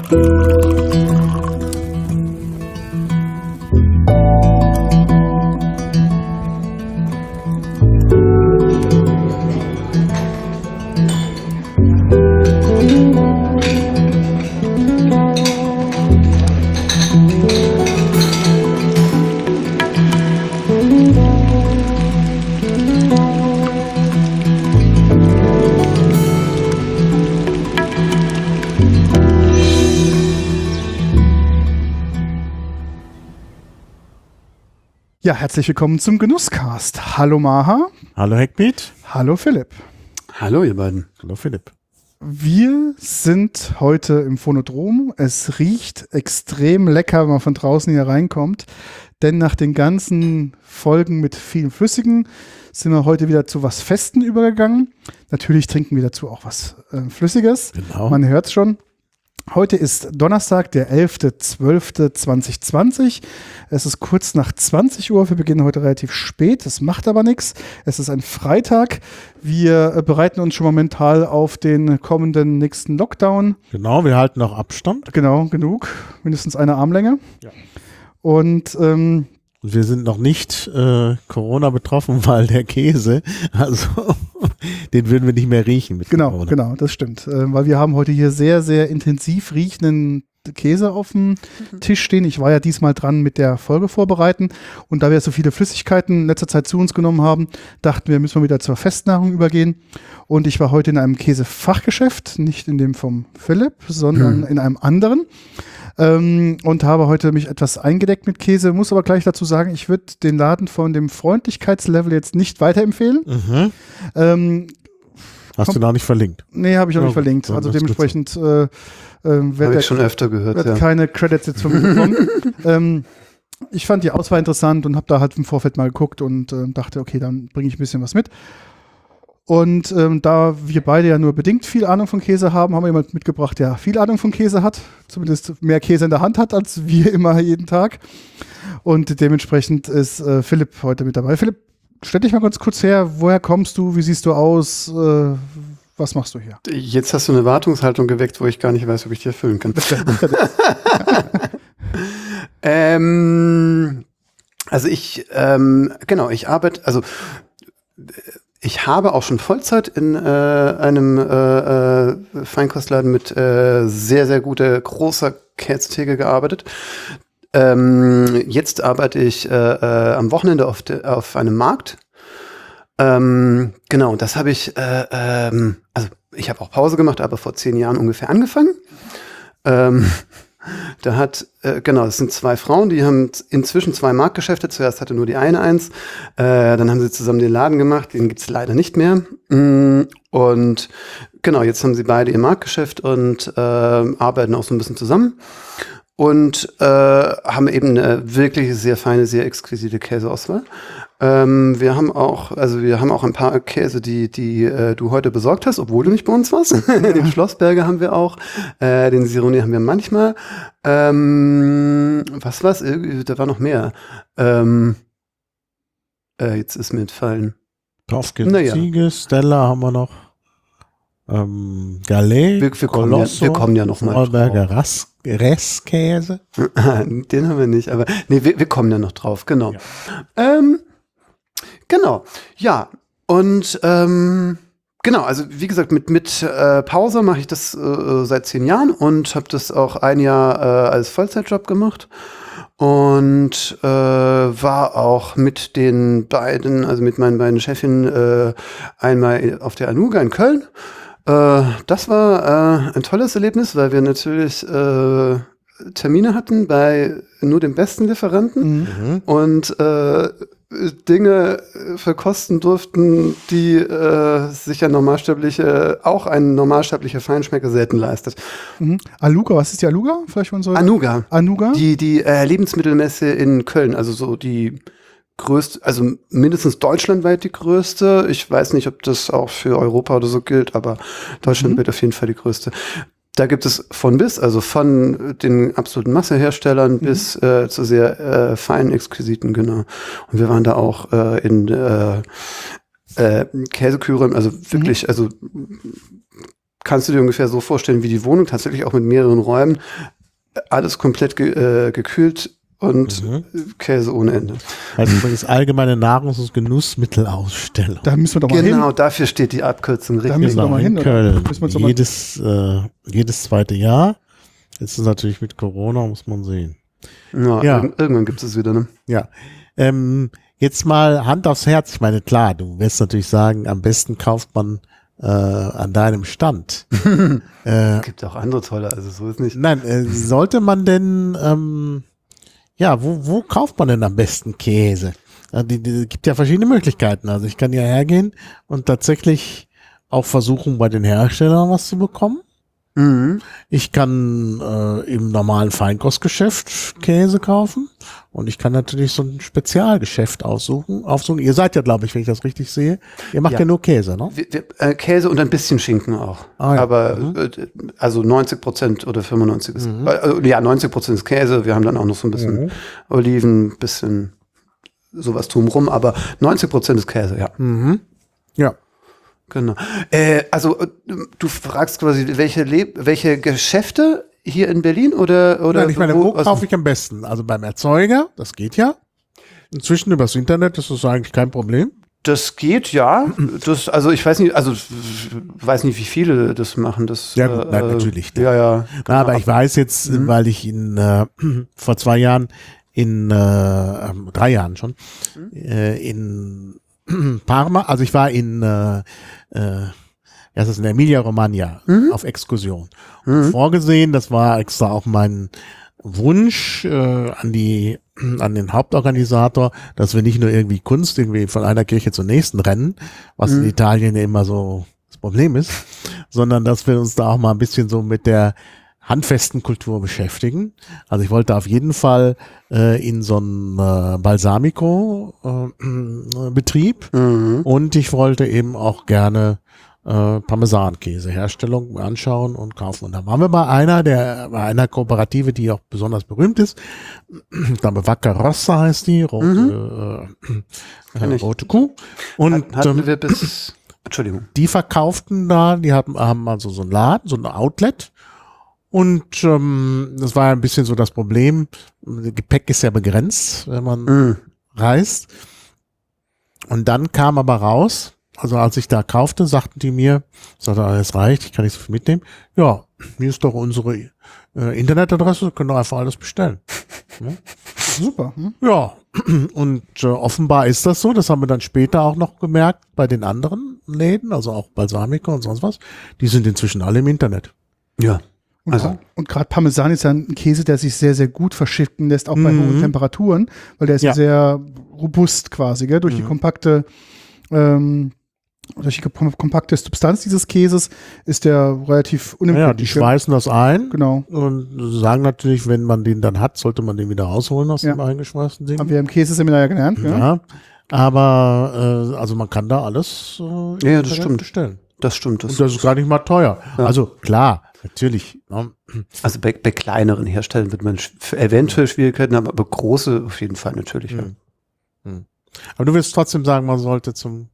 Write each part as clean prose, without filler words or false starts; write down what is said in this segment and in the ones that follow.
Ja, herzlich willkommen zum Genusscast. Hallo Maha. Hallo Heckbeat. Hallo Philipp. Hallo ihr beiden. Hallo Philipp. Wir sind heute im Phonodrom. Es riecht extrem lecker, wenn man von draußen hier reinkommt. Denn nach den ganzen Folgen mit vielen Flüssigen sind wir heute wieder zu was Festen übergegangen. Natürlich trinken wir dazu auch was Flüssiges. Genau. Man hört es schon. Heute ist Donnerstag, der 11.12.2020. Es ist kurz nach 20 Uhr. Wir beginnen heute relativ spät. Das macht aber nichts. Es ist ein Freitag. Wir bereiten uns schon mal mental auf den kommenden nächsten Lockdown. Genau, wir halten auch Abstand. Genau, genug. Mindestens eine Armlänge. Ja. Und wir sind noch nicht Corona betroffen, weil der Käse, also den würden wir nicht mehr riechen mit Corona. Genau, das stimmt. Weil wir haben heute hier sehr, sehr intensiv riechenden Käse auf dem Tisch stehen. Ich war ja diesmal dran mit der Folge vorbereiten und da wir so viele Flüssigkeiten in letzter Zeit zu uns genommen haben, dachten wir, müssen wir wieder zur Festnahrung übergehen. Und ich war heute in einem Käsefachgeschäft, nicht in dem vom Philipp, sondern in einem anderen. Und habe heute mich etwas eingedeckt mit Käse, muss aber gleich dazu sagen, ich würde den Laden von dem Freundlichkeitslevel jetzt nicht weiterempfehlen. Hast du noch nicht verlinkt? Nee, habe ich auch nicht verlinkt. Also dementsprechend habe ich schon öfter gehört. Wird keine Credits jetzt von mir bekommen. Ich fand die Auswahl interessant und habe da halt im Vorfeld mal geguckt und dachte, okay, dann bringe ich ein bisschen was mit. Und da wir beide ja nur bedingt viel Ahnung von Käse haben, haben wir jemanden mitgebracht, der viel Ahnung von Käse hat, zumindest mehr Käse in der Hand hat, als wir immer jeden Tag. Und dementsprechend ist Philipp heute mit dabei. Philipp, stell dich mal ganz kurz her, woher kommst du, wie siehst du aus, was machst du hier? Jetzt hast du eine Erwartungshaltung geweckt, wo ich gar nicht weiß, ob ich die erfüllen kann. Also ich arbeite, also ich habe auch schon Vollzeit in einem Feinkostladen mit sehr, sehr guter, großer Käsetheke gearbeitet. Jetzt arbeite ich am Wochenende auf einem Markt. Genau, das habe ich, also ich habe auch Pause gemacht, aber vor 10 Jahren ungefähr angefangen. Da hat, das sind 2 Frauen, die haben inzwischen 2 Marktgeschäfte. Zuerst hatte nur die eine eins. Dann haben sie zusammen den Laden gemacht. Den gibt's leider nicht mehr. Und genau, jetzt haben sie beide ihr Marktgeschäft und arbeiten auch so ein bisschen zusammen. Und haben eben eine wirklich sehr feine, sehr exquisite Käseauswahl. Wir haben auch ein paar Käse, die du heute besorgt hast, obwohl du nicht bei uns warst. Den Schlossberger haben wir auch, den Sironi haben wir manchmal. Was war's? Da war noch mehr. Jetzt ist mir entfallen. Tofkin, Ziege, Stella haben wir noch. Gallet, wir kommen ja noch mal Vorarlberger Restkäse. Den haben wir nicht, aber nee, wir kommen ja noch drauf, genau. Ja. Genau, ja. Und genau, also wie gesagt, mit Pause mache ich das seit 10 Jahren und habe das auch ein Jahr als Vollzeitjob gemacht. Und war auch mit den beiden, also mit meinen beiden Chefinnen, einmal auf der Anuga in Köln. Das war ein tolles Erlebnis, weil wir natürlich Termine hatten bei nur dem besten Lieferanten und Dinge verkosten durften, die sich ein normalsterblicher Feinschmecker selten leistet. Aluga, was ist die Aluga? Vielleicht von so Anuga. Anuga? Die Lebensmittelmesse in Köln, also so die größte, also mindestens deutschlandweit die größte. Ich weiß nicht, ob das auch für Europa oder so gilt, aber Deutschland wird auf jeden Fall die größte. Da gibt es von bis, also von den absoluten Masseherstellern bis zu sehr feinen, exquisiten, genau. Und wir waren da auch in Käseküren, also wirklich, also kannst du dir ungefähr so vorstellen wie die Wohnung, tatsächlich auch mit mehreren Räumen, alles komplett gekühlt und Käse ohne Ende. Also übrigens allgemeine Nahrungs- und Genussmittelausstellung. Da müssen wir doch mal hin. Genau, dafür steht die Abkürzung Da müssen wir doch mal hin. In Oder? Köln. Müssen wir uns doch mal Jedes zweite Jahr. Jetzt ist es natürlich mit Corona, muss man sehen. Ja. Irgendwann gibt es wieder, ne? Ja. Jetzt mal Hand aufs Herz. Ich meine, klar, du wirst natürlich sagen, am besten kauft man an deinem Stand. Es gibt auch andere tolle, also so ist nicht. Nein, sollte man denn, wo kauft man denn am besten Käse? Die gibt ja verschiedene Möglichkeiten. Also ich kann ja hergehen und tatsächlich auch versuchen, bei den Herstellern was zu bekommen. Mhm. Ich kann im normalen Feinkostgeschäft Käse kaufen und ich kann natürlich so ein Spezialgeschäft aufsuchen. Ihr seid ja, glaube ich, wenn ich das richtig sehe, ihr macht ja nur Käse, ne? Käse und ein bisschen Schinken auch. Ah, ja. Aber also 90% oder 95% ist, 90% ist Käse. Wir haben dann auch noch so ein bisschen Oliven, bisschen sowas drumrum, aber 90% ist Käse, ja. Mhm. Ja. Genau. Also du fragst quasi, welche Geschäfte hier in Berlin oder Nein, ich meine, wo kaufe ich am besten? Also beim Erzeuger, das geht ja. Inzwischen übers Internet ist das eigentlich kein Problem. Das geht, ja. Also ich weiß nicht, wie viele das machen. Das, Ja, gut, nein, natürlich. Ja. Genau. Aber ich weiß jetzt, weil ich vor 2 Jahren 3 Jahren schon, in Parma, also ich war in in der Emilia-Romagna auf Exkursion. Und vorgesehen, das war extra auch mein Wunsch an den Hauptorganisator, dass wir nicht nur irgendwie Kunst irgendwie von einer Kirche zur nächsten rennen, was in Italien ja immer so das Problem ist, sondern dass wir uns da auch mal ein bisschen so mit der handfesten Kultur beschäftigen. Also ich wollte auf jeden Fall in so einen Balsamico-Betrieb und ich wollte eben auch gerne Parmesankäse-Herstellung anschauen und kaufen. Und da waren wir bei einer Kooperative, die auch besonders berühmt ist. Ich glaube, Vacca Rossa heißt die, rote Kuh. Und hatten wir Entschuldigung. die verkauften da, die haben also so einen Laden, so ein Outlet. Und das war ein bisschen so das Problem. Gepäck ist ja begrenzt, wenn man reist. Und dann kam aber raus, also als ich da kaufte, sagten die mir, es reicht, ich kann nicht so viel mitnehmen. Ja, hier ist doch unsere Internetadresse, können doch einfach alles bestellen. Ja? Super. Ja, und offenbar ist das so, das haben wir dann später auch noch gemerkt bei den anderen Läden, also auch Balsamico und sonst was. Die sind inzwischen alle im Internet. Ja. Und gerade Parmesan ist ja ein Käse, der sich sehr, sehr gut verschiffen lässt, auch bei hohen Temperaturen, weil der ist sehr robust quasi, gell? Durch die kompakte Substanz dieses Käses ist der relativ unempfindlich. Ja, die schweißen das ein. Genau. Und sagen natürlich, wenn man den dann hat, sollte man den wieder rausholen aus dem eingeschweißten Ding. Haben wir im Käseseminar ja gelernt. Ja, aber also man kann da alles das stimmt. bestellen. Das stimmt. Und das ist gar nicht mal teuer. Ja. Also klar, natürlich. Ne? Also bei kleineren Herstellern wird man eventuell Schwierigkeiten haben, aber große auf jeden Fall natürlich. Ja. Aber du willst trotzdem sagen, man sollte zum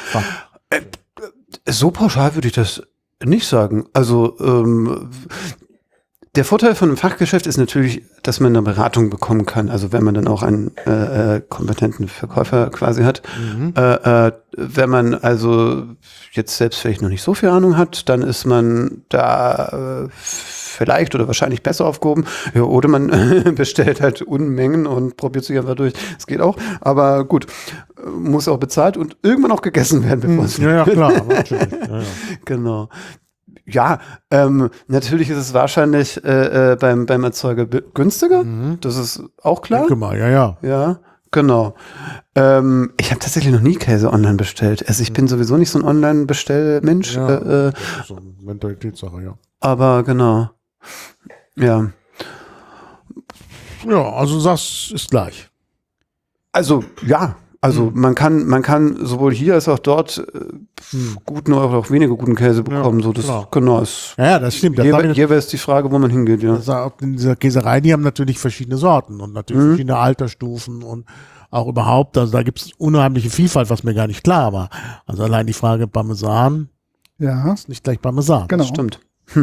so pauschal würde ich das nicht sagen. Also der Vorteil von einem Fachgeschäft ist natürlich, dass man eine Beratung bekommen kann. Also wenn man dann auch einen kompetenten Verkäufer quasi hat. Wenn man also jetzt selbst vielleicht noch nicht so viel Ahnung hat, dann ist man da vielleicht oder wahrscheinlich besser aufgehoben. Ja, oder man bestellt halt Unmengen und probiert sich einfach durch. Das geht auch. Aber gut, muss auch bezahlt und irgendwann auch gegessen werden, bevor es ja, klar. Natürlich. Ja. Genau. Ja, natürlich ist es wahrscheinlich beim Erzeuger günstiger. Das ist auch klar. Denke mal, ja. Ja, genau. Ich habe tatsächlich noch nie Käse online bestellt. Also ich bin sowieso nicht so ein Online-Bestellmensch. Ja, das ist so eine Mentalitätssache, ja. Aber genau. Ja. Ja, also du sagst, ist gleich. Also, ja. Also man kann sowohl hier als auch dort guten oder auch weniger guten Käse bekommen. So, das, genau. Ja, das stimmt. Hier wäre es die Frage, wo man hingeht. Ja. Das auch in dieser Käserei, die haben natürlich verschiedene Sorten und natürlich verschiedene Altersstufen und auch überhaupt, also da gibt es unheimliche Vielfalt, was mir gar nicht klar war. Also allein die Frage Parmesan, Ja, Ist nicht gleich Parmesan. genau. Stimmt.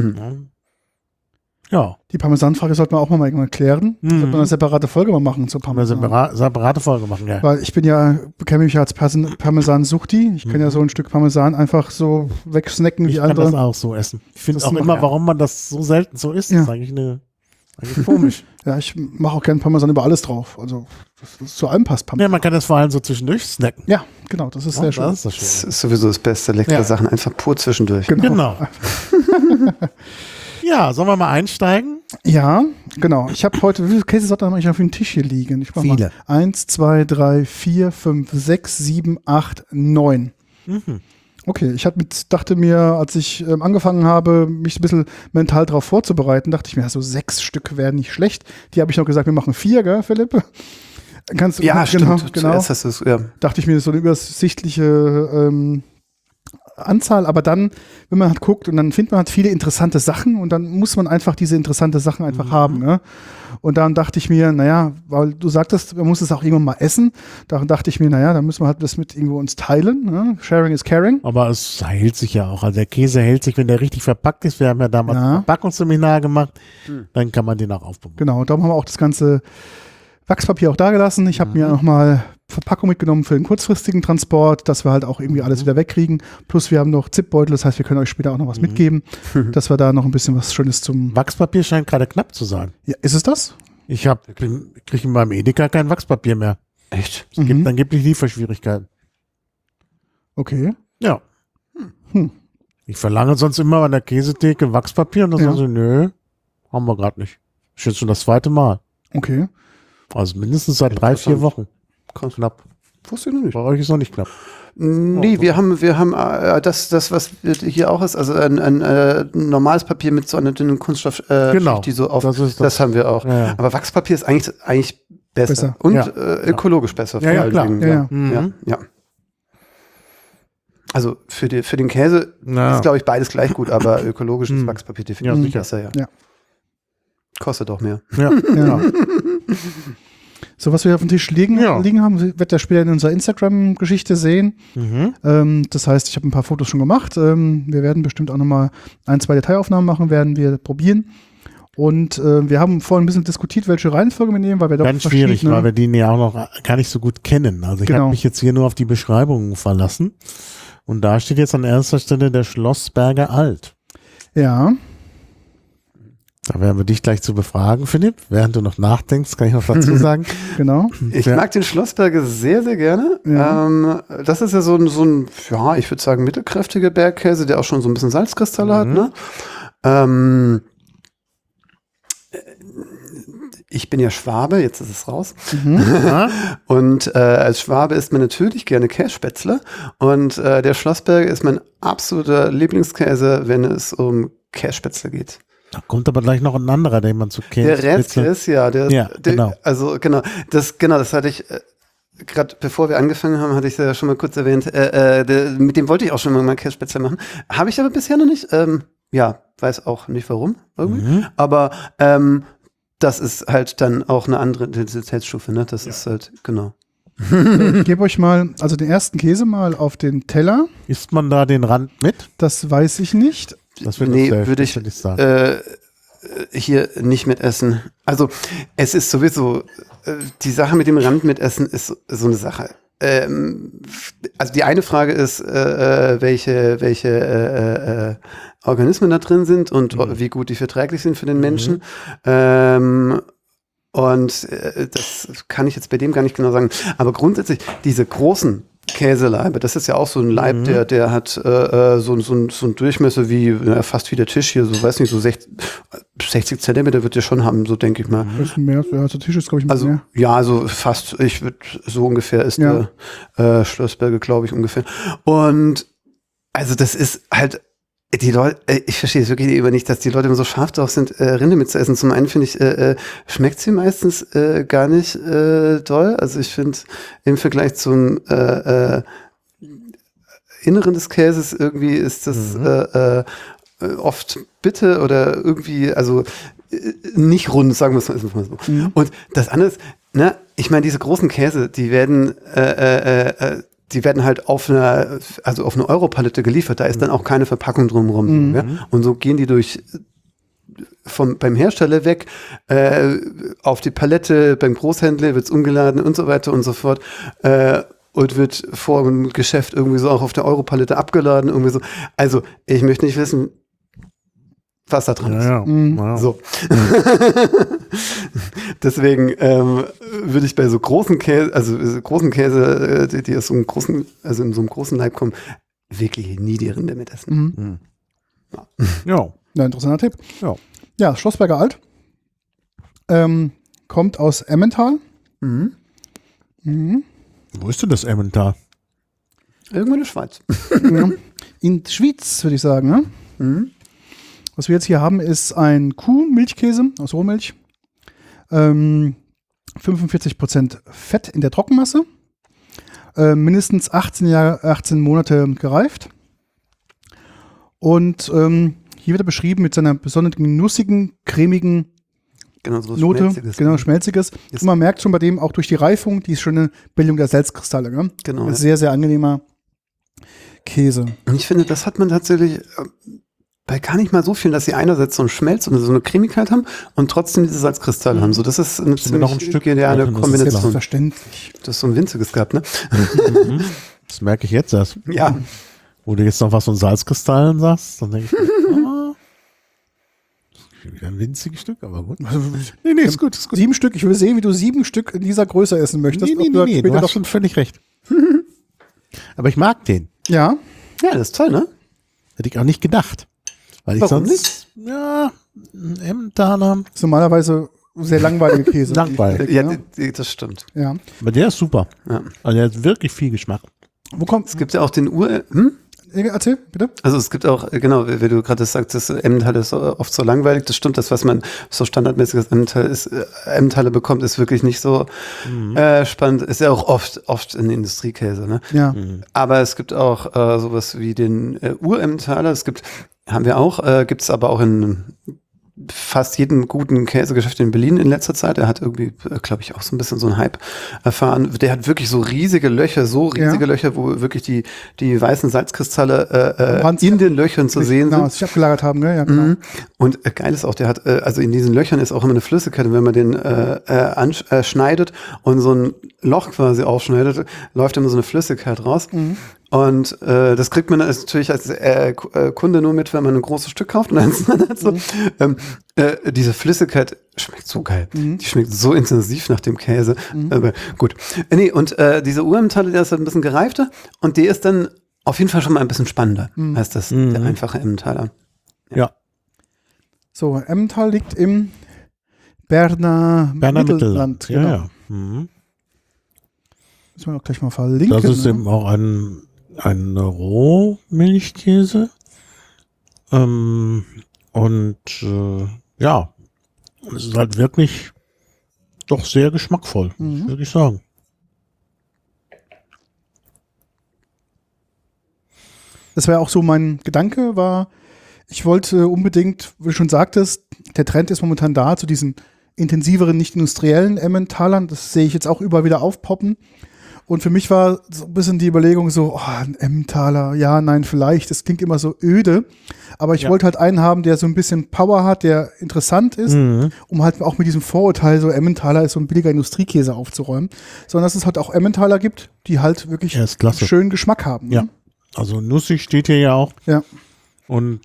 Ja, Die Parmesanfrage sollten wir auch mal irgendwann klären. Mhm. Sollten wir eine separate Folge mal machen zur haben wir Parmesan. separate Folge machen, ja. Weil ich bekenne mich ja als Parmesan-Suchti. Ich kann ja so ein Stück Parmesan einfach so wegsnacken Ich wie kann andere. das auch so essen. Ich finde Das auch macht- immer, ja. warum man das so selten so isst. Ja. Das ist eigentlich komisch. Ja, ich mache auch gerne Parmesan über alles drauf. Also das zu allem passt Ja, Parmesan. man kann das vor allem so zwischendurch snacken. Ja, genau, das ist sehr schön. Das ist das Das Schöne. ist sowieso das Beste. Leckere Ja. Sachen einfach pur zwischendurch. Genau. Ja, sollen wir mal einsteigen? Ja, genau. Ich habe heute, wie viele Käsesorten habe ich auf dem Tisch hier liegen? Ich mach Viele. Mal 1, 2, 3, 4, 5, 6, 7, 8, 9. Mhm. Okay, dachte mir, als ich angefangen habe, mich ein bisschen mental darauf vorzubereiten, dachte ich mir, so 6 Stück wären nicht schlecht. Die habe ich noch gesagt, wir machen 4, gell, Philipp? Kannst du, Ja, genau, stimmt. genau. Zuerst hast du es, ja. Dachte ich mir, so eine übersichtliche Anzahl, aber dann, wenn man halt guckt und dann findet man halt viele interessante Sachen und dann muss man einfach diese interessante Sachen einfach haben. Ne? Und dann dachte ich mir, naja, weil du sagtest, man muss es auch irgendwann mal essen. Daran dachte ich mir, naja, dann müssen wir halt das mit irgendwo uns teilen. Ne? Sharing is caring. Aber es hält sich ja auch. Also der Käse hält sich, wenn der richtig verpackt ist. Wir haben ja damals Ja. ein Verpackungsseminar gemacht. Dann kann man den auch aufbewahren. Genau, darum haben wir auch das ganze Wachspapier auch da gelassen. Ich habe mir nochmal Verpackung mitgenommen für den kurzfristigen Transport, dass wir halt auch irgendwie alles wieder wegkriegen. Plus wir haben noch Zipbeutel, das heißt, wir können euch später auch noch was mitgeben, dass wir da noch ein bisschen was Schönes zum... Wachspapier scheint gerade knapp zu sein. Ja, ist es das? Ich kriege in meinem Edeka kein Wachspapier mehr. Echt? Es gibt angeblich Lieferschwierigkeiten. Okay. Ja. Hm. Ich verlange sonst immer an der Käsetheke Wachspapier und dann Ja. sagen sie, nö, haben wir gerade nicht. Ist jetzt schon das 2. Mal. Okay. Also mindestens seit 3-4 Wochen. Krass. Knapp. Wusste ich noch nicht. Bei euch ist noch nicht knapp. Nee, wir haben das, was hier auch ist, also ein normales Papier mit so einer dünnen Kunststoff, Genau, die so auf, das ist das haben wir auch. Ja, ja. Aber Wachspapier ist eigentlich besser. Besser. Und Ja. ökologisch besser. Ja, ja, klar. Ja, ja. Mhm. Ja. Also für den Käse Ja. ist, glaube ich, beides gleich gut, aber ökologisches Mhm. Wachspapier Ja, definitiv sicher. besser, ja. Ja. Kostet auch mehr. Ja. Ja. So, was wir auf dem Tisch liegen haben, wird ihr später in unserer Instagram-Geschichte sehen. Mhm. Das heißt, ich habe ein paar Fotos schon gemacht. Wir werden bestimmt auch nochmal 1, 2 Detailaufnahmen machen, werden wir probieren. Und wir haben vorhin ein bisschen diskutiert, welche Reihenfolge wir nehmen, weil wir doch Ganz schwierig, verschiedene- weil wir den ja auch noch gar nicht so gut kennen. Also ich Genau. habe mich jetzt hier nur auf die Beschreibungen verlassen. Und da steht jetzt an erster Stelle der Schlossberger Alt. Ja, Da werden wir dich gleich zu befragen, Philipp. Während du noch nachdenkst, kann ich noch dazu sagen. genau. Ich Ja. mag den Schlossberger sehr, sehr gerne. Ja. Das ist ja so ein, ja, ich würde sagen, mittelkräftiger Bergkäse, der auch schon so ein bisschen Salzkristalle hat. Ne? Ich bin ja Schwabe, jetzt ist es raus. Ja? Und als Schwabe isst man natürlich gerne Kässpätzle. Und der Schlossberger ist mein absoluter Lieblingskäse, wenn es um Kässpätzle geht. Da kommt aber gleich noch ein anderer, den man zu kennen. Der Rätzke ist ja, Ja, genau. Also genau, das hatte ich gerade bevor wir angefangen haben, hatte ich es ja schon mal kurz erwähnt. Mit dem wollte ich auch schon mal Kässpätzle machen, habe ich aber bisher noch nicht. Ja, weiß auch nicht warum irgendwie, aber das ist halt dann auch eine andere Intensitätsstufe, ne? Das ist halt genau. Ich gebe euch mal, also den ersten Käse mal auf den Teller. Isst man da den Rand mit? Das weiß ich nicht. Das wird Nee, das würde ich sagen. hier nicht mitessen. Also es ist sowieso, die Sache mit dem Rand mitessen ist so eine Sache. Also die eine Frage ist, welche Organismen da drin sind und wie gut die verträglich sind für den Menschen. Und das kann ich jetzt bei dem gar nicht genau sagen. Aber grundsätzlich, diese großen Käseleibe, das ist ja auch so ein Leib, der hat so einen Durchmesser wie fast wie der Tisch hier, so weiß nicht, so 60 Zentimeter wird der schon haben, so denke ich mal. Ein bisschen mehr, ja, der Tisch ist, glaube ich, ein Also bisschen mehr. ja, also fast, ich würde so ungefähr ist Ja. der Schlossberger, glaube ich, ungefähr. Und also das ist halt, die Leute, ich verstehe es wirklich immer nicht, dass die Leute immer so scharf drauf sind, Rinde mitzuessen. Zum einen finde ich, schmeckt sie meistens gar nicht doll. Also ich finde im Vergleich zum Inneren des Käses irgendwie ist das oft bitter oder irgendwie, also nicht rund, sagen wir es mal so. Und das andere ist, ne, ich meine, diese großen Käse, die werden die werden halt auf eine Europalette geliefert, da ist dann auch keine Verpackung drumherum. Ja? Und so gehen die beim Hersteller weg, auf die Palette, beim Großhändler wird es umgeladen und so weiter und so fort. Und wird vor dem Geschäft irgendwie so auch auf der Europalette abgeladen, irgendwie so. Also, ich möchte nicht wissen, was da dran ist. Ja. So. Deswegen würde ich bei so großen Käse, die aus so einem großen, also in so einem großen Leib kommen, wirklich nie die Rinde mit essen. Ja. Ja, interessanter Tipp. Ja. Ja, Schlossberger Alt. Kommt aus Emmental. Wo ist denn das Emmental? Irgendwo in der Schweiz. In der Schweiz, würde ich sagen. Ne? Was wir jetzt hier haben, ist ein Kuhmilchkäse aus Rohmilch. 45% Fett in der Trockenmasse. Mindestens 18 Monate gereift. Und hier wird er beschrieben mit seiner besonderen nussigen, cremigen Genau, so Note. Schmelziges. Genau, schmelziges. Und man merkt schon bei dem auch durch die Reifung die schöne Bildung der Salzkristalle. Ne? Genau. Ein sehr, sehr angenehmer Käse. Und ich finde, das hat man tatsächlich bei gar nicht mal so vielen, dass sie einerseits so einen Schmelz und so eine Cremigkeit haben und trotzdem diese Salzkristalle haben. So, das ist eine noch ein Stück ideale machen, das ist Kombination. Selbstverständlich. Das ist so ein winziges gehabt, ne? Das merke ich jetzt erst. Ja. Wo du jetzt noch was von Salzkristallen sagst, dann denke ich, wieder ein winziges Stück, aber gut. Nee, ist gut, ist gut. 7 Stück. Ich will sehen, wie du 7 Stück in dieser Größe essen möchtest. Nee, du hast schon völlig recht. Aber ich mag den. Ja. Ja, das ist toll, ne? Hätte ich auch nicht gedacht. Weil ich Warum sonst, ein Emmentaler. Ist normalerweise sehr langweilige Käse. Langweilig. Ja, Ne? das stimmt. Ja. Aber der ist super. Ja. Also der hat wirklich viel Geschmack. Wo kommt? Es gibt ja auch den Erzähl, bitte. Also es gibt auch, genau, wie du gerade sagst, das Emmental ist oft so langweilig. Das stimmt, das, was man so standardmäßiges Emmentaler bekommt, ist wirklich nicht so spannend. Ist ja auch oft in Industriekäse, ne? Ja. Aber es gibt auch sowas wie den Uremmentaler. Gibt es aber auch in fast jedem guten Käsegeschäft in Berlin in letzter Zeit. Er hat irgendwie, glaube ich, auch so ein bisschen so einen Hype erfahren. Der hat wirklich so riesige Löcher, Löcher, wo wirklich die weißen Salzkristalle in den Löchern zu sehen sind. Sich abgelagert haben, ne? Ja, genau. Und geil ist auch, der hat, also in diesen Löchern ist auch immer eine Flüssigkeit. Und wenn man den schneidet und so ein Loch quasi aufschneidet, läuft immer so eine Flüssigkeit raus. Und das kriegt man natürlich als Kunde nur mit, wenn man ein großes Stück kauft. Und dann hat so, diese Flüssigkeit schmeckt so geil. Die schmeckt so intensiv nach dem Käse. Aber gut. Nee, und diese Uremmentaler, der ist halt ein bisschen gereifter. Und der ist dann auf jeden Fall schon mal ein bisschen spannender als das der einfache Emmentaler. Ja. So, Emmental liegt im Berner Mittelland. Ja, Genau. ja. Mhm. Müssen wir auch gleich mal verlinken. Das ist eben auch ein Rohmilchkäse. Es ist halt wirklich doch sehr geschmackvoll, würde ich sagen. Das war auch so mein Gedanke, ich wollte unbedingt, wie du schon sagtest, der Trend ist momentan da zu diesen intensiveren, nicht industriellen Emmentalern. Das sehe ich jetzt auch überall wieder aufpoppen. Und für mich war so ein bisschen die Überlegung so, ein Emmentaler, ja, nein, vielleicht. Das klingt immer so öde. Aber ich wollte halt einen haben, der so ein bisschen Power hat, der interessant ist, um halt auch mit diesem Vorurteil, so Emmentaler ist so ein billiger Industriekäse aufzuräumen. Sondern dass es halt auch Emmentaler gibt, die halt wirklich schönen Geschmack haben. Ja, ne? also nussig steht hier ja auch. Ja. Und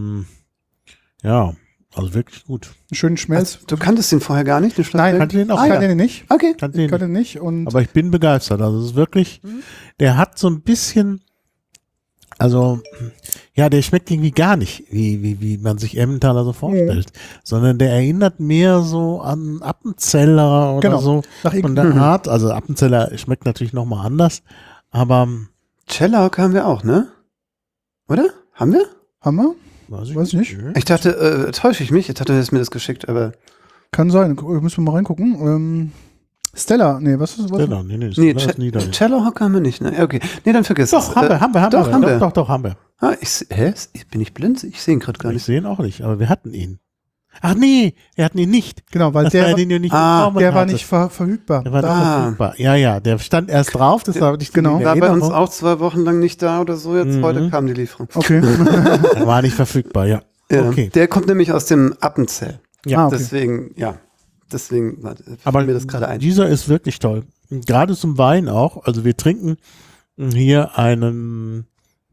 also wirklich gut. Einen schönen Schmelz. Also, du kanntest den vorher gar nicht? Nein, kannte den auch. ich kannte den nicht. Okay. Ich kannte den nicht. Und Aber ich bin begeistert. Also es ist wirklich, der hat so ein bisschen, also ja, der schmeckt irgendwie gar nicht, wie man sich Emmentaler so vorstellt, sondern der erinnert mehr so an Appenzeller oder so. Von der Art, also Appenzeller schmeckt natürlich nochmal anders, aber Cellerhocker haben wir auch, ne? Oder? Haben wir? haben wir? weiß ich nicht. Ich dachte, täusche ich mich? Ich dachte, du hättest mir das geschickt, aber. Kann sein, müssen wir mal reingucken. Stella, nee, was ist das? Stella, nee, Cellerhocker haben wir nicht, ne? Okay. Nee, dann vergiss es. Doch, haben wir. Doch, haben wir. Bin ich blind? Ich sehe ihn gerade gar Ich nicht. sehe ihn auch nicht, aber wir hatten ihn. Ach nee, er hat ihn nicht. Genau, weil Das war ja der, den du nicht Ah, bekommen der war hattest. nicht verfügbar. Der war nicht Ah. verfügbar. Ja, der stand erst drauf, das war nicht Genau. die War bei uns Erinnerung. auch 2 Wochen lang nicht da oder so. Jetzt heute kam die Lieferung. Okay. Der war nicht verfügbar, ja. Ja, Okay. Der kommt nämlich aus dem Appenzell. Ja, okay. Deswegen aber mir das gerade ein. dieser ist wirklich toll. Gerade zum Wein auch. Also wir trinken hier einen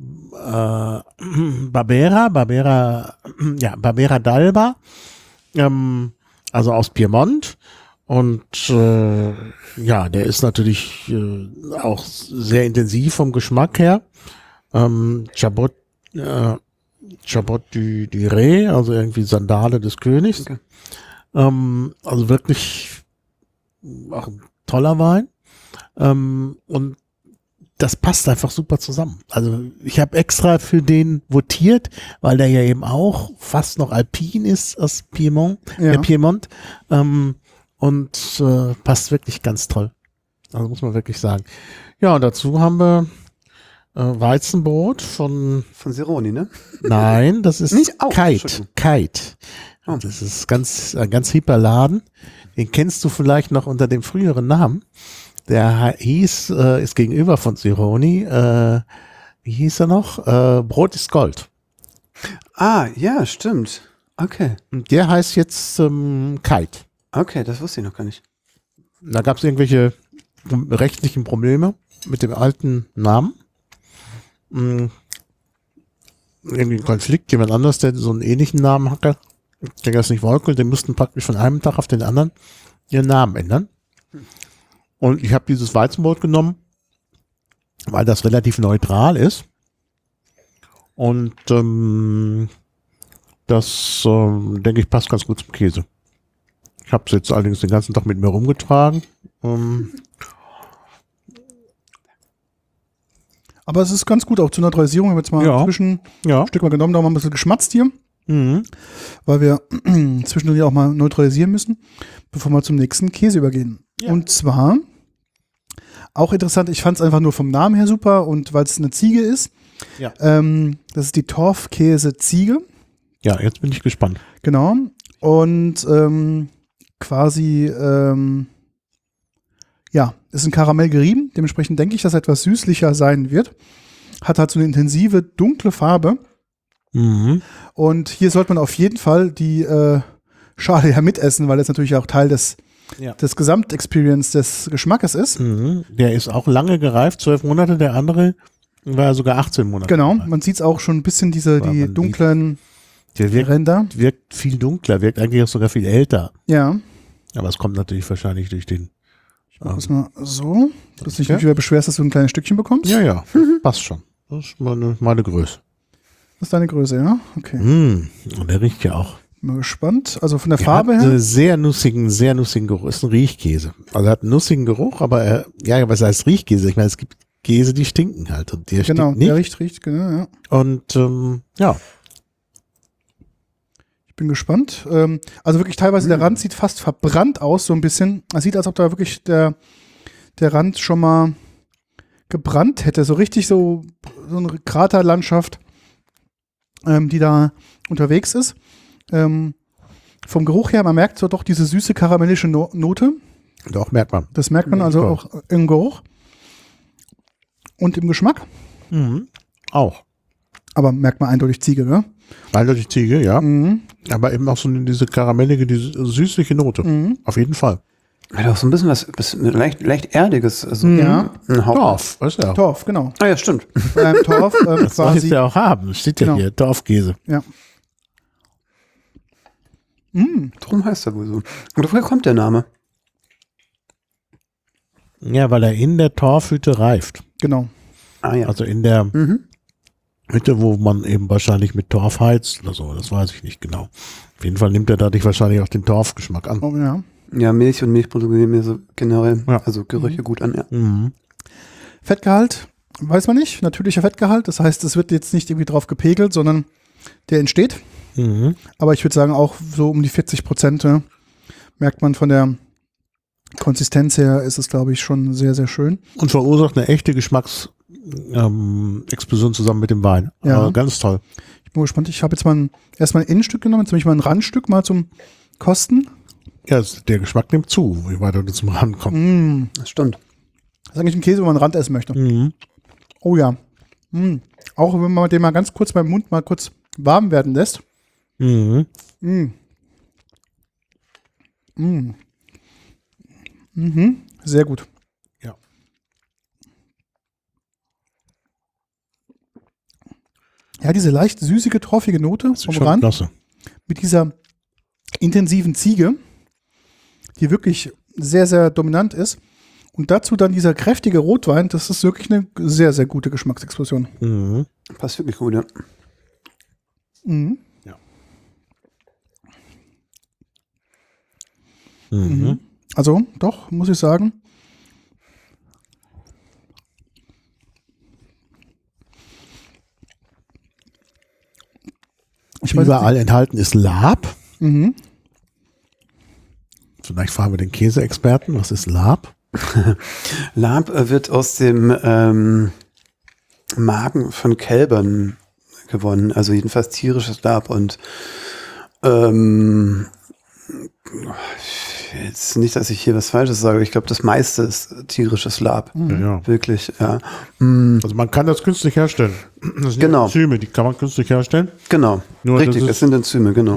Barbera d'Alba, also aus Piemont. Und der ist natürlich auch sehr intensiv vom Geschmack her. Chabot du Ré, also irgendwie Sandale des Königs. Okay. Also wirklich auch ein toller Wein. Und das passt einfach super zusammen. Also ich habe extra für den votiert, weil der ja eben auch fast noch alpin ist aus Piemont. Ja. Piemont. Und passt wirklich ganz toll. Also muss man wirklich sagen. Ja, und dazu haben wir Weizenbrot von Von Sironi, ne? Nein, das ist Nicht auch, Kite. Entschuldigung. Kite. Oh. Das ist ein ganz hipper Laden. Den kennst du vielleicht noch unter dem früheren Namen. Der ist gegenüber von Sironi, wie hieß er noch? Brot ist Gold. Ah, ja, stimmt. Okay. Und der heißt jetzt Kite. Okay, das wusste ich noch gar nicht. Da gab es irgendwelche rechtlichen Probleme mit dem alten Namen. Irgendwie ein Konflikt, jemand anders, der so einen ähnlichen Namen hatte, der das nicht wollte, die mussten praktisch von einem Tag auf den anderen ihren Namen ändern. Und ich habe dieses Weizenbrot genommen, weil das relativ neutral ist. Und das, denke ich, passt ganz gut zum Käse. Ich habe es jetzt allerdings den ganzen Tag mit mir rumgetragen. Aber es ist ganz gut, auch zur Neutralisierung. Wir haben jetzt mal Ja. ein Ja. Stück mal genommen, da haben wir ein bisschen geschmatzt hier, Mhm. weil wir zwischendurch auch mal neutralisieren müssen, bevor wir zum nächsten Käse übergehen. Ja. Und zwar, auch interessant, ich fand es einfach nur vom Namen her super und weil es eine Ziege ist. Ja. Das ist die Torfkäse-Ziege. Ja, jetzt bin ich gespannt. Genau. Und quasi, ist in Karamell gerieben. Dementsprechend denke ich, dass er etwas süßlicher sein wird. Hat halt so eine intensive, dunkle Farbe. Mhm. Und hier sollte man auf jeden Fall die Schale ja mitessen, weil das natürlich auch Teil des Gesamtexperience des Geschmackes ist. Mhm. Der ist auch lange gereift, 12 Monate. Der andere war sogar 18 Monate. Genau, gereift. man sieht es auch schon ein bisschen, Aber die man dunklen Der Ränder. wirkt viel dunkler, wirkt eigentlich auch sogar viel älter. Ja, Aber es kommt natürlich wahrscheinlich durch den. das mal so, dass du dich Ja. nicht wieder beschwerst, dass du ein kleines Stückchen bekommst. Ja, passt schon. Das ist meine Größe. Das ist deine Größe, ja? Okay. Und der riecht ja auch. Bin mal gespannt. Also von der Der Farbe hat her. einen sehr nussigen Geruch. Ist ein Riechkäse. Also er hat einen nussigen Geruch, aber was heißt Riechkäse? Ich meine, es gibt Käse, die stinken halt. Und der Genau, stinkt nicht. der riecht, genau, ja. Und Ich bin gespannt. Also wirklich teilweise der Rand sieht fast verbrannt aus, so ein bisschen. Es sieht, als ob da wirklich der Rand schon mal gebrannt hätte. So richtig so eine Kraterlandschaft, die da unterwegs ist. Vom Geruch her, man merkt so doch diese süße karamellische Note. doch, merkt man. Das merkt man Ja, also toll. auch im Geruch. Und im Geschmack. Auch. Aber merkt man eindeutig Ziege, ne? Eindeutig Ziege, ja. Mhm. Aber eben auch so diese karamellige, diese süßliche Note. Mhm. Auf jeden Fall. Hat auch so ein bisschen was leicht Erdiges. Also Ja. ein Hauch. Torf, weißt du ja. Torf, genau. Ah ja, stimmt. Torf Das soll quasi. es ja auch haben. Steht ja Genau. hier, Torfkäse. Ja. Drum heißt er wohl so. Und woher kommt der Name? Ja, weil er in der Torfhütte reift. Genau. Ah ja. Also in der Mhm. Hütte, wo man eben wahrscheinlich mit Torf heizt oder so. Das weiß ich nicht genau. Auf jeden Fall nimmt er dadurch wahrscheinlich auch den Torfgeschmack an. Oh, ja. Ja, Milch und Milchprodukte nehmen mir so generell, Ja. also Gerüche gut an, ja. Mhm. Fettgehalt, weiß man nicht. Natürlicher Fettgehalt. Das heißt, es wird jetzt nicht irgendwie drauf gepegelt, sondern der entsteht. Mhm. Aber ich würde sagen, auch so um die 40% merkt man von der Konsistenz her, ist es, glaube ich, schon sehr, sehr schön. Und verursacht eine echte Geschmacksexplosion zusammen mit dem Wein. Ja. Ganz toll. Ich Bin gespannt. Ich habe jetzt mal erstmal ein Innenstück genommen, jetzt nehme ich mal ein Randstück mal zum Kosten. Ja, der Geschmack nimmt zu, je weiter du zum Rand kommst. Das stimmt. Das ist eigentlich ein Käse, wo man einen Rand essen möchte. Oh ja. Auch wenn man den mal ganz kurz beim Mund mal kurz warm werden lässt. Sehr gut. Ja. Ja, diese leicht süßige, torfige Note vom Schon Rand klasse. mit dieser intensiven Ziege, die wirklich sehr, sehr dominant ist. Und dazu dann dieser kräftige Rotwein, das ist wirklich eine sehr, sehr gute Geschmacksexplosion. Passt wirklich gut, ja. Ja. Also, doch, muss ich sagen. Überall enthalten ist Lab. Vielleicht fragen wir den Käseexperten, was ist Lab? Lab wird aus dem Magen von Kälbern gewonnen, also jedenfalls tierisches Lab und jetzt nicht, dass ich hier was Falsches sage, ich glaube, das meiste ist tierisches Lab. Ja. Wirklich, ja. Also man kann das künstlich herstellen. Das sind Genau. Enzyme, die kann man künstlich herstellen. Genau, Nur richtig, das ist- es sind Enzyme, genau.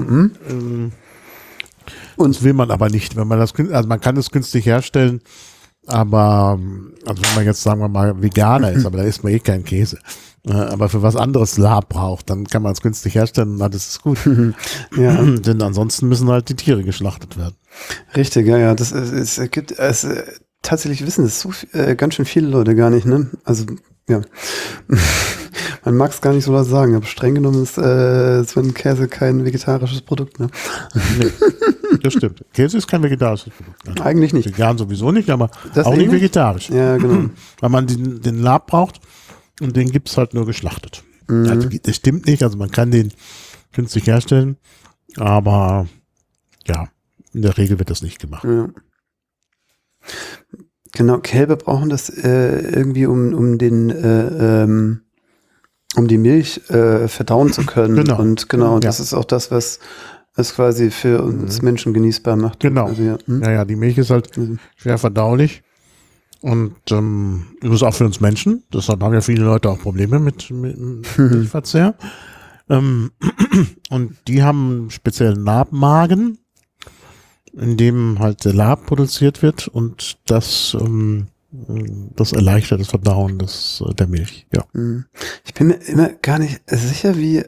Das will man aber nicht, wenn man das, also man kann es künstlich herstellen, aber, also wenn man jetzt, sagen wir mal, Veganer ist, aber da isst man eh keinen Käse, aber für was anderes Lab braucht, dann kann man es künstlich herstellen und alles ist gut. Ja. Denn ansonsten müssen halt die Tiere geschlachtet werden. Richtig, ja, ja. Es gibt tatsächlich wissen das so ganz schön viele Leute gar nicht, ne? Also, ja. Man mag es gar nicht so laut sagen, aber streng genommen ist so ein Käse kein vegetarisches Produkt, ne? Nee, das stimmt. Käse ist kein vegetarisches Produkt. Nein. Eigentlich nicht. Vegan sowieso nicht, aber Das auch nicht eben? vegetarisch. Ja, genau. Weil man den Lab braucht und den gibt's halt nur geschlachtet. Also, das stimmt nicht, also man kann den künstlich herstellen, aber ja, in der Regel wird das nicht gemacht. Ja. Genau, Kälber brauchen das irgendwie, um die Milch verdauen zu können. Genau. Und genau, das Ja. ist auch das, was es quasi für uns Menschen genießbar macht. Genau. Also, ja. Ja, die Milch ist halt schwer verdaulich und das ist auch für uns Menschen. Deshalb haben ja viele Leute auch Probleme mit Milchverzehr. Und die haben einen speziellen Labmagen, in dem halt der Lab produziert wird und das erleichtert das Verdauen der Milch. Ja. Ich bin mir immer gar nicht sicher, wie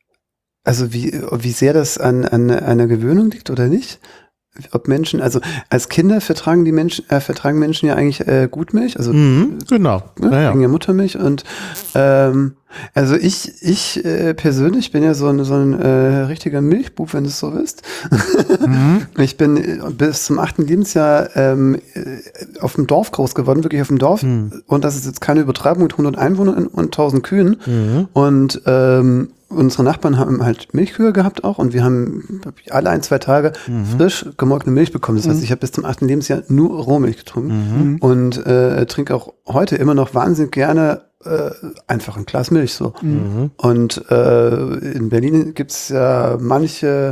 sehr das an einer Gewöhnung liegt oder nicht. Ob Menschen, also als Kinder vertragen Menschen ja eigentlich Gutmilch, also Genau. ne, Ja, wegen ja. der Muttermilch und also ich persönlich bin ja so ein richtiger Milchbub, wenn du es so willst. Ich bin bis zum 8. Lebensjahr auf dem Dorf groß geworden, wirklich auf dem Dorf. Und das ist jetzt keine Übertreibung mit 100 Einwohnern und 1000 Kühen. Und unsere Nachbarn haben halt Milchkühe gehabt auch und wir haben alle 1-2 Tage frisch gemolkene Milch bekommen. Das heißt, ich habe bis zum 8. Lebensjahr nur Rohmilch getrunken und trinke auch heute immer noch wahnsinnig gerne einfach ein Glas Milch so. Und in Berlin gibt es ja manche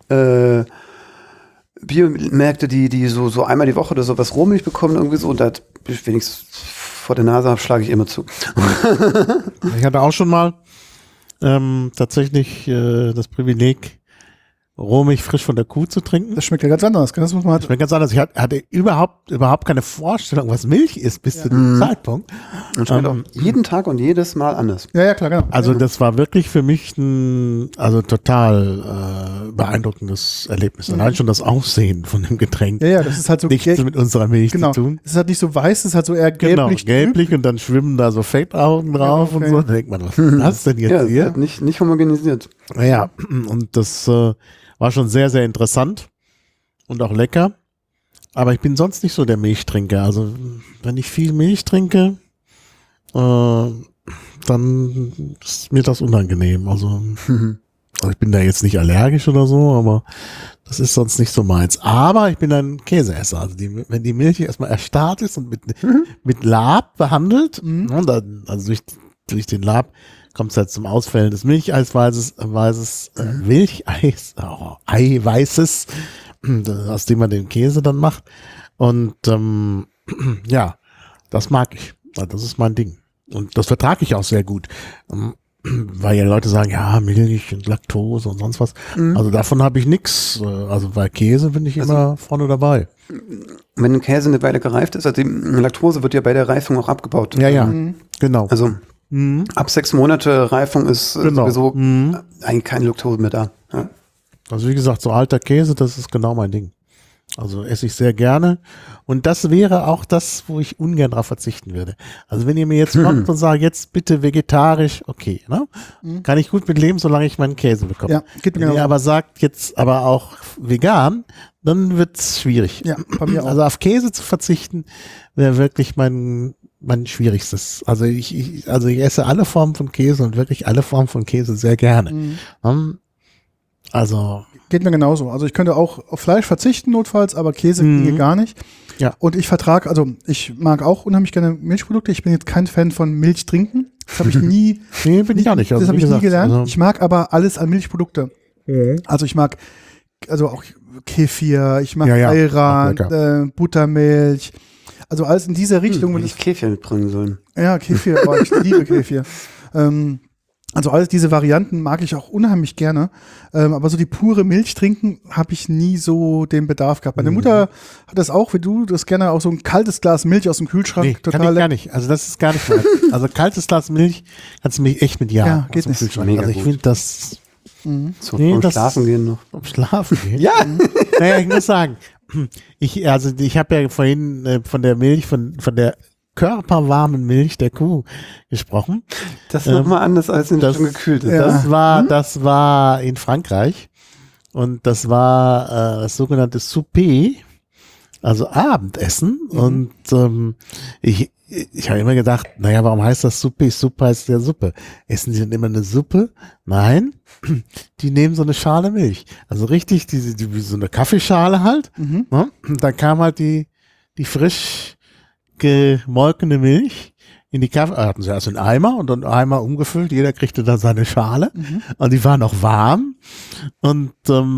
Biomärkte, die so einmal die Woche oder so was Rohmilch bekommen irgendwie so und da ich wenigstens vor der Nase habe, schlage ich immer zu. Ich hatte auch schon mal tatsächlich das Privileg, Rohmilch frisch von der Kuh zu trinken. Das schmeckt ja ganz anders. Das muss man halt. Das schmeckt ganz anders. Ich hatte überhaupt keine Vorstellung, was Milch ist bis zu dem Zeitpunkt. Und schmeckt auch jeden Tag und jedes Mal anders. Ja, klar, genau. Also das war wirklich für mich ein total beeindruckendes Erlebnis. Allein schon das Aussehen von dem Getränk. Ja, das ist halt so Nichts mit unserer Milch genau. zu tun. Es ist halt nicht so weiß, es ist halt so eher Genau, gelblich. gelblich und dann schwimmen da so Fettaugen drauf okay. und so. Da denkt man, was ist das denn jetzt Ja, es hier? wird nicht homogenisiert. Naja, und das war schon sehr, sehr interessant und auch lecker. Aber ich bin sonst nicht so der Milchtrinker. Also wenn ich viel Milch trinke, dann ist mir das unangenehm. Also ich bin da jetzt nicht allergisch oder so, aber das ist sonst nicht so meins. Aber ich bin ein Käseesser. Also wenn die Milch erstmal erstarrt ist und mit Lab behandelt, und dann, also durch den Lab kommt es halt zum Ausfällen des Milcheisweißes, Eiweißes, aus dem man den Käse dann macht. Und ja, das mag ich. Das ist mein Ding. Und das vertrage ich auch sehr gut. Weil ja Leute sagen, ja, Milch und Laktose und sonst was. Also davon habe ich nichts. Also bei Käse bin ich immer vorne dabei. Wenn ein Käse eine Weile gereift ist, also die Laktose wird ja bei der Reifung auch abgebaut. Ja, genau. Also ab 6 Monate Reifung ist sowieso eigentlich keine Laktose mehr da. Ja. Also wie gesagt, so alter Käse, das ist genau mein Ding. Also esse ich sehr gerne. Und das wäre auch das, wo ich ungern drauf verzichten würde. Also wenn ihr mir jetzt kommt und sagt, jetzt bitte vegetarisch, okay, ne? Kann ich gut mit leben, solange ich meinen Käse bekomme. Ja, geht mir wenn ihr genau. aber sagt, jetzt aber auch vegan, dann wird's schwierig. Ja, bei mir auch. Also auf Käse zu verzichten, wäre wirklich mein schwierigstes. Also ich esse alle Formen von Käse und wirklich alle Formen von Käse sehr gerne. Also geht mir genauso. Also ich könnte auch auf Fleisch verzichten notfalls, aber Käse ginge gar nicht. Ja. Und ich vertrage, also ich mag auch unheimlich gerne Milchprodukte. Ich bin jetzt kein Fan von Milch trinken. Das habe ich nie. Nee, bin ich auch nicht. Also, das habe wie ich nie gesagt, gelernt. also Ich mag aber alles an Milchprodukte. Also ich mag auch Kefir, ich mag Ja, Ayran, Buttermilch. Also alles in dieser Richtung. Wenn ich Kefir mitbringen sollen. Ja, Kefir, aber ich liebe Kefir. Also alles diese Varianten mag ich auch unheimlich gerne. Aber so die pure Milch trinken habe ich nie so den Bedarf gehabt. Meine Mutter hat das auch, wie du, das gerne auch so ein kaltes Glas Milch aus dem Kühlschrank. Nee, total kann ich gar nicht. Also das ist gar nicht mein. Also kaltes Glas Milch kannst du mich echt mit Ja, aus geht dem nicht. Kühlschrank. Mega Also ich gut. finde das So, Nee, vom das- Schlafen gehen noch. um Schlafen gehen. Ja! Naja, ich muss sagen, ich habe ja vorhin von der Milch, von der körperwarmen Milch der Kuh gesprochen. Das ist nochmal anders, als wenn es das- schon gekühlt ist. Ja. Das war in Frankreich und das war das sogenannte Souper, also Abendessen. Und ich habe immer gedacht, naja, warum heißt das Souper? Suppe heißt ja Suppe. Essen die denn immer eine Suppe? Nein, die nehmen so eine Schale Milch. Also richtig, wie so eine Kaffeeschale halt. Ne? Und dann kam halt die frisch gemolkene Milch in die Kaffee, hatten sie erst einen Eimer und dann Eimer umgefüllt, jeder kriegte da seine Schale und die war noch warm und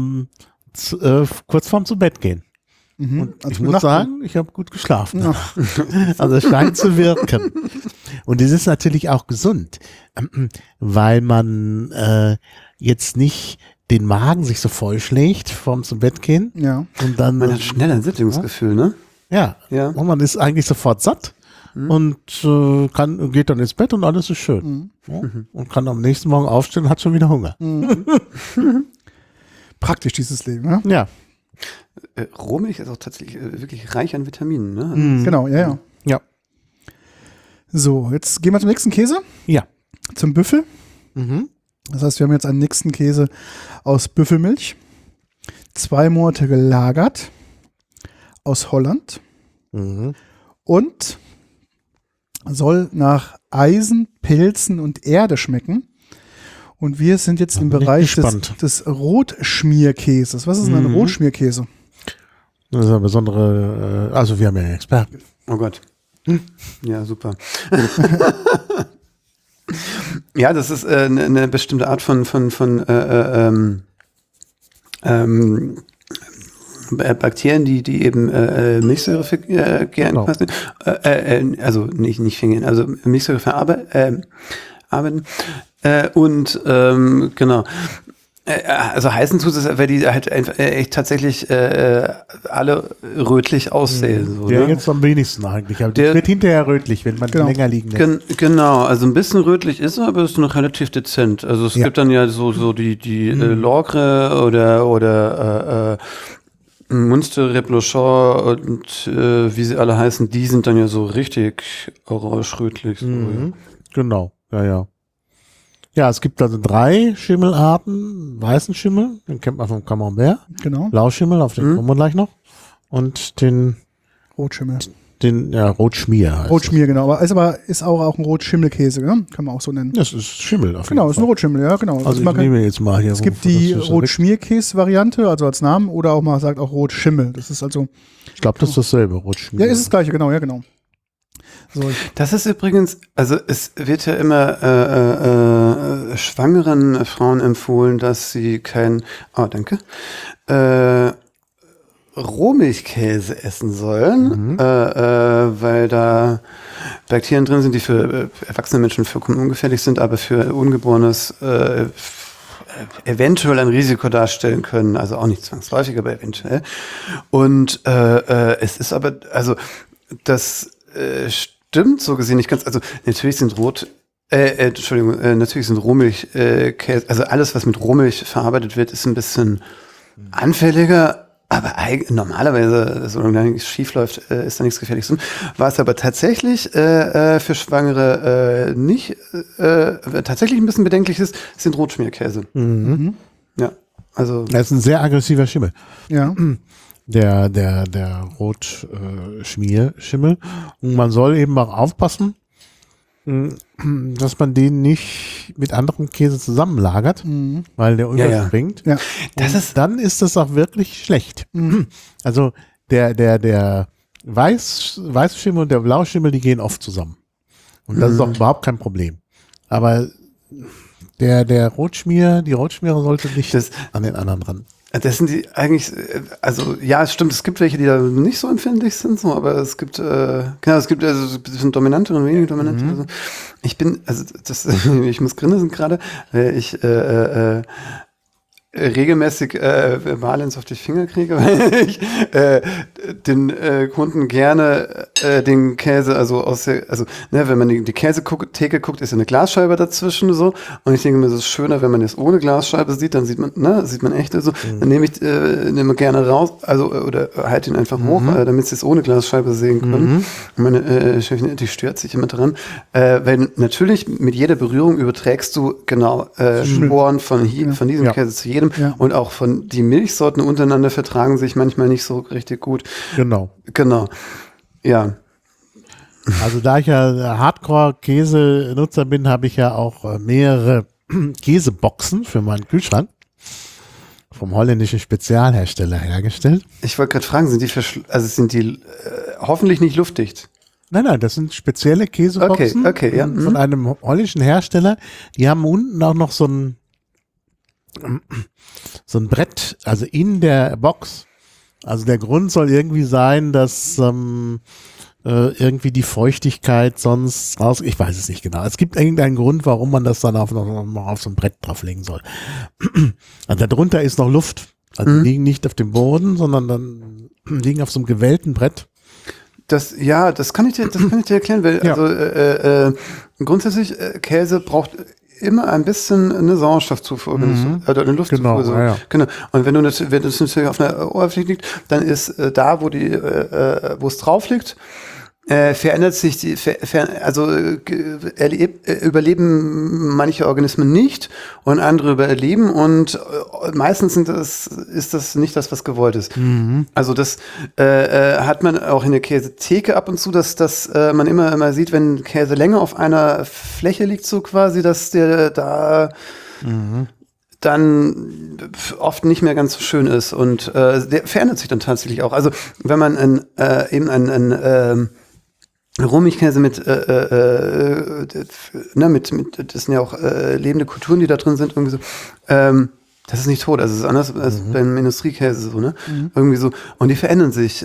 kurz vorm zu Bett gehen. Und Also ich mit muss Nacht- sagen, ich habe gut geschlafen. Also es scheint zu wirken. Und es ist natürlich auch gesund, weil man jetzt nicht den Magen sich so vollschlägt vorm zum Bett gehen Ja. und dann Man hat schnell ein Sättigungsgefühl, ne? ja. Ja. Und man ist eigentlich sofort satt und geht dann ins Bett und alles ist schön. Ja? Und kann am nächsten Morgen aufstehen und hat schon wieder Hunger. Praktisch dieses Leben, ja? Ja. Rohmilch ist auch tatsächlich wirklich reich an Vitaminen, ne? Genau, ja. Ja. So, jetzt gehen wir zum nächsten Käse, Ja. zum Büffel. Mhm. Das heißt, wir haben jetzt einen nächsten Käse aus Büffelmilch, 2 Monate gelagert, aus Holland Mhm. und soll nach Eisen, Pilzen und Erde schmecken. Und wir sind jetzt im bin ich Bereich gespannt. des Rotschmierkäses. Was ist denn ein Rotschmierkäse? Das ist eine besondere, also wir haben ja einen Experten. Oh Gott. Ja, super. Ja, das ist eine bestimmte Art von Bakterien, die eben Milchsäure gern Genau. quasi, also nicht fingieren, also Milchsäure verarbeiten. Genau. Also heißen tut es, weil die halt einfach echt tatsächlich alle rötlich aussehen. So, Der ne? jetzt am wenigsten eigentlich. Aber Der- der wird hinterher rötlich, wenn man Genau. länger liegen lässt. Genau, also ein bisschen rötlich ist er, aber ist noch relativ dezent. Also es Ja. gibt dann ja so die Logre oder Munster, Reblochon und wie sie alle heißen, die sind dann ja so richtig orange-rötlich. So, Mhm. Genau, ja. Ja, es gibt also 3 Schimmelarten. Weißen Schimmel, den kennt man vom Camembert. Genau, Blauschimmel, auf den kommen wir gleich noch. Und den Rotschimmel. Rotschmier heißt Rotschmier, genau. Aber ist auch ein Rotschimmelkäse, ne? Kann man auch so nennen. das. Das ist Schimmel auf jeden Genau, ist ein Fall. Rotschimmel, ja, genau. Also ich nehme jetzt mal hier. es gibt die Rotschmierkäse-Variante, also als Namen, oder auch mal sagt auch Rotschimmel. Das ist also, Ich glaube, das ist dasselbe, Rotschmier. ja, ist das gleiche, genau, ja, genau. So, Das ist übrigens, also es wird ja immer schwangeren Frauen empfohlen, dass sie Rohmilchkäse essen sollen, weil da Bakterien drin sind, die für erwachsene Menschen vollkommen ungefährlich sind, aber für Ungeborenes eventuell ein Risiko darstellen können, also auch nicht zwangsläufig, aber eventuell. Und es ist aber, also das stimmt so gesehen nicht ganz, also natürlich sind natürlich sind Rohmilchkäse, also alles, was mit Rohmilch verarbeitet wird, ist ein bisschen anfälliger, aber normalerweise, solange nichts schief läuft, ist da nichts Gefährliches. Was aber tatsächlich für Schwangere tatsächlich ein bisschen bedenklich ist, sind Rotschmierkäse. Mhm. Ja, also. Das ist ein sehr aggressiver Schimmel. ja. Der Rotschmierschimmel. Und man soll eben auch aufpassen, dass man den nicht mit anderem Käse zusammenlagert, weil der überspringt. Ja. Dann ist das auch wirklich schlecht. Also der weiße Schimmel und der blaue Schimmel, die gehen oft zusammen. Und das ist auch überhaupt kein Problem. Aber die Rotschmiere sollte nicht an den anderen ran. Das sind die eigentlich, also ja, es stimmt, es gibt welche, die da nicht so empfindlich sind, so, aber es gibt, es gibt dominante und weniger dominante. Also ich muss grinsen gerade, weil ich regelmäßig Marlins auf die Finger kriege, weil ich den Kunden gerne den Käse, wenn man die Käsetheke guckt, ist ja eine Glasscheibe dazwischen so, und ich denke mir, es ist schöner, wenn man es ohne Glasscheibe sieht, dann sieht man echt so, dann nehme gerne raus, oder halte ihn einfach hoch, damit sie es ohne Glasscheibe sehen können. Und meine Chefin, die stört sich immer dran, weil natürlich mit jeder Berührung überträgst du Sporen von diesem Käse zu jedem. Ja. Und auch die Milchsorten untereinander vertragen sich manchmal nicht so richtig gut. Genau. Ja. Also da ich ja Hardcore-Käse-Nutzer bin, habe ich ja auch mehrere Käseboxen für meinen Kühlschrank vom holländischen Spezialhersteller hergestellt. Ich wollte gerade fragen, sind die hoffentlich nicht luftdicht? Nein, das sind spezielle Käseboxen von einem holländischen Hersteller. Die haben unten auch noch so ein Brett, also in der Box. Also der Grund soll irgendwie sein, dass irgendwie die Feuchtigkeit sonst raus, ich weiß es nicht genau. Es gibt irgendeinen Grund, warum man das dann noch auf so ein Brett drauflegen soll. Also darunter ist noch Luft. Also die liegen nicht auf dem Boden, sondern dann liegen auf so einem gewellten Brett. Das kann ich dir erklären, weil grundsätzlich Käse braucht immer ein bisschen eine Sauerstoffzufuhr, eine Luftzufuhr. Genau, Genau. Und wenn es natürlich auf einer Oberfläche liegt, dann ist da, wo es drauf liegt, verändert sich überleben manche Organismen nicht und andere überleben, und meistens ist das nicht das, was gewollt ist. Also das hat man auch in der Käsetheke ab und zu, dass man immer sieht, wenn Käse länger auf einer Fläche liegt, so quasi, dass der da dann oft nicht mehr ganz so schön ist, und der verändert sich dann tatsächlich auch. Also wenn man Rohmilchkäse das sind ja auch lebende Kulturen, die da drin sind, irgendwie so, das ist nicht tot, also es ist anders als beim Industriekäse, so, ne? Irgendwie so, und die verändern sich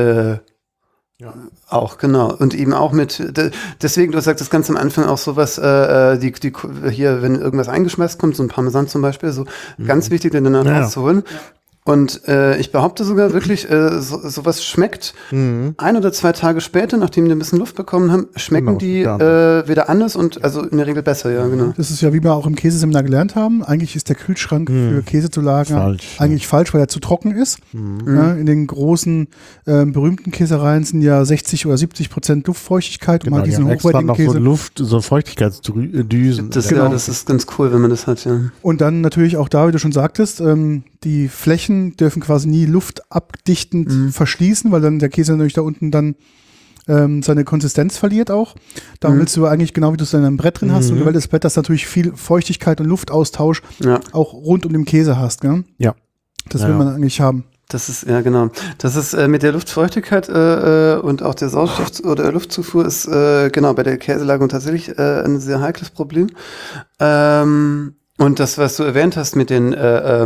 auch, genau, und eben auch deswegen, du sagst das ganz am Anfang auch sowas, hier, wenn irgendwas eingeschmeißt kommt, so ein Parmesan zum Beispiel, so ganz wichtig, den dann rauszuholen. Und ich behaupte sogar wirklich, sowas schmeckt 1 oder 2 Tage später, nachdem die ein bisschen Luft bekommen haben, schmecken die wieder anders und also in der Regel besser, ja, genau. Das ist ja, wie wir auch im Käseseminar gelernt haben, eigentlich ist der Kühlschrank für Käse zu lagern eigentlich falsch, weil er zu trocken ist. Ja, in den großen, berühmten Käsereien sind ja 60 oder 70% Luftfeuchtigkeit. Genau, und diesen hochwertigen Käse. So Feuchtigkeitsdüsen. Das ist ganz cool, wenn man das hat, ja. Und dann natürlich auch da, wie du schon sagtest, die Flächen dürfen quasi nie luftabdichtend verschließen, weil dann der Käse natürlich da unten dann seine Konsistenz verliert auch. Da willst du eigentlich, genau wie du es in einem Brett drin hast, und gewelltes Brett, das natürlich viel Feuchtigkeit und Luftaustausch auch rund um den Käse hast. Gell? Ja. Das will man eigentlich haben. Das ist, ja genau. Das ist mit der Luftfeuchtigkeit und auch der Sauerstoff- oder Luftzufuhr ist genau bei der Käselagerung tatsächlich ein sehr heikles Problem. Und das, was du erwähnt hast mit den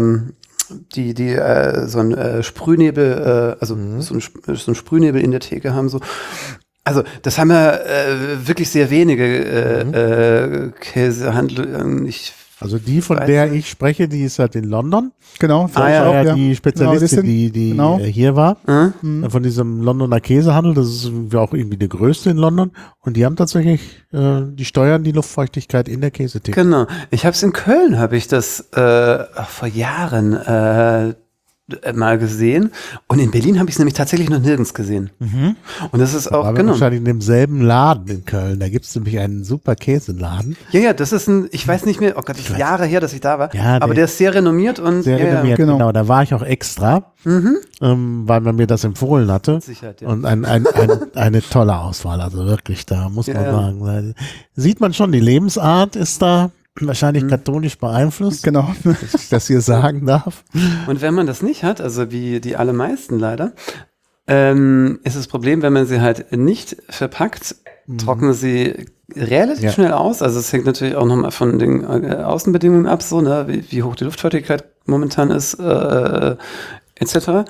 so ein Sprühnebel, so ein Sprühnebel in der Theke haben so. Also das haben ja wirklich sehr wenige Käsehandel. Also die, von der ich spreche, die ist halt in London. Genau. Die Spezialistin, die hier war, von diesem Londoner Käsehandel. Das ist auch irgendwie der größte in London. Und die haben tatsächlich, die steuern die Luftfeuchtigkeit in der Käsetheke. Genau. Ich habe es in Köln, habe ich das vor Jahren mal gesehen. Und in Berlin habe ich es nämlich tatsächlich noch nirgends gesehen. Und das ist auch, genau. Wahrscheinlich in demselben Laden in Köln. Da gibt es nämlich einen super Käseladen. Ja, das ist ich weiß nicht mehr, oh Gott, das ist Jahre her, dass ich da war. Ja, aber der ist sehr renommiert und sehr renommiert, genau. genau. Da war ich auch extra, weil man mir das empfohlen hatte. Sicherheit, ja. Und eine tolle Auswahl, also wirklich, da muss man sagen. Sieht man schon, die Lebensart ist da wahrscheinlich katholisch beeinflusst, Genau. dass ich das hier sagen darf. Und wenn man das nicht hat, also wie die allermeisten leider, ist das Problem, wenn man sie halt nicht verpackt, trocknen sie relativ schnell aus. Also es hängt natürlich auch nochmal von den Außenbedingungen ab, so, ne, wie hoch die Luftfeuchtigkeit momentan ist, etc.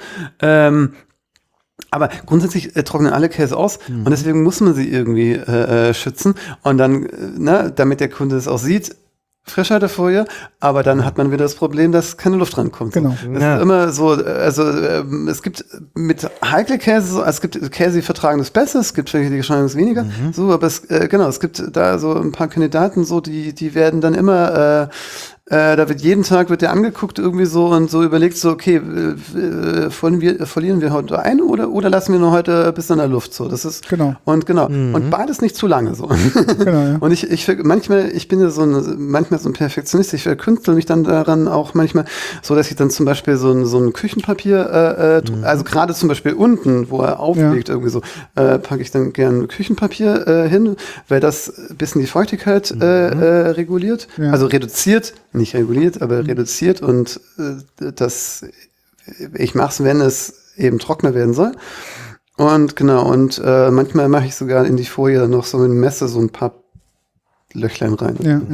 Aber grundsätzlich trocknen alle Käse aus und deswegen muss man sie irgendwie schützen. Und dann, damit der Kunde es auch sieht, Frischhaltefolie, aber dann hat man wieder das Problem, dass keine Luft rankommt. Genau. Das ist immer so, also es gibt mit heikle Käse, so, es gibt Käse, die vertragen das besser, es gibt welche, die geschlagen das weniger, so, aber es gibt da so ein paar Kandidaten, so, die werden dann immer da wird jeden Tag der angeguckt irgendwie so und so überlegt so, okay, verlieren wir heute ein oder lassen wir nur heute bis in der Luft so. Das ist und beides nicht zu lange so. Genau, ja. Und ich bin ja manchmal so ein Perfektionist, ich verkünstle mich dann daran auch manchmal so, dass ich dann zum Beispiel so ein Küchenpapier, also gerade zum Beispiel unten, wo er aufliegt irgendwie so, packe ich dann gern Küchenpapier hin, weil das ein bisschen die Feuchtigkeit reguliert, also reduziert, nicht reguliert, aber reduziert und ich mache es, wenn es eben trockener werden soll. Und genau, und manchmal mache ich sogar in die Folie dann noch so mit dem Messer so ein paar Löchlein rein. Ja.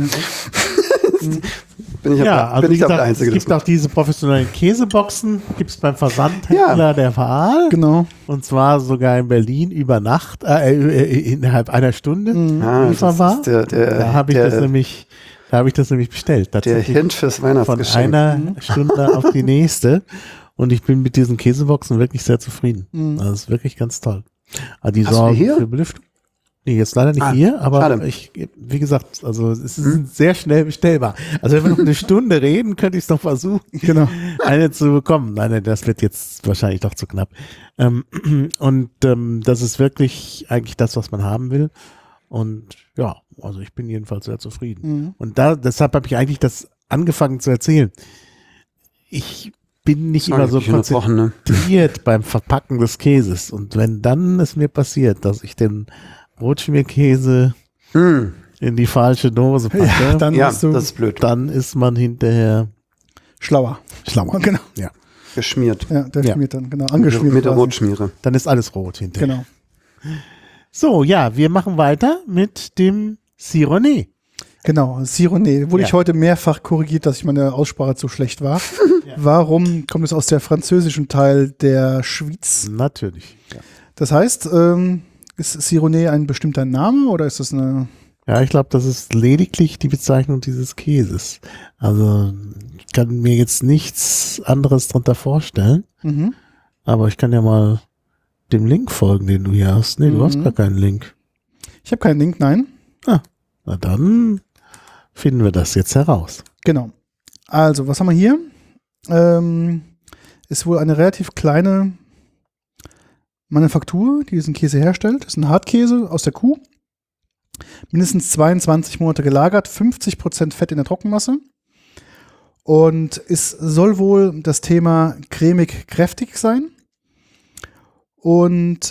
Bin ich der Einzige. Es gibt auch diese professionellen Käseboxen, gibt es beim Versandhändler der Wahl. Genau. Und zwar sogar in Berlin über Nacht, innerhalb einer Stunde lieferbar. Da habe ich das nämlich bestellt. Der Hint fürs Weihnachtsgeschenk. Von einer Stunde auf die nächste. Und ich bin mit diesen Käseboxen wirklich sehr zufrieden. Das ist wirklich ganz toll. Aber die sorgen für Belüftung. Nee, jetzt leider nicht hier, aber wie gesagt, also es ist sehr schnell bestellbar. Also wenn wir noch eine Stunde reden, könnte ich es noch versuchen, eine zu bekommen. Nein, das wird jetzt wahrscheinlich doch zu knapp. Und das ist wirklich eigentlich das, was man haben will. Und ja, also ich bin jedenfalls sehr zufrieden. Und deshalb habe ich eigentlich das angefangen zu erzählen. Ich bin nicht immer so konzentriert beim Verpacken des Käses. Und wenn dann es mir passiert, dass ich den Rotschmierkäse in die falsche Dose packe, das ist blöd. Dann ist man hinterher schlauer. Genau. Ja. Geschmiert. Ja, der schmiert dann, genau. Angeschmiert. Mit der Rotschmiere. Dann ist alles rot hinterher. Genau. So, ja, wir machen weiter mit dem Cironé. Genau, Cironé. Wurde ich heute mehrfach korrigiert, dass ich meine Aussprache zu schlecht war. Warum kommt es aus der französischen Teil der Schweiz? Natürlich. Ja. Das heißt, ist Cironé ein bestimmter Name oder ist das eine... Ja, ich glaube, das ist lediglich die Bezeichnung dieses Käses. Also ich kann mir jetzt nichts anderes darunter vorstellen. Aber ich kann ja mal dem Link folgen, den du hier hast. Nee, du hast gar keinen Link. Ich habe keinen Link, nein. Na dann finden wir das jetzt heraus. Genau. Also, was haben wir hier? Ist wohl eine relativ kleine Manufaktur, die diesen Käse herstellt. Das ist ein Hartkäse aus der Kuh. Mindestens 22 Monate gelagert, 50% Fett in der Trockenmasse. Und es soll wohl das Thema cremig kräftig sein. Und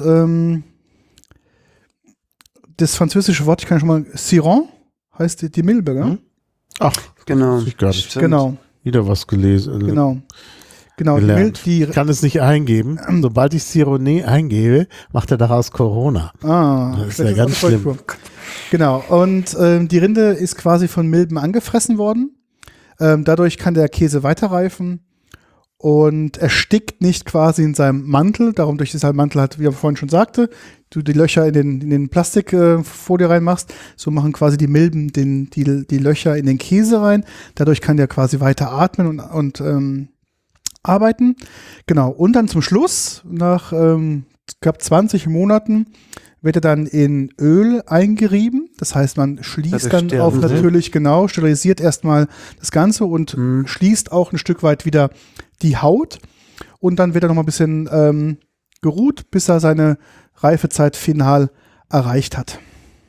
das französische Wort, ich kann schon mal, Ciron, heißt die Milbe, gell? Ach, genau. Ich gar nicht. Genau. Wieder was gelesen. Genau. Genau, gelernt. Ich kann es nicht eingeben. Sobald ich Cironé eingebe, macht er daraus Corona. Das ist ja ganz schlimm. Genau, und die Rinde ist quasi von Milben angefressen worden. Dadurch kann der Käse weiterreifen und erstickt nicht quasi in seinem Mantel. Darum, durch diesen Mantel hat, wie er vorhin schon sagte, du die Löcher in den Plastikfolie reinmachst, so machen quasi die Milben die Löcher in den Käse rein. Dadurch kann der quasi weiter atmen und arbeiten. Genau, und dann zum Schluss, nach knapp 20 Monaten, wird er dann in Öl eingerieben. Das heißt, man schließt dann auf natürlich, genau, sterilisiert erstmal das Ganze und schließt auch ein Stück weit wieder die Haut. Und dann wird er noch mal ein bisschen geruht, bis er seine Reifezeit final erreicht hat.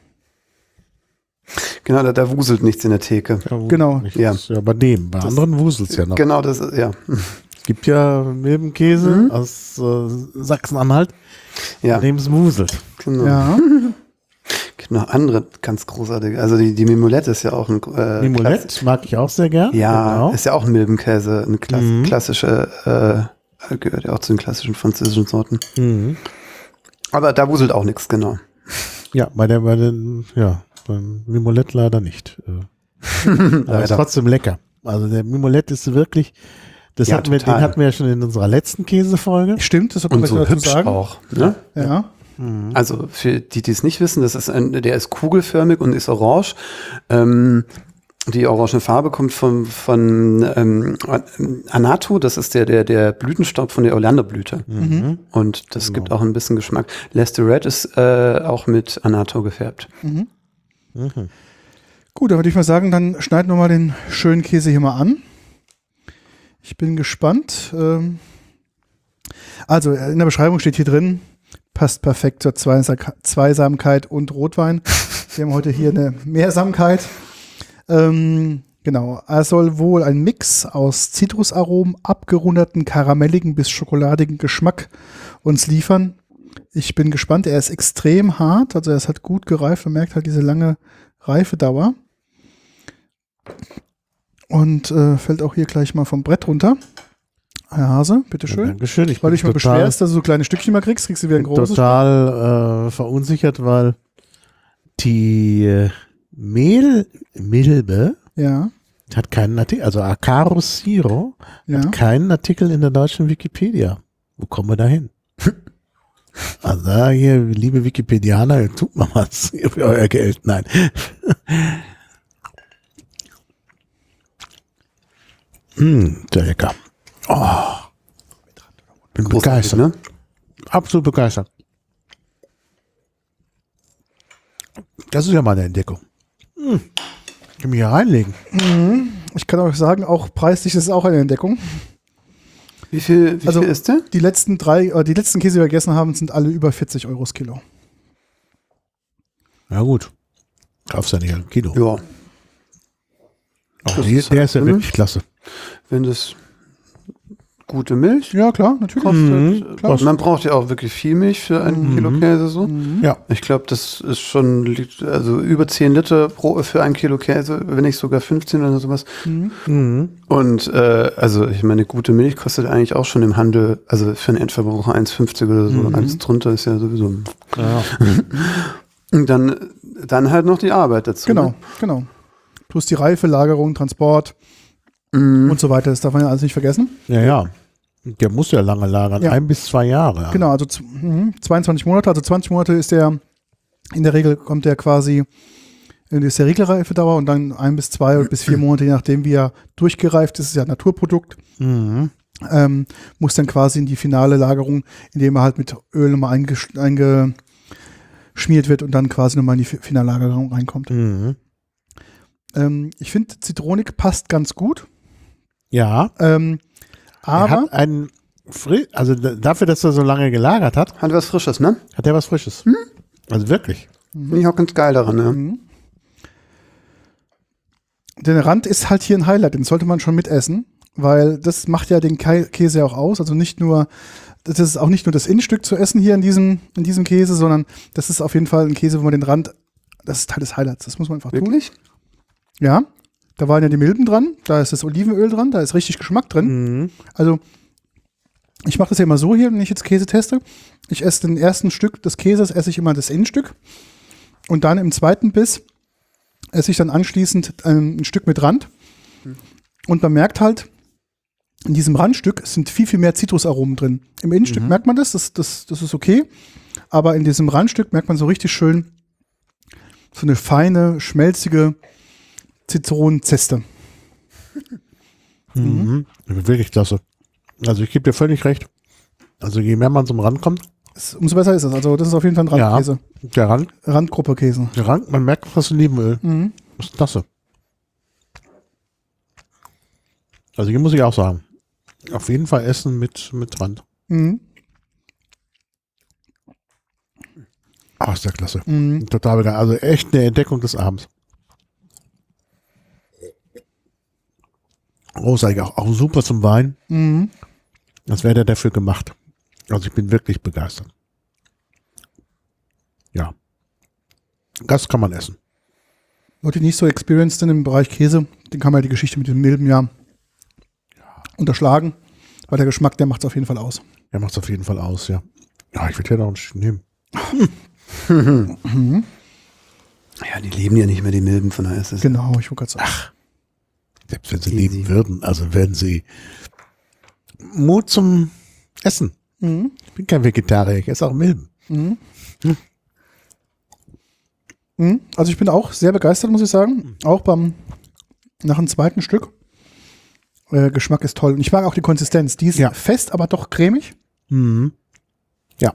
Genau, da wuselt nichts in der Theke. Ja, genau. Ja, bei dem. Bei anderen wuselt es ja noch. Genau, das ist, ja. Es gibt ja Milbenkäse aus Sachsen-Anhalt, bei dem es wuselt. Genau. Ja. Gibt noch andere ganz großartige. Also die Mimolette ist ja auch ein Mimolette mag ich auch sehr gern. Ja, genau. ist ja auch ein Milbenkäse, eine klassische, gehört ja auch zu den klassischen französischen Sorten. Aber da wuselt auch nichts, genau. Ja, beim Mimolette leider nicht. Aber ist trotzdem lecker. Also der Mimolette ist wirklich, den hatten wir ja schon in unserer letzten Käsefolge. Stimmt, das und so hübsch sagen. Auch. Ne? Ja. Also für die es nicht wissen, der ist kugelförmig und ist orange. Die orange Farbe kommt von Annatto, das ist der Blütenstaub von der Oleanderblüte. Und das gibt auch ein bisschen Geschmack. Lester Red ist auch mit Annatto gefärbt. Gut, dann würde ich mal sagen, dann schneiden wir mal den schönen Käse hier mal an. Ich bin gespannt. Also in der Beschreibung steht hier drin, passt perfekt zur Zweisamkeit und Rotwein. Wir haben heute hier eine Mehrsamkeit. Genau, er soll wohl ein Mix aus Zitrusaromen, abgerundeten, karamelligen bis schokoladigen Geschmack uns liefern. Ich bin gespannt, er ist extrem hart, also er ist halt gut gereift, man merkt halt diese lange Reifedauer. Und fällt auch hier gleich mal vom Brett runter. Herr Hase, bitteschön. Ja, Dankeschön. Weil du dich mal beschwerst, dass du so kleine Stückchen mal kriegst du wieder ein großes. Total verunsichert, weil die Milbe hat keinen Artikel, also Acarus Siro hat keinen Artikel in der deutschen Wikipedia. Wo kommen wir da hin? Also da hier, liebe Wikipedianer, tut mal was für euer Geld. Nein. Sehr lecker. Oh, bin begeistert. Ne? Absolut begeistert. Das ist ja mal eine Entdeckung. Ich kann mich hier reinlegen. Ich kann euch sagen, auch preislich ist es auch eine Entdeckung. Wie viel ist der? Die letzten Käse, die wir gegessen haben, sind alle über 40 Euro das Kilo. Ja gut. Kaufst ja nicht ein Kilo. Ja. Aber der ist ja wirklich klasse. Wenn das gute Milch. Ja, klar, natürlich. Klar. Man braucht ja auch wirklich viel Milch für einen Kilo Käse. So. Ja. Ich glaube, das ist schon über 10 Liter für ein Kilo Käse, wenn nicht sogar 15 oder sowas. Und also ich meine, gute Milch kostet eigentlich auch schon im Handel, also für einen Endverbraucher 1,50 oder so. Alles drunter ist ja sowieso. Ja. Und dann halt noch die Arbeit dazu. Genau. Plus die Reife, Lagerung, Transport und so weiter. Das darf man ja alles nicht vergessen. Ja. Der muss ja lange lagern. 1 bis 2 Jahre. Genau, also 22 Monate. Also 20 Monate ist der, in der Regel kommt der quasi, ist der Regelreifedauer und dann 1 bis 2 bis 4 Monate, je nachdem wie er durchgereift ist, ist ja ein Naturprodukt. Muss dann quasi in die finale Lagerung, indem er halt mit Öl nochmal eingeschmiert wird und dann quasi nochmal in die Finallagerung reinkommt. Ich finde, Zitronik passt ganz gut. Ja. Aber er hat also dafür, dass er so lange gelagert hat. Hat was Frisches, ne? Hat er was Frisches. Also wirklich. Bin ich auch ganz geil daran, ne? Der Rand ist halt hier ein Highlight, den sollte man schon mitessen, weil das macht ja den Käse auch aus. Also das ist auch nicht nur das Innenstück zu essen hier in diesem Käse, sondern das ist auf jeden Fall ein Käse, wo man den Rand, das ist Teil des Highlights, das muss man einfach tun. Wirklich? Ja, da waren ja die Milben dran, da ist das Olivenöl dran, da ist richtig Geschmack drin. Also Ich mache das ja immer so hier, wenn ich jetzt Käse teste. Ich esse den ersten Stück des Käses, esse ich immer das Innenstück. Und dann im zweiten Biss esse ich dann anschließend ein Stück mit Rand. Und man merkt halt, in diesem Randstück sind viel, viel mehr Zitrusaromen drin. Im Innenstück merkt man das ist okay. Aber in diesem Randstück merkt man so richtig schön so eine feine, schmelzige Zitronenzeste. Wirklich klasse. Also ich gebe dir völlig recht. Also je mehr man zum Rand kommt. Umso besser ist es. Also das ist auf jeden Fall ein Randkäse. Ja, der Rand. Randgruppe Käse. Der Rand, man merkt fast Olivenöl. Das ist klasse. Also hier muss ich auch sagen, auf jeden Fall essen mit Rand. Ah, ist ja klasse. Total begeistert. Also echt eine Entdeckung des Abends. Großartig, auch super zum Wein. Das wäre der dafür gemacht. Also ich bin wirklich begeistert. Ja. Das kann man essen. Leute, die nicht so experienced sind im Bereich Käse, den kann man ja die Geschichte mit den Milben ja unterschlagen, weil der Geschmack, der macht es auf jeden Fall aus. Der macht es auf jeden Fall aus, ja. Ja, ich würde ja noch ein Stück nehmen. Ja, die leben ja nicht mehr, die Milben, von daher ist es. Genau, ich wollte gerade sagen. Selbst wenn sie leben würden, also werden sie Mut zum Essen. Ich bin kein Vegetarier, ich esse auch Milben. Also ich bin auch sehr begeistert, muss ich sagen. Auch nach dem zweiten Stück. Geschmack ist toll. Und ich mag auch die Konsistenz. Die ist fest, aber doch cremig. Ja.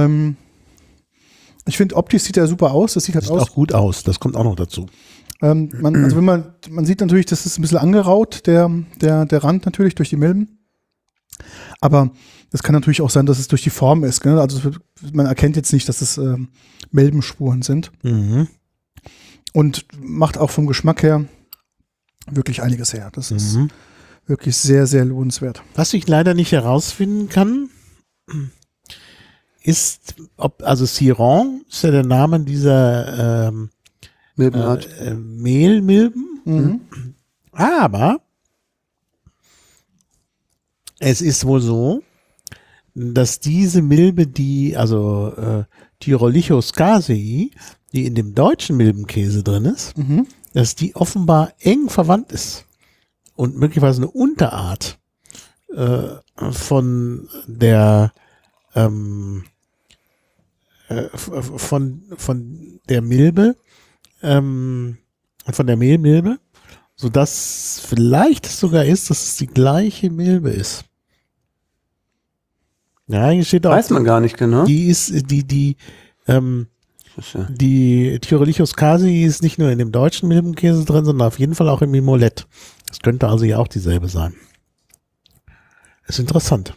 Ich finde, optisch sieht er super aus. Das sieht halt Sieht aus. auch gut aus, das kommt auch noch dazu. Man sieht natürlich, das ist ein bisschen angeraut, der Rand natürlich durch die Milben. Aber es kann natürlich auch sein, dass es durch die Form ist. Gell? Also man erkennt jetzt nicht, dass es Milbenspuren sind. Und macht auch vom Geschmack her wirklich einiges her. Das ist wirklich sehr, sehr lohnenswert. Was ich leider nicht herausfinden kann, ist, also Sirron ist ja der Name dieser Milbenart. Mehlmilben. Aber es ist wohl so, dass diese Milbe, also Tyrolychus casei, die in dem deutschen Milbenkäse drin ist, dass die offenbar eng verwandt ist und möglicherweise eine Unterart von der von der Milbe, von der Mehlmilbe, sodass vielleicht es sogar ist, dass es die gleiche Milbe ist. Ja, hier steht auch. Weiß man gar nicht genau. Die Tyrolychus casei ist nicht nur in dem deutschen Milbenkäse drin, sondern auf jeden Fall auch im Mimolette. Das könnte also ja auch dieselbe sein. Ist interessant.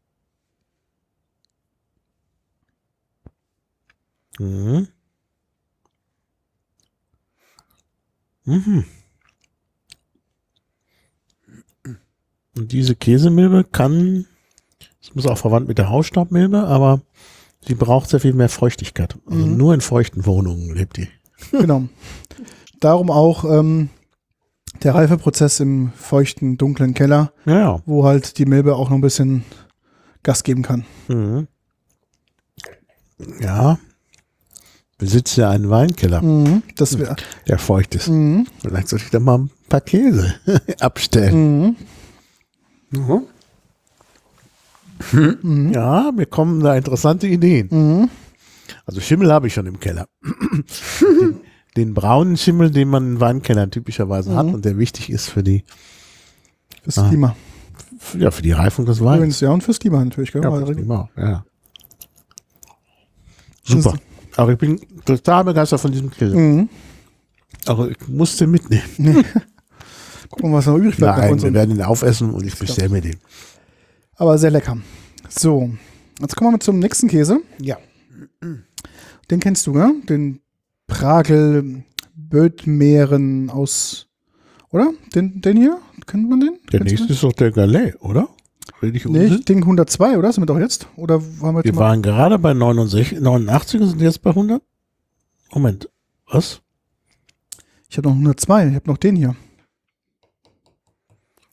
Und diese Käsemilbe es muss auch verwandt mit der Hausstaubmilbe, aber sie braucht sehr viel mehr Feuchtigkeit. Also nur in feuchten Wohnungen lebt die. Genau. Darum auch der Reifeprozess im feuchten, dunklen Keller, wo halt die Milbe auch noch ein bisschen Gas geben kann. Ja. Besitzt ja einen Weinkeller, der feucht ist. Vielleicht sollte ich da mal ein paar Käse abstellen. Ja, mir kommen da interessante Ideen. Also Schimmel habe ich schon im Keller. Den braunen Schimmel, den man in Weinkellern typischerweise hat und der wichtig ist für fürs Klima. Ja, für die Reifung des Weins. Übrigens, ja, und fürs Klima natürlich. Gell? Ja, fürs Klima, ja. Super. Aber ich bin total begeistert von diesem Käse. Aber ich musste mitnehmen. Gucken wir mal, was noch übrig bleibt. Nein, wir werden ihn aufessen und ich bestelle mir den. Aber sehr lecker. So, jetzt kommen wir zum nächsten Käse. Ja. Den kennst du, ne? Den Pragel Bödmeren aus, oder? Den hier? Kennt man den? Der nächste ist doch der Galais, oder? Nee, Ding 102, oder? Sind wir doch jetzt? Oder haben wir jetzt Wir waren gerade bei 89 und sind jetzt bei 100? Moment, was? Ich habe noch 102, ich habe noch den hier.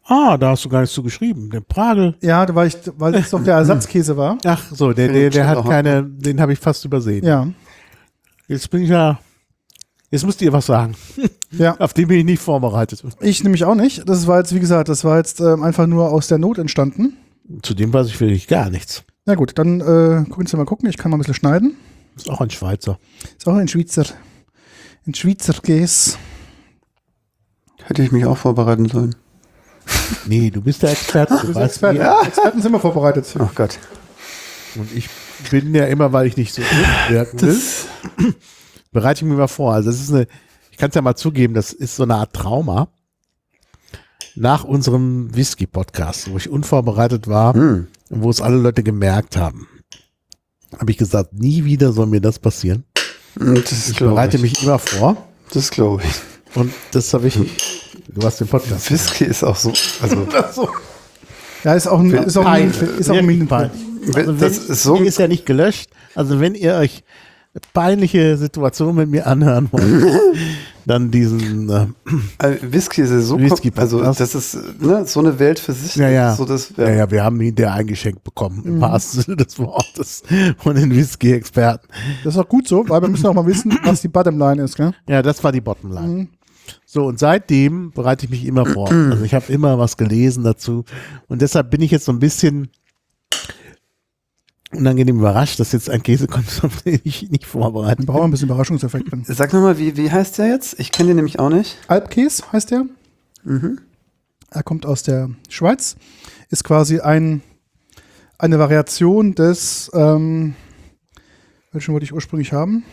Ah, da hast du gar nichts zu geschrieben. Der Pragel. Ja, weil es doch der Ersatzkäse war. Ach so, der hat keine, den habe ich fast übersehen. Ja. Jetzt müsst ihr was sagen. Ja. Auf den bin ich nicht vorbereitet. Ich nämlich auch nicht. Das war jetzt, wie gesagt, einfach nur aus der Not entstanden. Zu dem weiß ich wirklich gar nichts. Na gut, dann können Sie mal gucken. Ich kann mal ein bisschen schneiden. Ist auch ein Schweizer. Ist auch ein Schweizer Käse. Hätte ich mich auch vorbereiten sollen. Nee, du bist der Experte. Du bist Experte. Ja. Experten sind immer vorbereitet. Ach Gott. Und ich bin ja immer, weil ich nicht so gut wirken will, bereite ich mir mal vor. Also ich kann es ja mal zugeben, das ist so eine Art Trauma. Nach unserem Whisky-Podcast, wo ich unvorbereitet war und wo es alle Leute gemerkt haben, habe ich gesagt, nie wieder soll mir das passieren. Ich bereite mich immer vor. Das glaube ich. Und das habe ich. Du hast den Podcast. Whisky ist auch so. Also Ja, ist auch ein Minenfall. Also das ist so. ist ja nicht gelöscht. Also wenn ihr euch peinliche Situationen mit mir anhören wollt, dann diesen Whisky ist ja so. Also das ist so eine Welt für sich. Ja. So das, ja, wir haben ihn der eingeschenkt bekommen, im wahrsten Sinne des Wortes, von den Whisky-Experten. Das ist auch gut so, weil wir müssen auch mal wissen, was die Bottomline ist, gell? Ja, das war die Bottomline. So, und seitdem bereite ich mich immer vor. Also ich habe immer was gelesen dazu. Und deshalb bin ich jetzt so ein bisschen unangenehm überrascht, dass jetzt ein Käse kommt, auf den ich nicht vorbereitet Wir brauchen ein bisschen Überraschungseffekt drin. Sag nochmal, wie heißt der jetzt? Ich kenne den nämlich auch nicht. Alpkäse heißt der. Er kommt aus der Schweiz. Ist quasi eine Variation des, welchen wollte ich ursprünglich haben?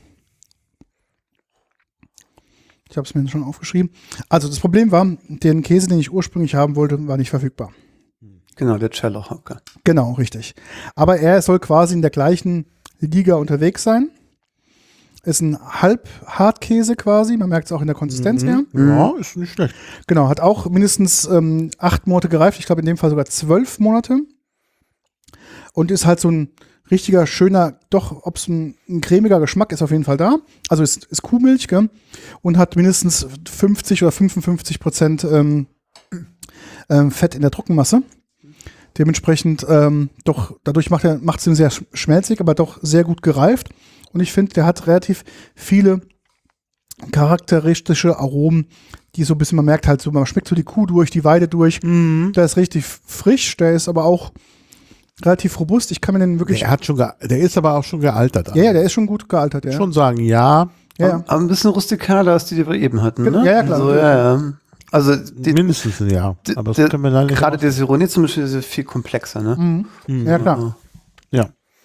Ich habe es mir schon aufgeschrieben. Also das Problem war, den Käse, den ich ursprünglich haben wollte, war nicht verfügbar. Genau, der Cello-Hocker. Genau, richtig. Aber er soll quasi in der gleichen Liga unterwegs sein. Ist ein Halb-Hartkäse quasi. Man merkt es auch in der Konsistenz her. Ja, ist nicht schlecht. Genau, hat auch mindestens 8 Monate gereift. Ich glaube in dem Fall sogar 12 Monate. Und ist halt so ein richtiger, schöner, doch, ob es ein cremiger Geschmack ist, auf jeden Fall da. Also ist Kuhmilch, gell? Und hat mindestens 50 oder 55% Fett in der Trockenmasse. Dementsprechend dadurch macht es ihn sehr schmelzig, aber doch sehr gut gereift. Und ich finde, der hat relativ viele charakteristische Aromen, die so ein bisschen, man merkt halt so, man schmeckt so die Kuh durch, die Weide durch. Der ist richtig frisch, der ist aber auch relativ robust. Ich kann mir den wirklich. Der ist aber auch schon gealtert. Ja, der ist schon gut gealtert, ja. Schon sagen, ja. Ja. Aber ein bisschen rustikaler, als die wir eben hatten, ne? Ja, klar. Also, ja. Also Mindestens ein Jahr. Aber das können wir leider nicht. Gerade der Sironi zum Beispiel ist viel komplexer, ne? Ja, klar. Ja.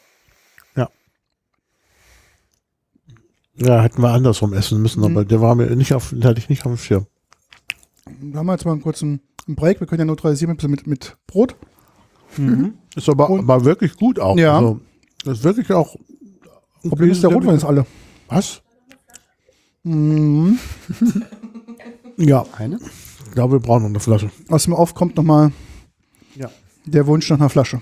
Ja, hätten wir andersrum essen müssen, aber der war mir nicht hatte ich nicht auf dem Schirm. Da haben wir jetzt mal einen kurzen Break. Wir können ja neutralisieren mit Brot. Ist aber wirklich gut auch. Ja. Also, das ist wirklich auch. Problem ist, der Rotwein ist alle. Was? Ja. Eine? Ich glaube, wir brauchen noch eine Flasche. Aus dem Off kommt nochmal der Wunsch nach einer Flasche.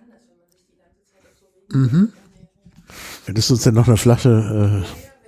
Hättest du uns denn noch eine Flasche?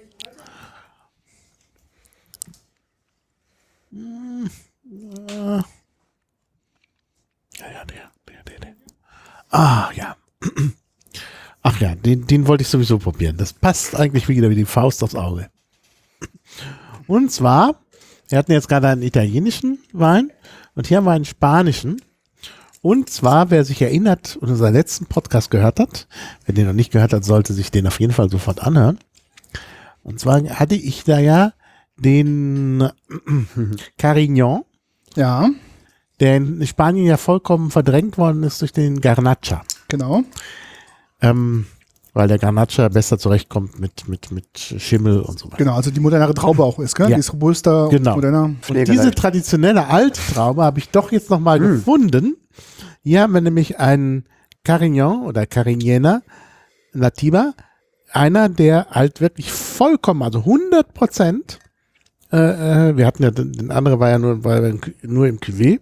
Der. Ah, ja. Ach ja, den wollte ich sowieso probieren. Das passt eigentlich wieder wie die Faust aufs Auge. Und zwar, wir hatten jetzt gerade einen italienischen Wein und hier haben wir einen spanischen. Und zwar, wer sich erinnert und unseren letzten Podcast gehört hat, wer den noch nicht gehört hat, sollte sich den auf jeden Fall sofort anhören. Und zwar hatte ich da ja den Carignan, Ja, der in Spanien ja vollkommen verdrängt worden ist durch den Garnacha. genau. Weil der Garnacha besser zurechtkommt mit Schimmel und so weiter. Genau, also die modernere Traube auch ist, gell? Ja. Die ist robuster Genau. und moderner. Und diese traditionelle Alttraube habe ich doch jetzt nochmal gefunden. Hier haben wir nämlich einen Carignan oder Carignana Nativa. Einer, der halt wirklich vollkommen, also 100%, wir hatten ja, den andere war ja nur im Cuvée,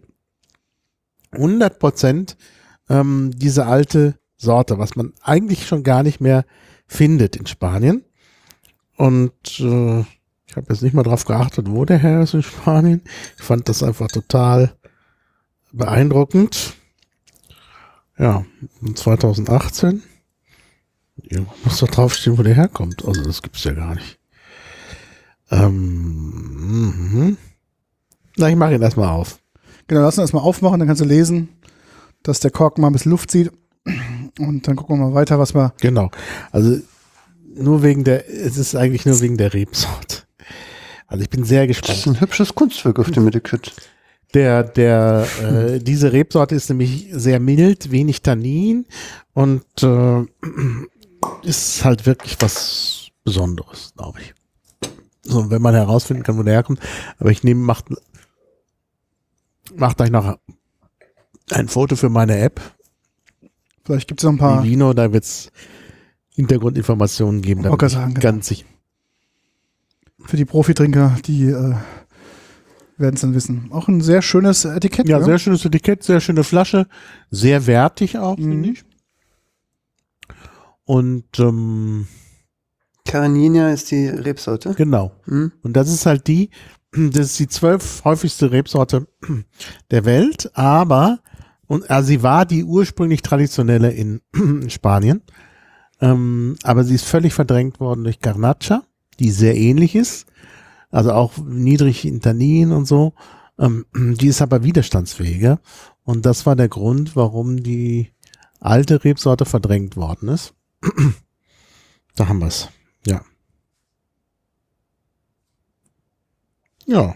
100% diese alte Sorte, was man eigentlich schon gar nicht mehr findet in Spanien. Und ich habe jetzt nicht mal drauf geachtet, wo der Herr ist in Spanien. Ich fand das einfach total beeindruckend. Ja, 2018. Muss doch draufstehen, wo der herkommt. Also das gibt's ja gar nicht. Na, ich mache ihn erstmal auf. Genau, lass uns erstmal aufmachen, dann kannst du lesen, dass der Korken mal ein bisschen Luft sieht. Und dann gucken wir mal weiter, was wir. Genau. Also es ist eigentlich nur wegen der Rebsorte. Also ich bin sehr Das gespannt. ist ein hübsches Kunstwerk auf dem Etikett. Diese Rebsorte ist nämlich sehr mild, wenig Tannin und ist halt wirklich was Besonderes, glaube ich. So, wenn man herausfinden kann, wo der herkommt. Aber ich macht gleich noch ein Foto für meine App. Vielleicht gibt es noch ein paar. Vivino, da wird es Hintergrundinformationen geben. Da bin ich sagen, ganz sicher. Für die Profitrinker, die werden es dann wissen. Auch ein sehr schönes Etikett. Ja, ne? sehr schönes Etikett, sehr schöne Flasche, sehr wertig auch, finde ich. Und Carignan ist die Rebsorte. genau. Hm? Und das ist halt das ist die 12 häufigste Rebsorte der Welt, aber sie war die ursprünglich traditionelle in Spanien, aber sie ist völlig verdrängt worden durch Garnacha, die sehr ähnlich ist, also auch niedrig in Tannin und so. Die ist aber widerstandsfähiger und das war der Grund, warum die alte Rebsorte verdrängt worden ist. Da haben wir es. Ja. Ja.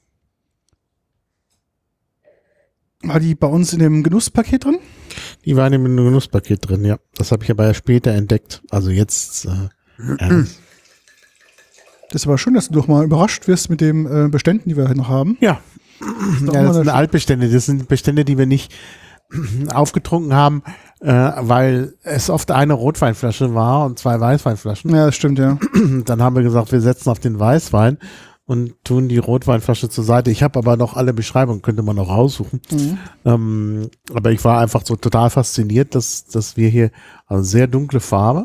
War die bei uns in dem Genusspaket drin? Die waren im Genusspaket drin, ja. Das habe ich aber erst später entdeckt. Also jetzt. Das ist aber schön, dass du doch mal überrascht wirst mit den Beständen, die wir noch haben. Ja. Doch Ja, mal das sind eine- Altbestände. Das sind Bestände, die wir nicht aufgetrunken haben, weil es oft eine Rotweinflasche war und 2 Weißweinflaschen. Ja, das stimmt, ja. Dann haben wir gesagt, wir setzen auf den Weißwein und tun die Rotweinflasche zur Seite. Ich habe aber noch alle Beschreibungen, könnte man noch raussuchen. Aber ich war einfach so total fasziniert, dass wir hier, also sehr dunkle Farbe.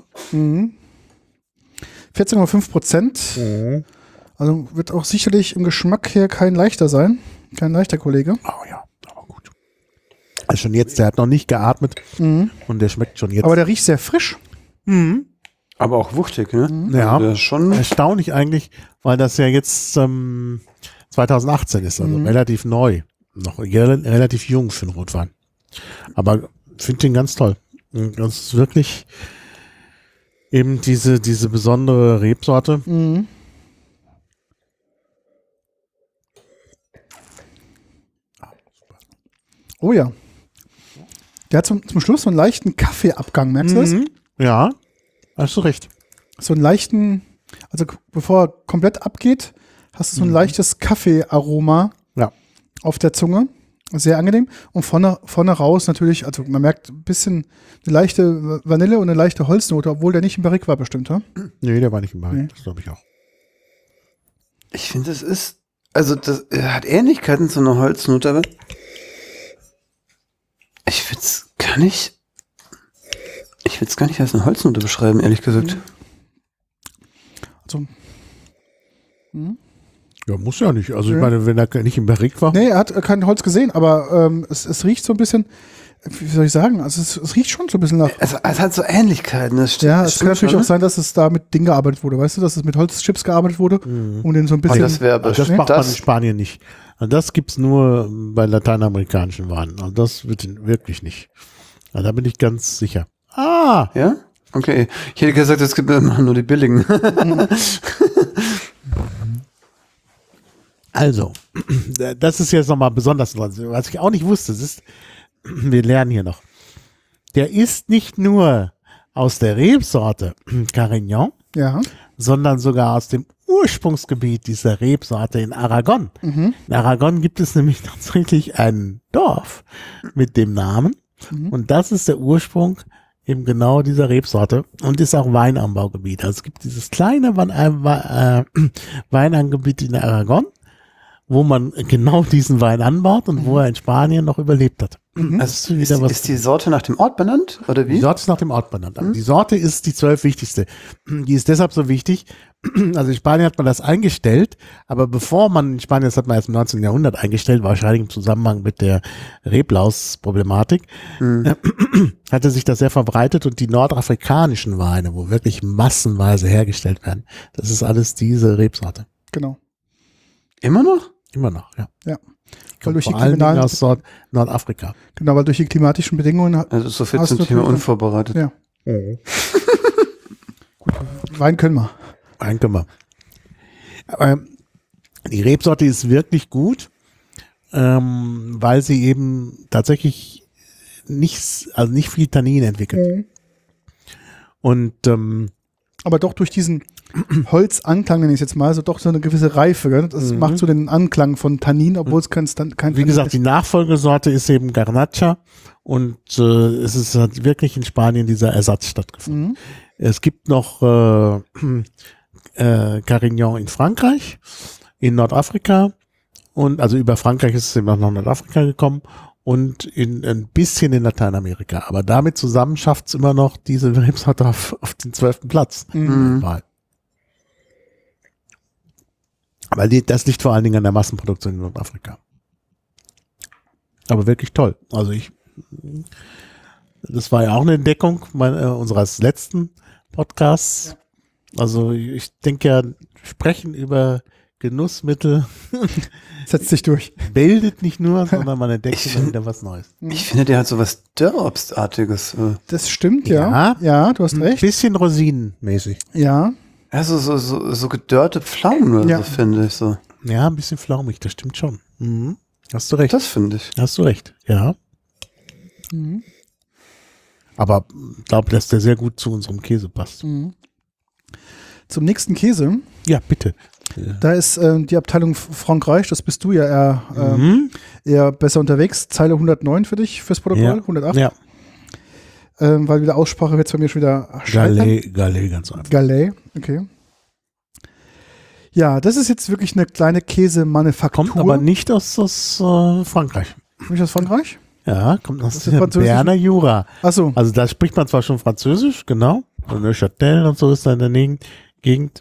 14,5%. Also wird auch sicherlich im Geschmack hier kein leichter sein. Kein leichter Kollege. Oh ja, aber gut. Also schon jetzt, der hat noch nicht geatmet und der schmeckt schon jetzt. Aber der riecht sehr frisch. Aber auch wuchtig, ne? Ja. Der ist schon. Erstaunlich eigentlich, weil das ja jetzt 2018 ist, also relativ neu. Noch relativ jung für einen Rotwein. Aber finde den ganz toll. Und das ist wirklich eben diese besondere Rebsorte. Oh ja. Der hat zum Schluss so einen leichten Kaffeeabgang, merkst du das? Ja, hast du recht. So einen leichten, also bevor er komplett abgeht, hast du so ein leichtes Kaffeearoma Ja. auf der Zunge. Sehr angenehm. Und vorne raus natürlich, also man merkt ein bisschen eine leichte Vanille und eine leichte Holznote, obwohl der nicht im Barrique war bestimmt, ja? Nee, der war nicht im Barrique, Nee. das glaube ich auch. Ich finde, das ist. Also, das hat Ähnlichkeiten zu einer Holznote, aber. Ich würde es gar nicht. Ich würde es gar nicht als eine Holznote beschreiben, ehrlich gesagt. Also, Ja, muss ja nicht. Also ich Ja. meine, wenn er nicht im Barrique war. nee, er hat kein Holz gesehen, aber es riecht so ein bisschen, wie soll ich sagen, also es riecht schon so ein bisschen nach. Es hat so Ähnlichkeiten. Das stimmt, Ja, das es kann stimmt natürlich schon, auch ne? sein, dass es da mit Ding gearbeitet wurde, weißt du, dass es mit Holzchips gearbeitet wurde, um den so ein bisschen. das wäre aber Das schön. macht man in Spanien nicht. Also das gibt's nur bei lateinamerikanischen Weinen. Also das wird wirklich nicht. Also da bin ich ganz sicher. Ah! Ja? Okay. Ich hätte gesagt, es gibt immer nur die billigen. Also, das ist jetzt nochmal besonders, was ich auch nicht wusste, das ist, wir lernen hier noch. Der ist nicht nur aus der Rebsorte Carignan, Ja. sondern sogar aus dem Ursprungsgebiet dieser Rebsorte in Aragon. In Aragon gibt es nämlich tatsächlich ein Dorf mit dem Namen und das ist der Ursprung eben genau dieser Rebsorte und ist auch Weinanbaugebiet. Also es gibt dieses kleine Weinanbaugebiet in Aragon, wo man genau diesen Wein anbaut und wo er in Spanien noch überlebt hat. Das ist wieder was. Ist die Sorte nach dem Ort benannt, oder wie? Die Sorte ist nach dem Ort benannt. Die Sorte ist die 12 wichtigste. Die ist deshalb so wichtig. Also in Spanien hat man das eingestellt, aber in Spanien, das hat man erst im 19. Jahrhundert eingestellt, wahrscheinlich im Zusammenhang mit der Reblaus-Problematik, hatte sich das sehr verbreitet und die nordafrikanischen Weine, wo wirklich massenweise hergestellt werden, das ist alles diese Rebsorte. Genau. Immer noch? Immer noch, ja. Ja. Weil durch vor allen Dingen aus Nordafrika. Genau, weil durch die klimatischen Bedingungen. Also so viel zum Thema unvorbereitet. Ja. Gut, Wein können wir. Wein können wir. Aber die Rebsorte ist wirklich gut, weil sie eben tatsächlich nicht viel Tannin entwickelt. Und aber doch durch diesen Holzanklang, nenne ich es jetzt mal, so doch so eine gewisse Reife. Gell? Das macht so den Anklang von Tannin, obwohl es kein Tannin wie gesagt, ist. die Nachfolgesorte ist eben Garnacha und es ist halt wirklich in Spanien dieser Ersatz stattgefunden. Es gibt noch Carignan in Frankreich, in Nordafrika und also über Frankreich ist es eben auch nach Nordafrika gekommen und ein bisschen in Lateinamerika. Aber damit zusammen schafft es immer noch diese Rebsorte auf den 12. Platz. Aber das liegt vor allen Dingen an der Massenproduktion in Nordafrika. Aber wirklich toll. Also das war ja auch eine Entdeckung unseres letzten Podcasts. Ja. Also ich denke ja, sprechen über Genussmittel setzt sich durch. Bildet nicht nur, sondern man entdeckt immer wieder was Neues. Ich finde, der hat so was Dörrobstartiges. Das stimmt, ja. Ja, du hast recht. Ein bisschen rosinenmäßig. Ja. Ja, so gedörrte Pflaumen oder so, finde ich so. Ja, ein bisschen flaumig, das stimmt schon. Hast du recht. Das finde ich. Hast du recht, ja. Aber ich glaube, dass der sehr gut zu unserem Käse passt. Zum nächsten Käse. Ja, bitte. Da ist die Abteilung Frankreich, das bist du ja eher besser unterwegs. Zeile 109 für dich, fürs Protokoll, Ja. 108. Ja. Weil wieder Aussprache wird es bei mir schon wieder scheitern. Galais, ganz einfach. Galais, okay. Ja, das ist jetzt wirklich eine kleine Käsemanufaktur. Kommt aber nicht aus Frankreich. Nicht aus Frankreich? Ja, kommt aus Das ist französisch? Berner Jura. Achso. Also da spricht man zwar schon Französisch, genau. Und Neuchâtel und so ist da in der Gegend.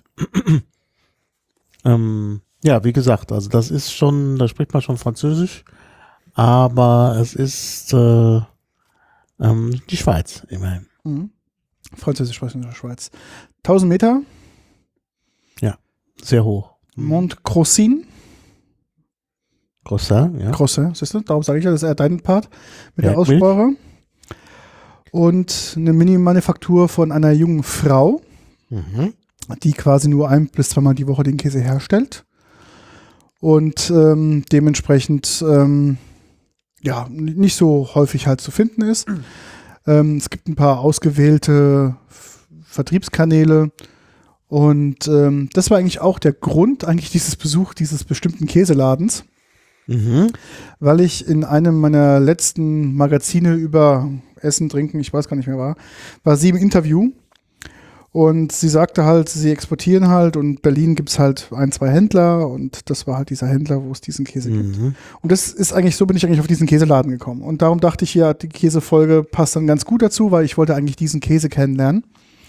Ja, wie gesagt, also das ist schon, da spricht man schon Französisch, aber es ist die Schweiz immerhin. Französisch sprechen in der Schweiz. 1000 Meter. Ja, sehr hoch. Mont Crossin. Crossin, ja. Crossin, siehst du? Darum sage ich ja, das ist eher dein Part mit der Bergmilch. Aussprache. Und eine Mini-Manufaktur von einer jungen Frau, die quasi nur 1 bis 2 Mal die Woche den Käse herstellt. Und dementsprechend ja, nicht so häufig halt zu finden ist. Es gibt ein paar ausgewählte Vertriebskanäle und das war eigentlich auch der Grund eigentlich dieses Besuch dieses bestimmten Käseladens, weil ich in einem meiner letzten Magazine über Essen, Trinken, ich weiß gar nicht mehr war sie im Interview und sie sagte halt, sie exportieren halt und in Berlin gibt es halt 1, 2 Händler und das war halt dieser Händler, wo es diesen Käse gibt. Und das ist eigentlich, so bin ich eigentlich auf diesen Käseladen gekommen und darum dachte ich, ja, die Käsefolge passt dann ganz gut dazu, weil ich wollte eigentlich diesen Käse kennenlernen.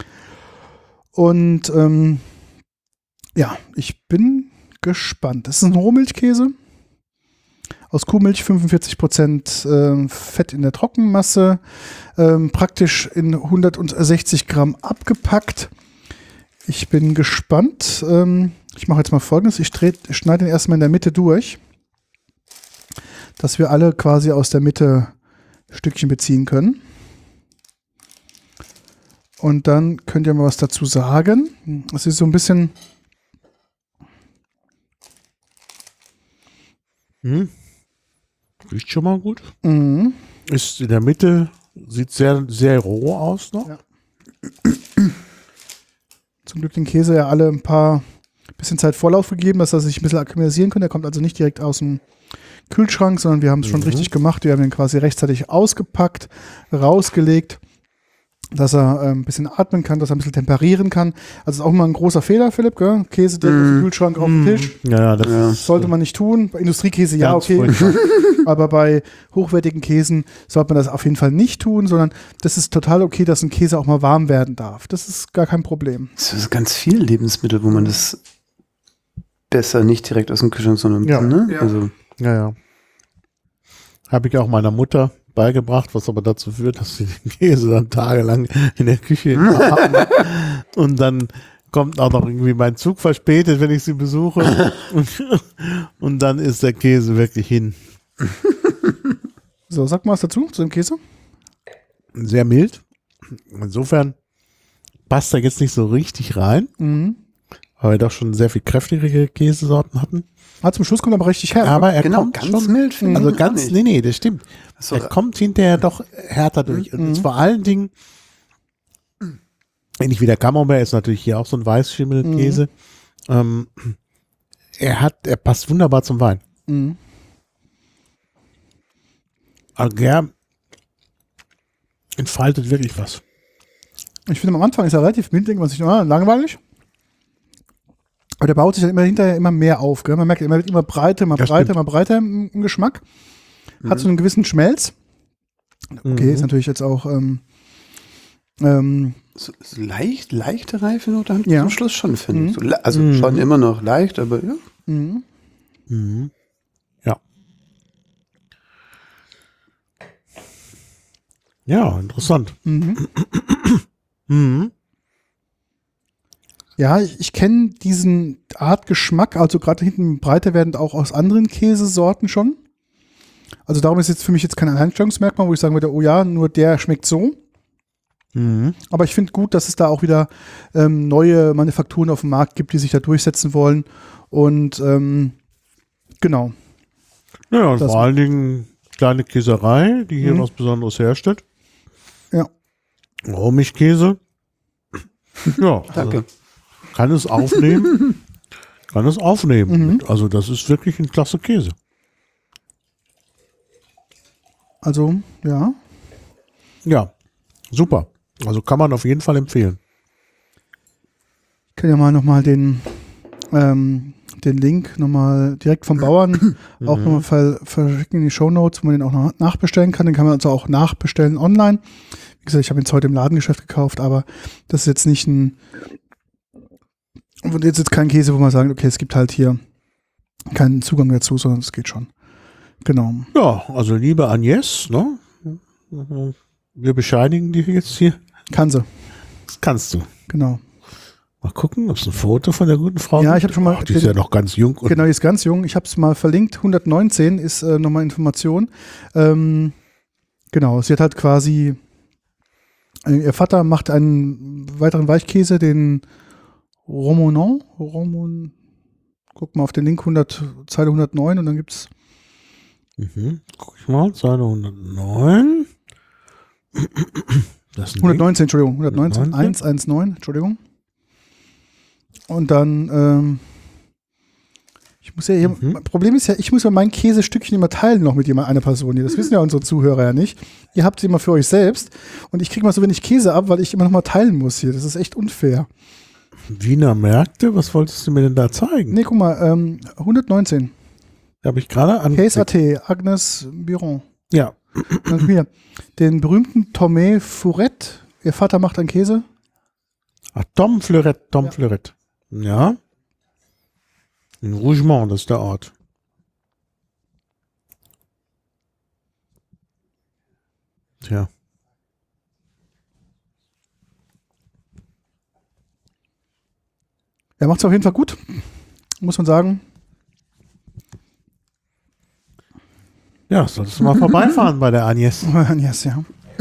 Und ja, ich bin gespannt. Das ist ein Rohmilchkäse aus Kuhmilch, 45% Fett in der Trockenmasse, praktisch in 160 Gramm abgepackt. Ich bin gespannt. Ich mache jetzt mal Folgendes. Ich schneide den erstmal in der Mitte durch, dass wir alle quasi aus der Mitte Stückchen beziehen können. Und dann könnt ihr mal was dazu sagen. Es ist so ein bisschen... Riecht schon mal gut. Ist in der Mitte, sieht sehr, sehr roh aus noch. Ja. Zum Glück den Käse ja alle ein bisschen Zeit Vorlauf gegeben, dass er sich ein bisschen akklimatisieren kann. Der kommt also nicht direkt aus dem Kühlschrank, sondern wir haben es schon richtig gemacht. Wir haben ihn quasi rechtzeitig ausgepackt, rausgelegt. dass er ein bisschen atmen kann, dass er ein bisschen temperieren kann. Also ist auch immer ein großer Fehler, Philipp, gell? Käse direkt aus dem Kühlschrank auf den Tisch. Ja, das Sollte man nicht tun. Bei Industriekäse ja, ganz okay. furchtbar. Aber bei hochwertigen Käsen sollte man das auf jeden Fall nicht tun, sondern das ist total okay, dass ein Käse auch mal warm werden darf. Das ist gar kein Problem. Es ist ganz viele Lebensmittel, wo man das besser nicht direkt aus dem Kühlschrank, sondern Ja. ne? Ja. Also, Ja. Habe ich auch meiner Mutter beigebracht, was aber dazu führt, dass sie den Käse dann tagelang in der Küche haben. Und dann kommt auch noch irgendwie mein Zug verspätet, wenn ich sie besuche. Und dann ist der Käse wirklich hin. So, sag mal was dazu, zu dem Käse. Sehr mild. Insofern passt er jetzt nicht so richtig rein, weil wir doch schon sehr viel kräftigere Käsesorten hatten. Zum Schluss kommt er aber richtig her. Aber er genau, kommt ganz schon, mild finde ich also gar ganz, nicht. nee, das stimmt. So, Er kommt hinterher doch härter durch. Und jetzt vor allen Dingen, ähnlich wie der Camembert, ist natürlich hier auch so ein Weißschimmelkäse. Er passt wunderbar zum Wein. Mhm. Also der entfaltet wirklich was. Ich finde, am Anfang ist er relativ mild, denkt man sich, langweilig. Aber der baut sich dann immer hinterher immer mehr auf. Gell? Man merkt, er wird immer breiter, immer Das breiter, stimmt. immer breiter im Geschmack. Hat so einen gewissen Schmelz. Okay, ist natürlich jetzt auch so leichte Reifenote haben Ja. zum Schluss schon, finde ich. So, also schon immer noch leicht, aber ja. Ja. Ja, interessant. Ja, ich kenne diesen Art Geschmack, also gerade hinten breiter werdend auch aus anderen Käsesorten schon. Also darum ist jetzt für mich jetzt kein Alleinstellungsmerkmal, wo ich sagen würde, oh ja, nur der schmeckt so. Aber ich finde gut, dass es da auch wieder neue Manufakturen auf dem Markt gibt, die sich da durchsetzen wollen. Und genau. Ja, und Das- vor allen Dingen kleine Käserei, die hier was Besonderes herstellt. Ja. Rohmilchkäse. Ja, Danke. also kann es aufnehmen. Also das ist wirklich ein klasse Käse. Also, ja. Ja, super. Also kann man auf jeden Fall empfehlen. Ich kann ja mal nochmal den Link nochmal direkt vom Bauern auch nochmal verschicken in die Shownotes, wo man den auch noch nachbestellen kann. Den kann man also auch nachbestellen online. Wie gesagt, ich habe ihn jetzt heute im Ladengeschäft gekauft, aber das ist jetzt nicht jetzt kein Käse, wo man sagt, okay, es gibt halt hier keinen Zugang dazu, sondern es geht schon. Genau. Ja, also liebe Agnes, ne? Wir bescheinigen dir jetzt hier. Kann sie. Das kannst du. Genau. Mal gucken, ob es ein Foto von der guten Frau Ja, gibt. ich habe schon mal Ach, die ist ja noch ganz jung. Und Genau, die ist ganz jung. Ich habe es mal verlinkt. 119 ist nochmal Information. Genau, sie hat halt quasi, ihr Vater macht einen weiteren Weichkäse, den Romon. Guck mal auf den Link, Zeile 109 und dann gibt es Guck ich mal, Seite 109. Das ist ein 119, Entschuldigung, 119, 119. 119, Entschuldigung. Und dann, ich muss ja hier, Problem ist ja, ich muss ja mein Käsestückchen immer teilen noch mit einer Person hier. Das wissen ja unsere Zuhörer ja nicht. Ihr habt sie immer für euch selbst und ich kriege mal so wenig Käse ab, weil ich immer noch mal teilen muss hier. Das ist echt unfair. Wiener Märkte, was wolltest du mir denn da zeigen? Nee, guck mal, 119. Habe ich gerade Case angeklickt. AT, Agnes Biron. Ja. Und hier, den berühmten Tomé Fourette. Ihr Vater macht einen Käse. Ach, Tom Fleurette. Ja. In Rougemont, das ist der Ort. Tja. Er macht es auf jeden Fall gut, muss man sagen. Ja, solltest du mal vorbeifahren bei der Agnes. Yes, ja.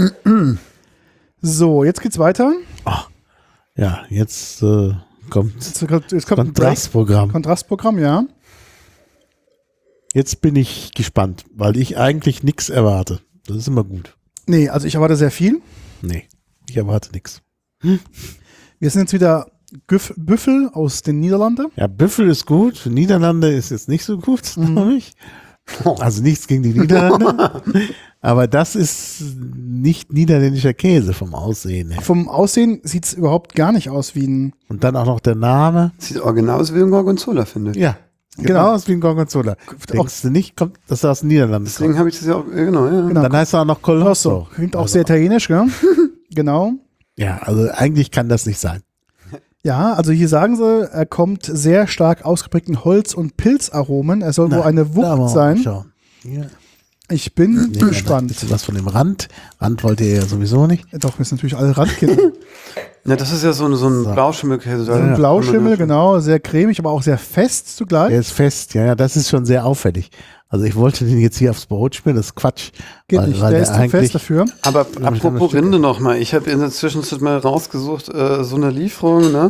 So, jetzt geht's weiter. Ja, jetzt kommt Jetzt kommt ein Break. Kontrastprogramm. Kontrastprogramm, ja. Jetzt bin ich gespannt, weil ich eigentlich nichts erwarte. Das ist immer gut. Nee, also ich erwarte sehr viel. Nee, ich erwarte nichts. Wir sind jetzt wieder Büffel aus den Niederlanden. Ja, Büffel ist gut. Niederlande ist jetzt nicht so gut, glaube ich. Also nichts gegen die Niederlande. Aber das ist nicht niederländischer Käse vom Aussehen her. Vom Aussehen sieht es überhaupt gar nicht aus wie ein. Und dann auch noch der Name. Sieht original aus wie ein Gorgonzola, finde ich. Ja, genau aus wie ein Gorgonzola. Denkst du nicht, kommt das aus den Niederlanden? Deswegen habe ich das ja auch, genau, ja. Genau. Dann heißt er auch noch Colosso. Klingt auch sehr italienisch, gell? Genau. Ja, also eigentlich kann das nicht sein. Ja, also hier sagen sie, er kommt sehr stark ausgeprägten Holz- und Pilzaromen. Er soll wohl eine Wucht sein. Ja. Ich bin gespannt. Bisschen was von dem Rand. Rand wollte ihr ja sowieso nicht. Doch, wir sind natürlich alle Randkinder. Ja, das ist ja so ein Blauschimmelkäse. So ein Blauschimmel, genau, sehr cremig, aber auch sehr fest zugleich. Der ist fest, ja, das ist schon sehr auffällig. Also ich wollte den jetzt hier aufs Brot spielen, das ist Quatsch. Geht nicht, der ist zu fest dafür. Aber apropos Rinde nochmal, ich habe in der Zwischenzeit mal rausgesucht, so eine Lieferung, ne?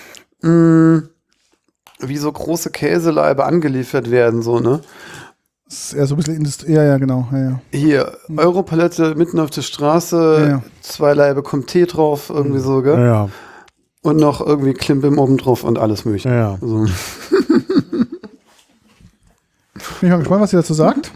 Wie so große Käselaibe angeliefert werden, so, ne? Das ist eher so ein bisschen Industrie. Ja, genau. Ja. Hier, Europalette mitten auf der Straße, Ja. 2 Laibe kommt Tee drauf, irgendwie so, gell? Ja, Und noch irgendwie Klimbim oben drauf und alles mögliche. ja. So. Bin ich mal gespannt, was sie dazu sagt.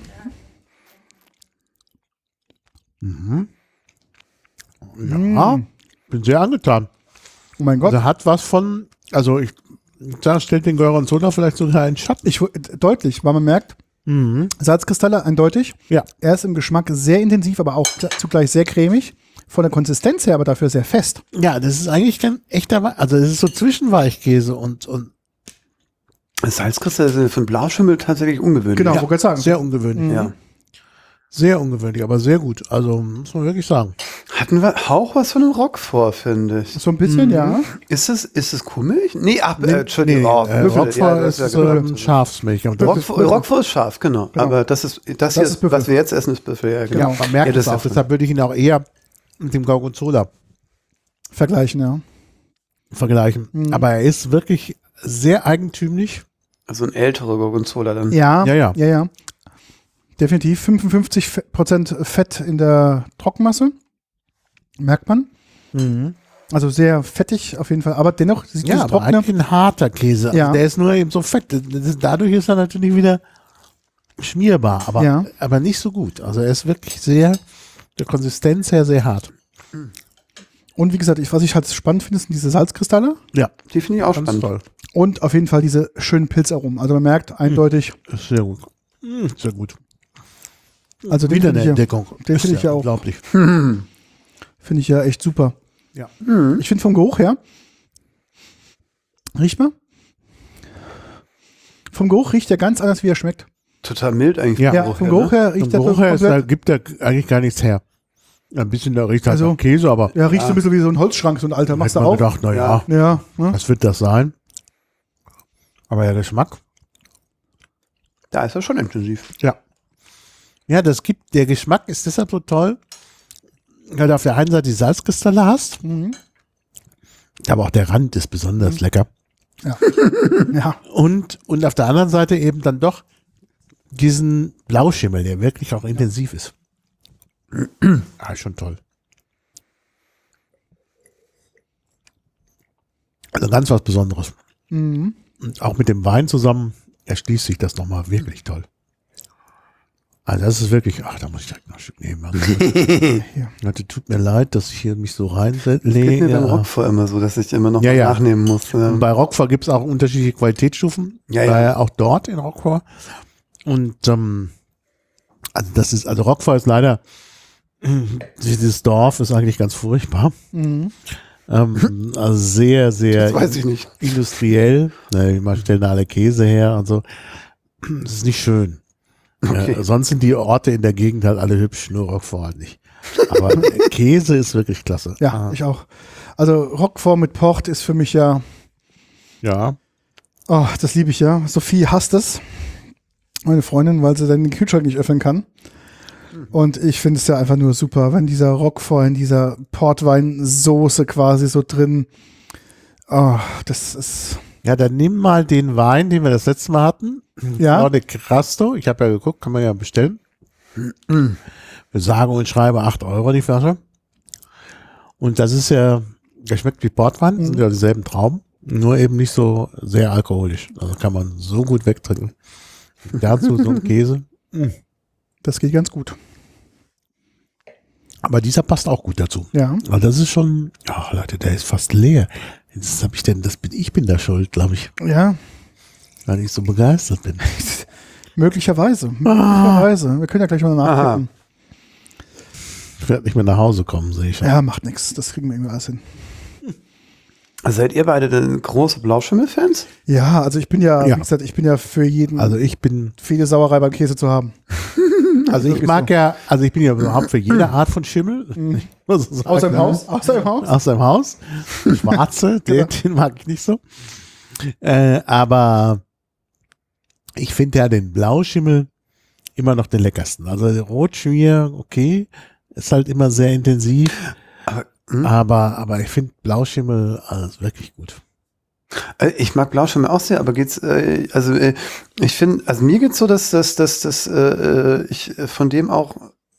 Ja, bin sehr angetan. Oh mein Gott. Also hat was von, also ich da stellt den Gorgonzola vielleicht sogar einen Schatten. Deutlich, weil man merkt, Salzkristalle eindeutig. Ja. Er ist im Geschmack sehr intensiv, aber auch zugleich sehr cremig. Von der Konsistenz her aber dafür sehr fest. Ja, das ist eigentlich kein echter, also es ist so zwischen Weichkäse und Salzkristalle sind für einen Blauschimmel tatsächlich ungewöhnlich. Genau, ja, wollte ich sagen. sehr ungewöhnlich. Ja. Sehr ungewöhnlich, aber sehr gut. Also muss man wirklich sagen. Hatten wir auch was von einem Roquefort, finde ich. So ein bisschen, ja. Ist es Kuhmilch? Nee, Entschuldigung. Roquefort das ist genau. Schafsmilch. Und Roquefort ist scharf, genau. Aber das hier, ist Büffel. was wir jetzt essen, ist Büffel. Ja, Genau. man merkt das es auch. Deshalb würde ich ihn auch eher mit dem Gorgonzola Vergleichen, ja. vergleichen. Aber er ist wirklich sehr eigentümlich. Also ein älterer Gorgonzola dann. Ja. Ja. Definitiv 55% Fett in der Trockenmasse. Merkt man. Also sehr fettig auf jeden Fall. Aber dennoch, Ja, dieses aber Trockene. eigentlich ein harter Käse. Also Ja. der ist nur eben so fett. Dadurch ist er natürlich wieder schmierbar, aber nicht so gut. Also er ist wirklich sehr, der Konsistenz her sehr hart. Und wie gesagt, was ich halt spannend finde, sind diese Salzkristalle. Ja, Die finde ich auch ganz spannend. toll. Und auf jeden Fall diese schönen Pilzaromen. Also man merkt eindeutig, Ist sehr gut. Sehr gut. also den Wieder finde eine ich, ja, Entdeckung. den Ist finde ich ja auch. unglaublich. finde ich ja echt super. Ja. Ich finde vom Geruch her, riecht mal. Vom Geruch riecht er ganz anders, wie er schmeckt. Total mild eigentlich. Ja. Ja, vom Geruch her Vom riecht er Geruch her komplett. gibt er eigentlich gar nichts her. Ein bisschen, da riecht halt Also, nach Käse, aber Ja, riecht so ein bisschen wie so ein Holzschrank, so ein alter. Machst du hätte man auf? gedacht, naja, Ja, ne? was wird das sein? Aber der Geschmack, Da ist er schon intensiv. ja. Ja, der Geschmack ist deshalb so toll, weil du auf der einen Seite die Salzkristalle hast, aber auch der Rand ist besonders lecker. Ja. Und auf der anderen Seite eben dann doch diesen Blauschimmel, der wirklich auch intensiv ist. Schon toll. Also ganz was Besonderes. Und auch mit dem Wein zusammen erschließt sich das nochmal wirklich toll. Also das ist wirklich, da muss ich direkt noch ein Stück nehmen. Also, tut mir leid, dass ich hier mich so Geht mir beim reinlege. Roquefort immer so, dass ich immer noch Ja, mal ja. nachnehmen muss. Ja. Und bei Roquefort gibt es auch unterschiedliche Qualitätsstufen. Ja, ja. Daher auch dort in Roquefort. Und also Roquefort ist leider, dieses Dorf ist eigentlich ganz furchtbar. Also sehr, sehr Das weiß ich nicht. industriell. Man stellen da alle Käse her und so. Das ist nicht schön. Okay. Sonst sind die Orte in der Gegend halt alle hübsch, nur Roquefort halt nicht. Aber Käse ist wirklich klasse. Ja, ich auch. Also Roquefort mit Port ist für mich ja, Ja. oh, das liebe ich ja. Sophie hasst es. Meine Freundin, weil sie dann den Kühlschrank nicht öffnen kann. Und ich finde es ja einfach nur super, wenn dieser Roquefort in dieser Portweinsoße quasi so drin, oh, das ist, Ja, dann nimm mal den Wein, den wir das letzte Mal hatten. ja, Claude Crasto. Ich habe ja geguckt, kann man ja bestellen. Wir sagen und schreiben 8 € die Flasche. Und das ist ja, der schmeckt wie Portwein, sind ja dieselben Trauben, nur eben nicht so sehr alkoholisch. Also kann man so gut wegtrinken. Dazu so ein Käse. Das geht ganz gut. Aber dieser passt auch gut dazu. Ja. Aber das ist schon, ach Leute, der ist fast leer. Jetzt habe ich denn, ich bin da schuld, glaube ich, Ja, weil ich so begeistert bin. möglicherweise. Möglicherweise. Wir können ja gleich mal nachgucken. Ich werde nicht mehr nach Hause kommen, sehe ich schon. Ja, macht nichts. Das kriegen wir irgendwie alles hin. Seid ihr beide denn große Blauschimmel-Fans? Ja, also ich bin ja, Ja. wie gesagt, ich bin ja für jeden, Also ich bin, für jede Sauerei beim Käse zu haben. also ich mag ja, also ich bin ja überhaupt für jede Art von Schimmel. Ich muss so sagen, Außer im ne? Haus? Außer im Haus? Aus seinem Haus. Schwarze, den mag ich nicht so. Aber ich finde ja den Blauschimmel immer noch den leckersten. Also der Rotschmier, okay, ist halt immer sehr intensiv. Aber ich finde Blauschimmel wirklich gut. Ich mag Blauschimmel auch sehr, aber geht's, ich finde, also mir geht's so, dass ich von dem auch,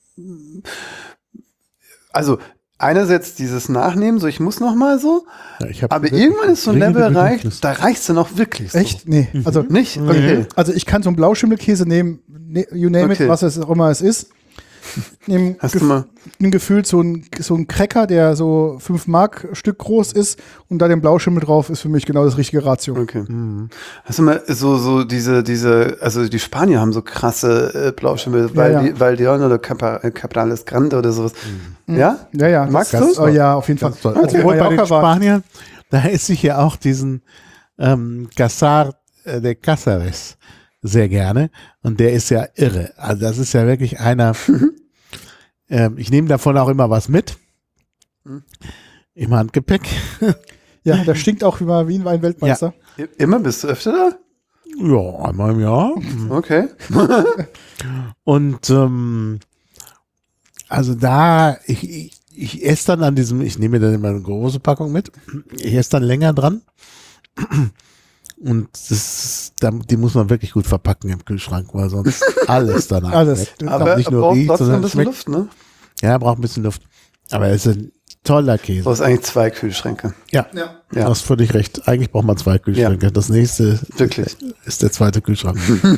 also einerseits dieses Nachnehmen, so ich muss noch mal so, Ja, ich hab aber wirklich irgendwann ist so ein dringende Level erreicht, Bedürfnis. da reicht's dann auch wirklich so. Echt? Nee. Also, Nicht? Okay. also ich kann so einen Blauschimmelkäse nehmen, you name Okay. it, was es auch immer es ist. Nehm Hast du mal, gefühlt so ein Cracker, der so 5 Mark Stück groß ist und da den Blauschimmel drauf ist für mich genau das richtige Ratio. okay. Hast du mal so diese, also die Spanier haben so krasse Blauschimmel, Ja. Valdeón oder Cabrales Grande oder sowas. Ja? Ja, ja. Magst das, du? oh, ja, auf jeden Fall. Ganz toll. Als wir in Obwohl bei den Mallorca waren, Spaniern, da esse ich ja auch diesen Casar de Cáceres sehr gerne. Und der ist ja irre. Also das ist ja wirklich einer, ich nehme davon auch immer was mit. Im Handgepäck. ja, der stinkt auch wie ein Weinweltmeister. Immer bist du öfter da? Ja, einmal im Jahr. Okay. Und also da, ich esse dann an diesem, ich nehme mir dann immer eine große Packung mit. Ich esse dann länger dran. Und die muss man wirklich gut verpacken im Kühlschrank, weil sonst alles danach Alles. weg. Aber nicht er nur braucht riecht, trotzdem sondern ein bisschen schmeckt. Luft, ne? Ja, braucht ein bisschen Luft. Aber er ist ein toller Du Käse. brauchst eigentlich 2 Kühlschränke. Ja, Ja. du hast völlig recht. Eigentlich braucht man 2 Kühlschränke. Das nächste Wirklich. ist der zweite Kühlschrank.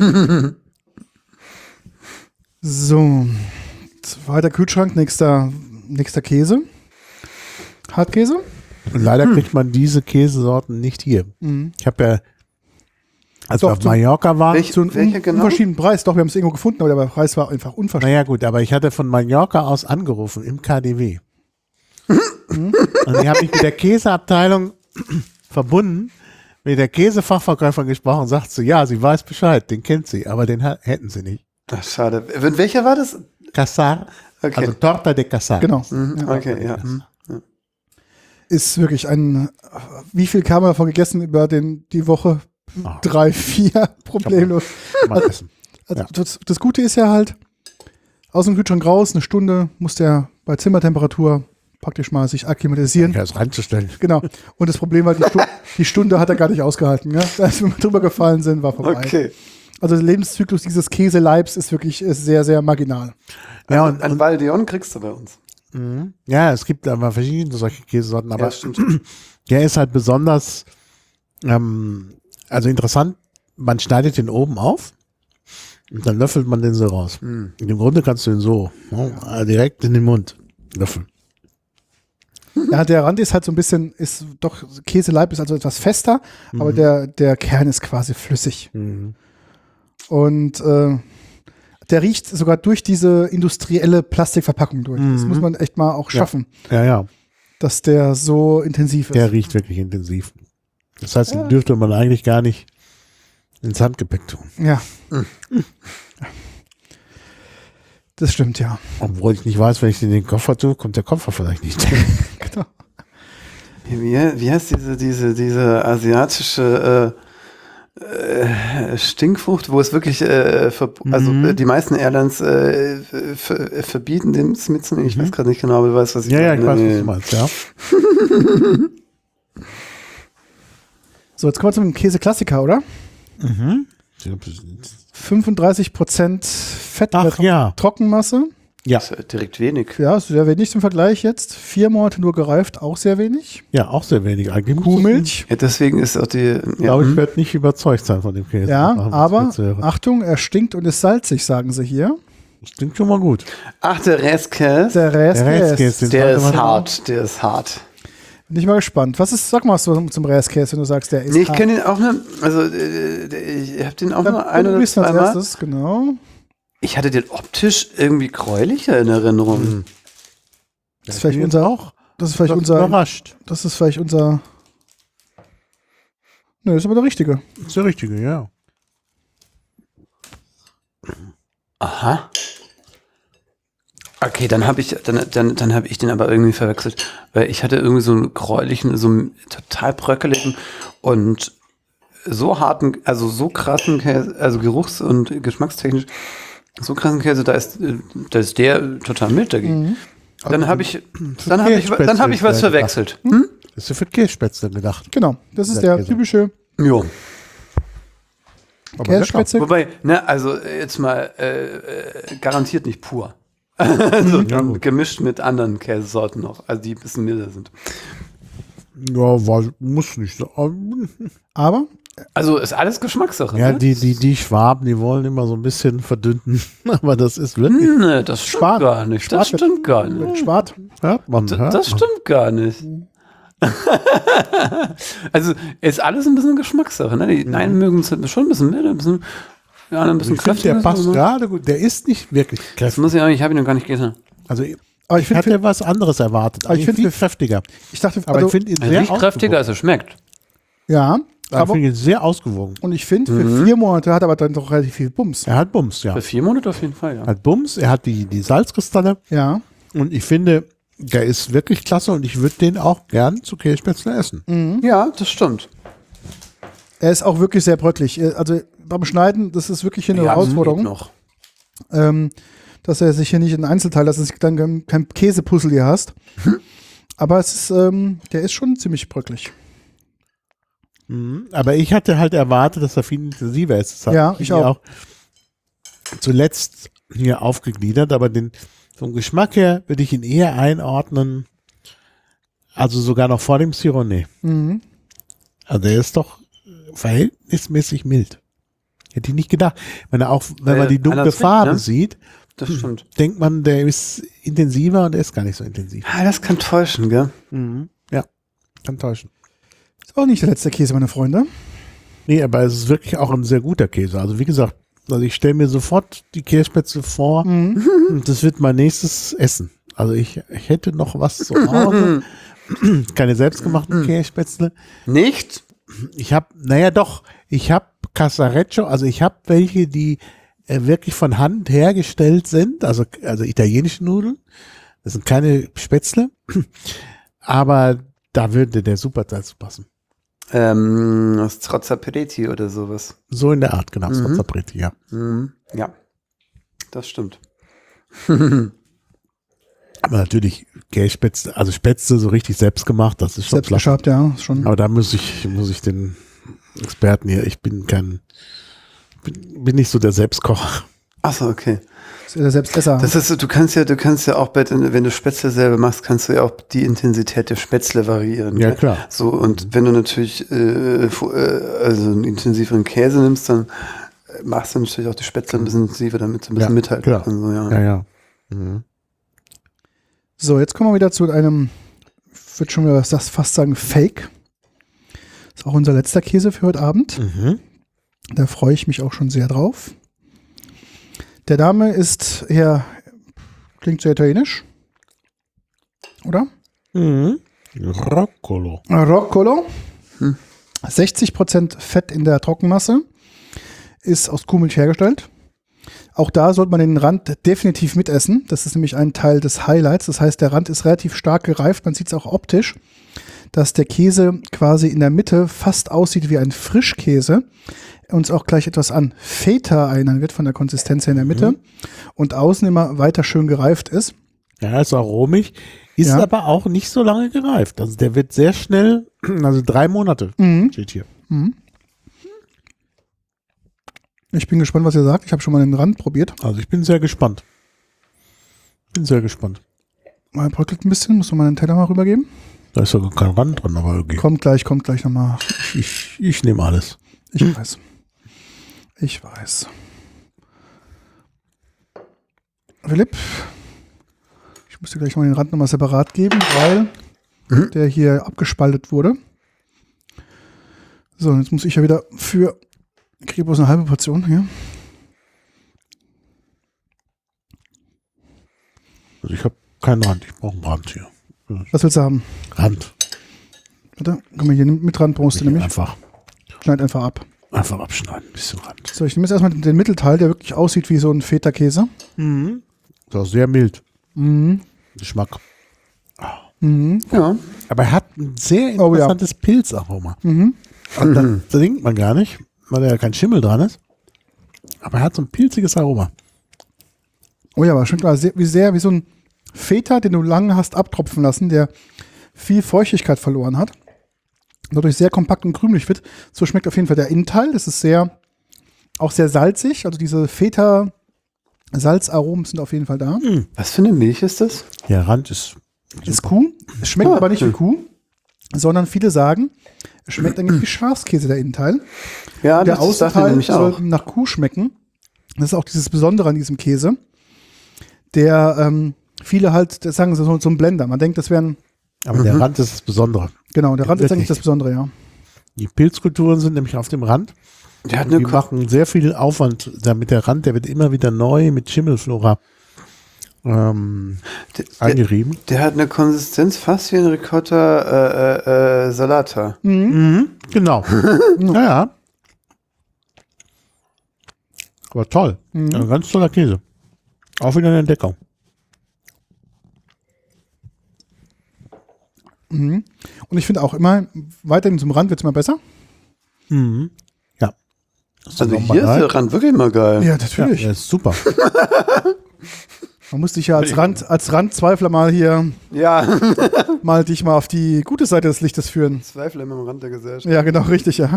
So, zweiter Kühlschrank, nächster Käse. Hartkäse. Und leider kriegt man diese Käsesorten nicht hier. Ich habe ja, als Doch, wir auf Mallorca waren, Welche- So einen Welche genau? unverschiedenen Preis. Doch, wir haben es irgendwo gefunden, aber der Preis war einfach unverschämt. naja gut, aber ich hatte von Mallorca aus angerufen im KDW. Und ich habe mich mit der Käseabteilung verbunden, mit der Käsefachverkäuferin gesprochen und sagt so, ja, sie weiß Bescheid, den kennt sie, aber den hätten sie nicht. Ach, schade. Welcher war das? Casar, Okay. also Torta de Casar. Genau. Okay, ja. Ist wirklich wie viel kam davon gegessen über die Woche? Ah. 3, 4, problemlos. Mal essen. Also Ja. das Gute ist ja halt, aus dem Kühlschrank raus, eine Stunde muss der bei Zimmertemperatur praktisch mal sich akklimatisieren. Ja, das reinzustellen. Genau. Und das Problem war, die Stunde hat er gar nicht ausgehalten. Ja? Als wir drüber gefallen sind, war vorbei. Okay. Also der Lebenszyklus dieses Käseleibs ist wirklich sehr, sehr marginal. Ja, An Valdeón kriegst du bei uns. ja, es gibt aber verschiedene solche Käsesorten, aber Ja, stimmt. der ist halt besonders, also interessant, man schneidet den oben auf und dann löffelt man den so raus. Im Grunde kannst du den so direkt in den Mund löffeln. Ja, der Rand ist halt so ein bisschen, ist doch, Käseleib ist also etwas fester, aber der Kern ist quasi flüssig. Und der riecht sogar durch diese industrielle Plastikverpackung durch. Das muss man echt mal auch schaffen, Ja, dass der so intensiv ist. der riecht wirklich intensiv. Das heißt, den dürfte man eigentlich gar nicht ins Handgepäck tun. Ja. Das stimmt, ja. Obwohl ich nicht weiß, wenn ich den in den Koffer tue, kommt der Koffer vielleicht nicht. Genau. Wie heißt diese asiatische Stinkfrucht, wo es wirklich, also die meisten Airlines verbieten, den mitzunehmen. Ich weiß gerade nicht genau, aber du weißt, was ich Ja, meine. ich weiß, was du meinst, ja. So, jetzt kommen wir zum Käseklassiker, oder? 35% Fett, Ach ja. Trockenmasse. Ja. Das ist ja direkt wenig. Ja, ist sehr wenig im Vergleich jetzt. 4 Monate nur gereift, auch sehr wenig. Ja, auch sehr wenig eigentlich. Kuhmilch. Ja, deswegen ist auch die. Ich glaube, ich werde nicht überzeugt sein von dem Käse. Ja, Nach dem aber Spitze. Achtung, er stinkt und ist salzig, sagen sie hier. Das klingt schon mal gut. Ach, der Restkäse. Der Restkäse. Der ist hart. Der ist hart. Bin ich mal gespannt. Sag mal was zum Restkäse, wenn du sagst, der ist Nee, ich hart. kenne den auch nur. Also, ich habe den auch nur ein Du oder bist als zweimal. erstes, genau. Ich hatte den optisch irgendwie gräulicher in Erinnerung. Das ist vielleicht Ich bin unser. auch Das ist vielleicht doch unser. überrascht. Das ist vielleicht unser. Nö, ist aber der richtige. Das ist der richtige, ja. Aha. Okay, dann habe ich den aber irgendwie verwechselt, weil ich hatte irgendwie so einen gräulichen, so einen total bröckeligen und so harten, also so krassen Käse, also geruchs- und geschmackstechnisch so krassen Käse, da ist der total mild dagegen. Dann habe ich was verwechselt. Hm? Das ist ja für Kässpätzle gedacht. Genau. Das ist Der der Käse. typische Jo. Aber Kässpätzle. Wobei, ne, also jetzt mal garantiert nicht pur. Also gemischt mit anderen Käsesorten noch, also die ein bisschen milder sind. lecker. Ja, muss nicht sein. Aber Also ist alles Geschmackssache. Ja, ne? die Schwaben, die wollen immer so ein bisschen verdünnen. Aber das ist wirklich. Nee, das stimmt Spart. gar nicht. Das Spart stimmt gar nicht. mit Schwart. Hört man, Das stimmt gar nicht. Also ist alles ein bisschen Geschmackssache. Ne? Die einen mögen es schon ein bisschen milder, ein bisschen, ja, ein bisschen Ich finde, der kräftiger. passt so. gerade gut. Der ist nicht wirklich Das kräftig. muss ich auch, ich habe ihn noch gar nicht gegessen. Also Aber ich ich hatte finde, was anderes erwartet. Aber ich Eigentlich finde- viel kräftiger. ich dachte, Aber also, ich finde ihn Also sehr nicht kräftiger, als er schmeckt. ja, Ich aber finde ihn sehr ausgewogen. und ich finde, für 4 Monate hat er aber dann doch relativ viel Bums. Er hat Bums, ja. Für 4 Monate auf jeden Fall, ja. Er hat Bums, er hat die Salzkristalle. Ja. Und ich finde, der ist wirklich klasse und ich würde den auch gern zu Kässpätzle essen. Ja, das stimmt. Er ist auch wirklich sehr bröcklig. Also beim Schneiden, das ist wirklich hier eine Ja, Herausforderung, geht noch. dass er sich hier nicht in Einzelteile, dass du dann kein Käsepuzzle hier hast. Aber es ist, der ist schon ziemlich bröcklig. Aber ich hatte halt erwartet, dass er viel intensiver ist. Das hat Ja, mich ich auch. zuletzt hier aufgegliedert, aber vom Geschmack her würde ich ihn eher einordnen, also sogar noch vor dem Cironé. Mhm. Also der ist doch verhältnismäßig mild. Hätte ich nicht gedacht. Wenn man die dunkle anders Farbe ne? sieht, Das stimmt. denkt man, der ist intensiver und der ist gar nicht so intensiv. Ah, das kann täuschen, gell? Ja, kann täuschen. Ist auch nicht der letzte Käse, meine Freunde. Nee, aber es ist wirklich auch ein sehr guter Käse. Also wie gesagt, ich stelle mir sofort die Kässpätzle vor und das wird mein nächstes Essen. Also ich hätte noch was zu Hause. Keine selbstgemachten Kässpätzle. Nicht? Ich habe Casareccio, also ich habe welche, die wirklich von Hand hergestellt sind, also italienische Nudeln. Das sind keine Spätzle, aber da würde der super dazu passen. Strozzapreti oder sowas. So in der Art, genau. Strozzapreti, ja. Ja, das stimmt. Aber natürlich Kässpätzle, also Spätzle so richtig selbst gemacht, das ist schon Selbst flach. geschabt, ja. Ist schon. Aber da muss ich den Experten hier, ich bin nicht so der Selbstkocher. Achso, okay. Ist der Selbstesser. Das ist, du kannst ja auch wenn du Spätzle selber machst, kannst du ja auch die Intensität der Spätzle variieren. Ja, ne? klar. So, und wenn du natürlich also einen intensiveren Käse nimmst, dann machst du natürlich auch die Spätzle ein bisschen intensiver, damit du ein bisschen Ja, mithalten klar. kannst. So, ja. Ja. Mhm. So, jetzt kommen wir wieder zu einem, ich würde schon wieder fast sagen, Fake. Ist auch unser letzter Käse für heute Abend. Mhm. Da freue ich mich auch schon sehr drauf. Der Name ist eher, klingt sehr italienisch. Oder? Mhm. Roccolo. Roccolo. 60% Fett in der Trockenmasse. Ist aus Kuhmilch hergestellt. Auch da sollte man den Rand definitiv mitessen. Das ist nämlich ein Teil des Highlights. Das heißt, der Rand ist relativ stark gereift. Man sieht es auch optisch, dass der Käse quasi in der Mitte fast aussieht wie ein Frischkäse. Uns auch gleich etwas an Feta erinnern wird von der Konsistenz her in der Mitte und außen immer weiter schön gereift ist. Ja, ist aromig, ist Ja. aber auch nicht so lange gereift. Also der wird sehr schnell, also 3 Monate steht hier. Ich bin gespannt, was ihr sagt. Ich habe schon mal den Rand probiert. Also ich bin sehr gespannt. Bin sehr gespannt. Mal bröckelt ein bisschen, muss man mal den Teller mal rübergeben. Da ist sogar kein Rand dran, aber okay. Kommt gleich nochmal. Ich nehme alles. Ich weiß. Philipp, ich muss dir gleich mal den Rand nochmal separat geben, weil der hier abgespaltet wurde. So, jetzt muss ich ja wieder ich kriege bloß eine halbe Portion hier. Also ich habe keinen Rand, ich brauche einen Rand hier. Was willst du haben? Rand. Warte, komm mal hier mit Rand, brauchst du nämlich. Schneid einfach ab. Einfach abschneiden, ein bisschen Rand. So, ich nehme jetzt erstmal den Mittelteil, der wirklich aussieht wie so ein Feta-Käse. Mhm. Das ist auch sehr mild. Mhm. Geschmack. Mhm. Ja. Aber er hat ein sehr interessantes Pilzaroma. Mhm. Und das trinkt man gar nicht, weil da ja kein Schimmel dran ist. Aber er hat so ein pilziges Aroma. Oh ja, aber schon klar, wie so ein Feta, den du lange hast abtropfen lassen, der viel Feuchtigkeit verloren hat. Dadurch sehr kompakt und krümelig wird. So schmeckt auf jeden Fall der Innenteil. Das ist auch sehr salzig. Also diese Feta-Salzaromen sind auf jeden Fall da. Was für eine Milch ist das? Ja, Rand ist Ist Kuh. Es schmeckt aber nicht wie Kuh, sondern viele sagen, es schmeckt eigentlich wie Schafskäse, der Innenteil. Ja, Der das dachte ich Außenteil nämlich soll auch. nach Kuh schmecken. Das ist auch dieses Besondere an diesem Käse. Der viele halt sagen, so ein Blender. Man denkt, das wären. aber der Rand ist das Besondere. Genau, der Rand ist eigentlich Wirklich. das Besondere, ja. Die Pilzkulturen sind nämlich auf dem Rand. Der hat Die eine machen sehr viel Aufwand, damit der Rand, der wird immer wieder neu mit Schimmelflora eingerieben. Der hat eine Konsistenz fast wie ein Ricotta Salata. Genau. Ja. Aber toll. Ein ganz toller Käse. Auch wieder eine Entdeckung. Und ich finde auch immer, weiterhin zum Rand wird es immer besser. Ja. Das Also nochmal hier ist rein. der Rand wirklich mal geil. Ja, Ja, natürlich. der ist super. Man muss dich ja als Randzweifler mal hier Ja. dich mal auf die gute Seite des Lichtes führen. Zweifel immer am Rand der Gesellschaft. Ja, genau, richtig, ja.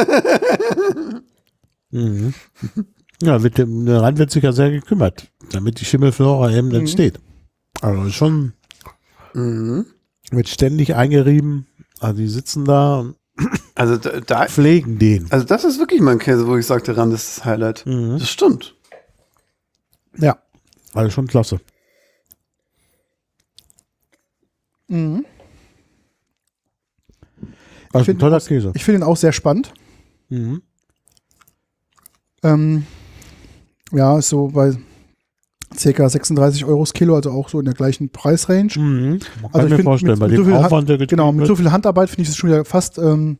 Ja, der Rand wird sich ja sehr gekümmert, damit die Schimmelflora eben entsteht. Also ist schon wird ständig eingerieben. Also die sitzen da und Also da pflegen den. also das ist wirklich mein Käse, wo ich sage, der Rand ist das Highlight. Das stimmt. Ja, also schon klasse. Also ein toller Käse. Ich finde ihn auch sehr spannend. Ja, ist so bei ca. 36 Euro das Kilo, also auch so in der gleichen Preisrange. Man Also kann ich mir find, vorstellen, bei mit so dem viel Aufwand, der Genau, mit getrieben so viel Handarbeit finde ich es schon wieder fast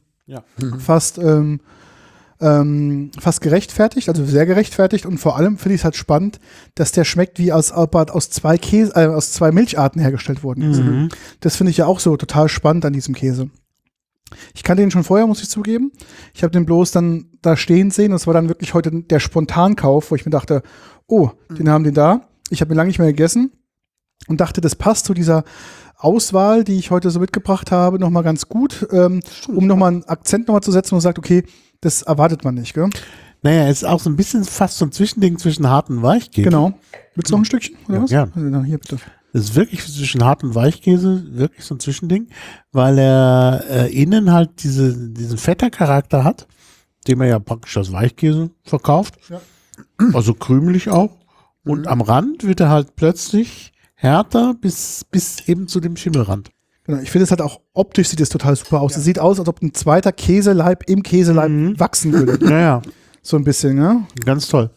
gerechtfertigt, also sehr gerechtfertigt, und vor allem finde ich es halt spannend, dass der schmeckt, wie aus zwei Milcharten hergestellt worden ist. Das finde ich ja auch so total spannend an diesem Käse. Ich kannte den schon vorher, muss ich zugeben. Ich habe den bloß dann da stehen sehen, und es war dann wirklich heute der Spontankauf, wo ich mir dachte, oh, den haben die da. Ich habe ihn lange nicht mehr gegessen und dachte, das passt zu dieser Auswahl, die ich heute so mitgebracht habe, nochmal ganz gut, um nochmal einen Akzent nochmal zu setzen und sagt, okay, das erwartet man nicht, gell? Naja, es ist auch so ein bisschen fast so ein Zwischending zwischen hart und Weichkäse. Genau. Willst du noch ein Stückchen? Oder Ja, was? gern. Also, hier bitte. Es ist wirklich zwischen hart und Weichkäse, wirklich so ein Zwischending, weil er innen halt diesen Feta-Charakter hat, den man ja praktisch als Weichkäse verkauft. Ja. Also krümelig auch. Und am Rand wird er halt plötzlich härter bis eben zu dem Schimmelrand. Genau, ich finde es halt auch optisch sieht es total super aus. Es sieht aus, als ob ein zweiter Käseleib im Käseleib wachsen würde. Naja, So ein bisschen, ne? ganz toll.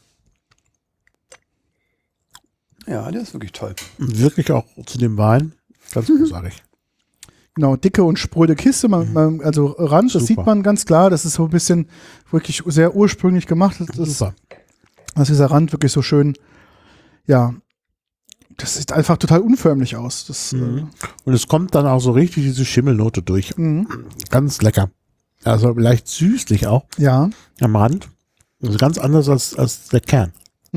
Ja, der ist wirklich toll. Und wirklich auch zu dem Wein ganz großartig. Genau, dicke und spröde Kiste, also Rand, das Super. sieht man ganz klar. Das ist so ein bisschen wirklich sehr ursprünglich gemacht. Das ist, Super. dass dieser Rand wirklich so schön, ja, das sieht einfach total unförmlich aus. Das, Und es kommt dann auch so richtig diese Schimmelnote durch. Ganz lecker. Also leicht süßlich auch ja. am Rand. Also ganz anders als der Kern.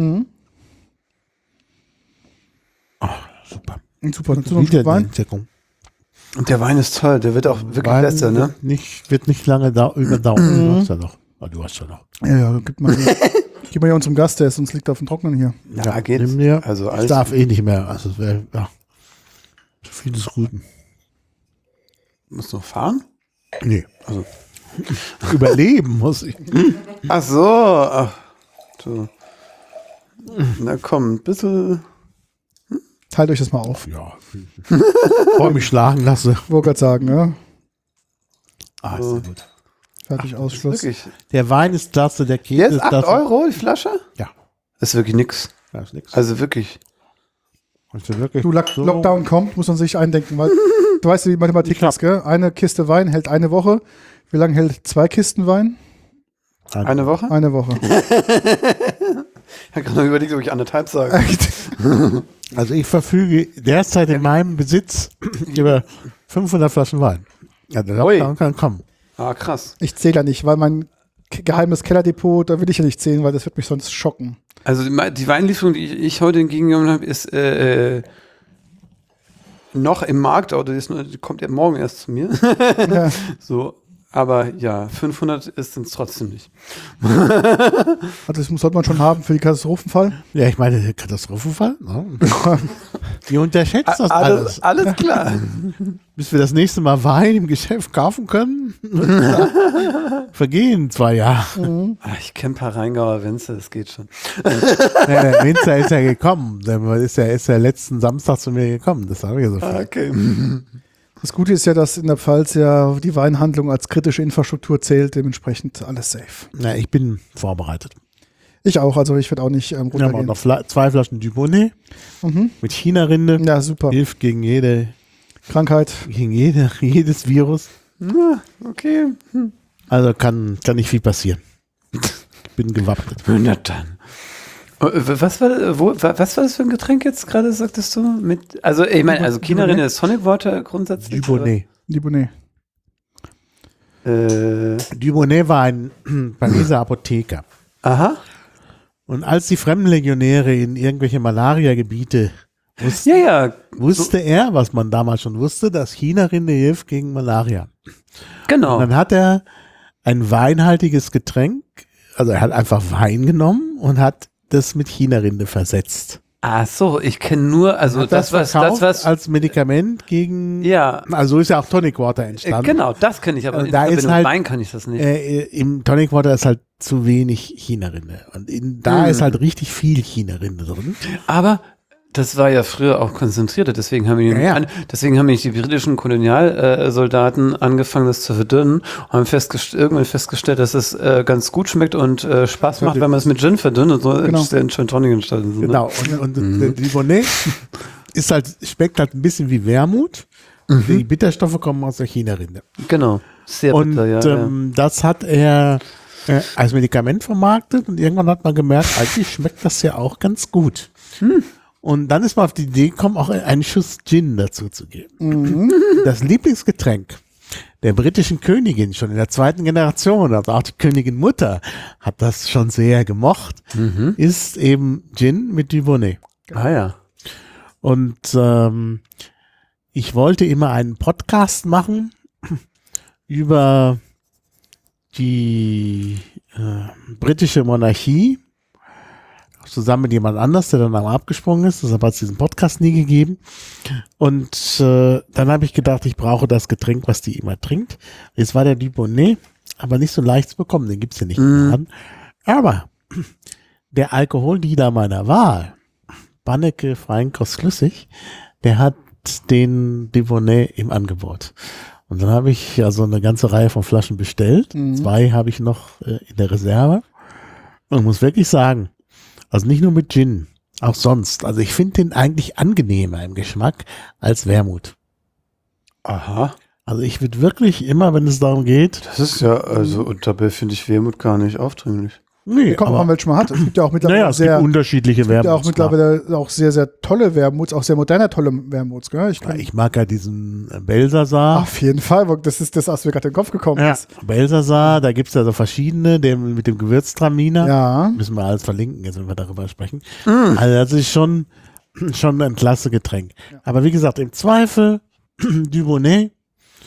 Super. Super, dazu noch ein Wieder Stück eine Wein. Entdeckung. Und der Wein ist toll, der wird auch wirklich Wein besser, ne? Wird nicht lange überdauern. Du hast ja noch. Ja, gib mal hier. Gib mal hier unserem Gast, der ist uns liegt auf dem Trocknen hier. Ja, geht. Nimm dir. Also Ich alles. darf eh nicht mehr. Also es wäre, ja. Zu viel des Guten. Musst du noch fahren? Nee. Also. Überleben muss ich. Ach so. Ach, so. Na komm, ein bisschen. Teilt euch das mal auf. Ja. Bevor ich mich schlagen lasse. Wollte gerade sagen, ja. Ah, ist ja gut. Fertig, Ausschluss. Wirklich. Der Wein ist klasse, der Käse Jetzt ist 8 klasse. Euro die Flasche? Ja. Das ist wirklich nix. Das ist nix. Also wirklich. Also wirklich Du, Lockdown kommt, muss man sich eindenken, weil du weißt, wie die Mathematik ist, gell? Eine Kiste Wein hält eine Woche. Wie lange hält 2 Kisten Wein? Eine Woche? Eine Woche. Ich habe gerade noch überlegt, ob ich 1,5 sage. Also ich verfüge derzeit in meinem Besitz über 500 Flaschen Wein. Ja, der Lockdown kann kommen. Ah, krass. Ich zähle ja nicht, weil mein geheimes Kellerdepot, da will ich ja nicht zählen, weil das wird mich sonst schocken. Also die Weinlieferung, die ich heute entgegengenommen habe, ist noch im Markt, oder die kommt ja morgen erst zu mir. Ja. So, aber ja, 500 ist es trotzdem nicht. Also das sollte man schon haben für die Katastrophenfall. Ja, ich meine, der Katastrophenfall. Ne? Die unterschätzt das alles. Alles klar. Bis wir das nächste Mal Wein im Geschäft kaufen können, vergehen 2 Jahre. Ah, ich kenne ein paar Rheingauer Winzer, das geht schon. Ja, der Winzer ist ja gekommen. Der ist ja letzten Samstag zu mir gekommen. Das habe ich ja so viel. Okay. Das Gute ist ja, dass in der Pfalz ja die Weinhandlung als kritische Infrastruktur zählt, dementsprechend alles safe. Ja, ich bin vorbereitet. Ich auch, also ich werde auch nicht Wir haben auch runtergehen. noch 2 Flaschen Dubonnet mit China-Rinde. Ja, super. Hilft gegen Krankheit. jedes Virus. Na, okay. Also kann nicht viel passieren. Ich bin gewappnet. Na dann. Was war das für ein Getränk jetzt gerade, sagtest du? Also ich meine, also China-Rinde ist Tonic Water grundsätzlich. Dubonnet. Dubonnet. Dubonnet war ein Pariser Apotheker. Aha. Und als die Fremdenlegionäre in irgendwelche Malaria-Gebiete mussten, Ja, wusste er, was man damals schon wusste, dass China-Rinde hilft gegen Malaria. genau. Und dann hat er ein weinhaltiges Getränk, also er hat einfach Wein genommen und hat das mit China-Rinde versetzt. Ach so, ich kenne nur, also Hat das was als Medikament gegen, ja. also ist ja auch Tonic Water entstanden. Genau, das kenne ich, aber Also in da Verbindung ist mit halt, Wein kann ich das nicht. Im Tonic Water ist halt zu wenig China-Rinde. Und da ist halt richtig viel China-Rinde drin. Aber das war ja früher auch konzentrierter, deswegen haben nämlich die britischen Kolonialsoldaten angefangen, das zu verdünnen und haben irgendwann festgestellt, dass es ganz gut schmeckt und Spaß macht, wenn man es mit Gin verdünnt und so entsteht schön Tonic entstanden. Ne? Genau. Und der Dubonnet schmeckt halt ein bisschen wie Wermut. Die Bitterstoffe kommen aus der China-Rinde. Genau. Sehr Und bitter, ja. das hat er als Medikament vermarktet und irgendwann hat man gemerkt, eigentlich schmeckt das ja auch ganz gut. Und dann ist man auf die Idee gekommen, auch einen Schuss Gin dazu zu geben. Das Lieblingsgetränk der britischen Königin schon in der 2. Generation, also auch die Königin Mutter hat das schon sehr gemocht, ist eben Gin mit Dubonnet. Ah ja. Und ich wollte immer einen Podcast machen über die britische Monarchie, zusammen mit jemand anders, der dann einmal abgesprungen ist. Deshalb hat es diesen Podcast nie gegeben. Und dann habe ich gedacht, ich brauche das Getränk, was die immer trinkt. Jetzt war der Dubonnet, aber nicht so leicht zu bekommen. Den gibt's ja nicht im Laden. Aber der Alkoholdealer meiner Wahl, Banneke Feinkost Flüssig, der hat den Dubonnet im Angebot. Und dann habe ich also eine ganze Reihe von Flaschen bestellt. 2 habe ich noch in der Reserve. Und muss wirklich sagen, also nicht nur mit Gin, auch sonst. Also ich finde den eigentlich angenehmer im Geschmack als Wermut. Aha. Also ich würde wirklich immer, wenn es darum geht. Das ist ja, also, und dabei finde ich Wermut gar nicht aufdringlich. Nee, Kommt auch, welche man hat. Es gibt ja auch mittlerweile es gibt unterschiedliche ja Wermuts. auch mittlerweile auch sehr, sehr tolle Wermuts, auch sehr moderne tolle Wermuts. Gell? Ich mag ja diesen Belsasar. Auf jeden Fall, das ist das, was mir gerade in den Kopf gekommen ist. Belsasar, da gibt es ja so verschiedene, mit dem Gewürztraminer. Ja. Müssen wir alles verlinken, jetzt wenn wir darüber sprechen. Also das ist schon ein klasse Getränk. Ja. Aber wie gesagt, im Zweifel Dubonnet.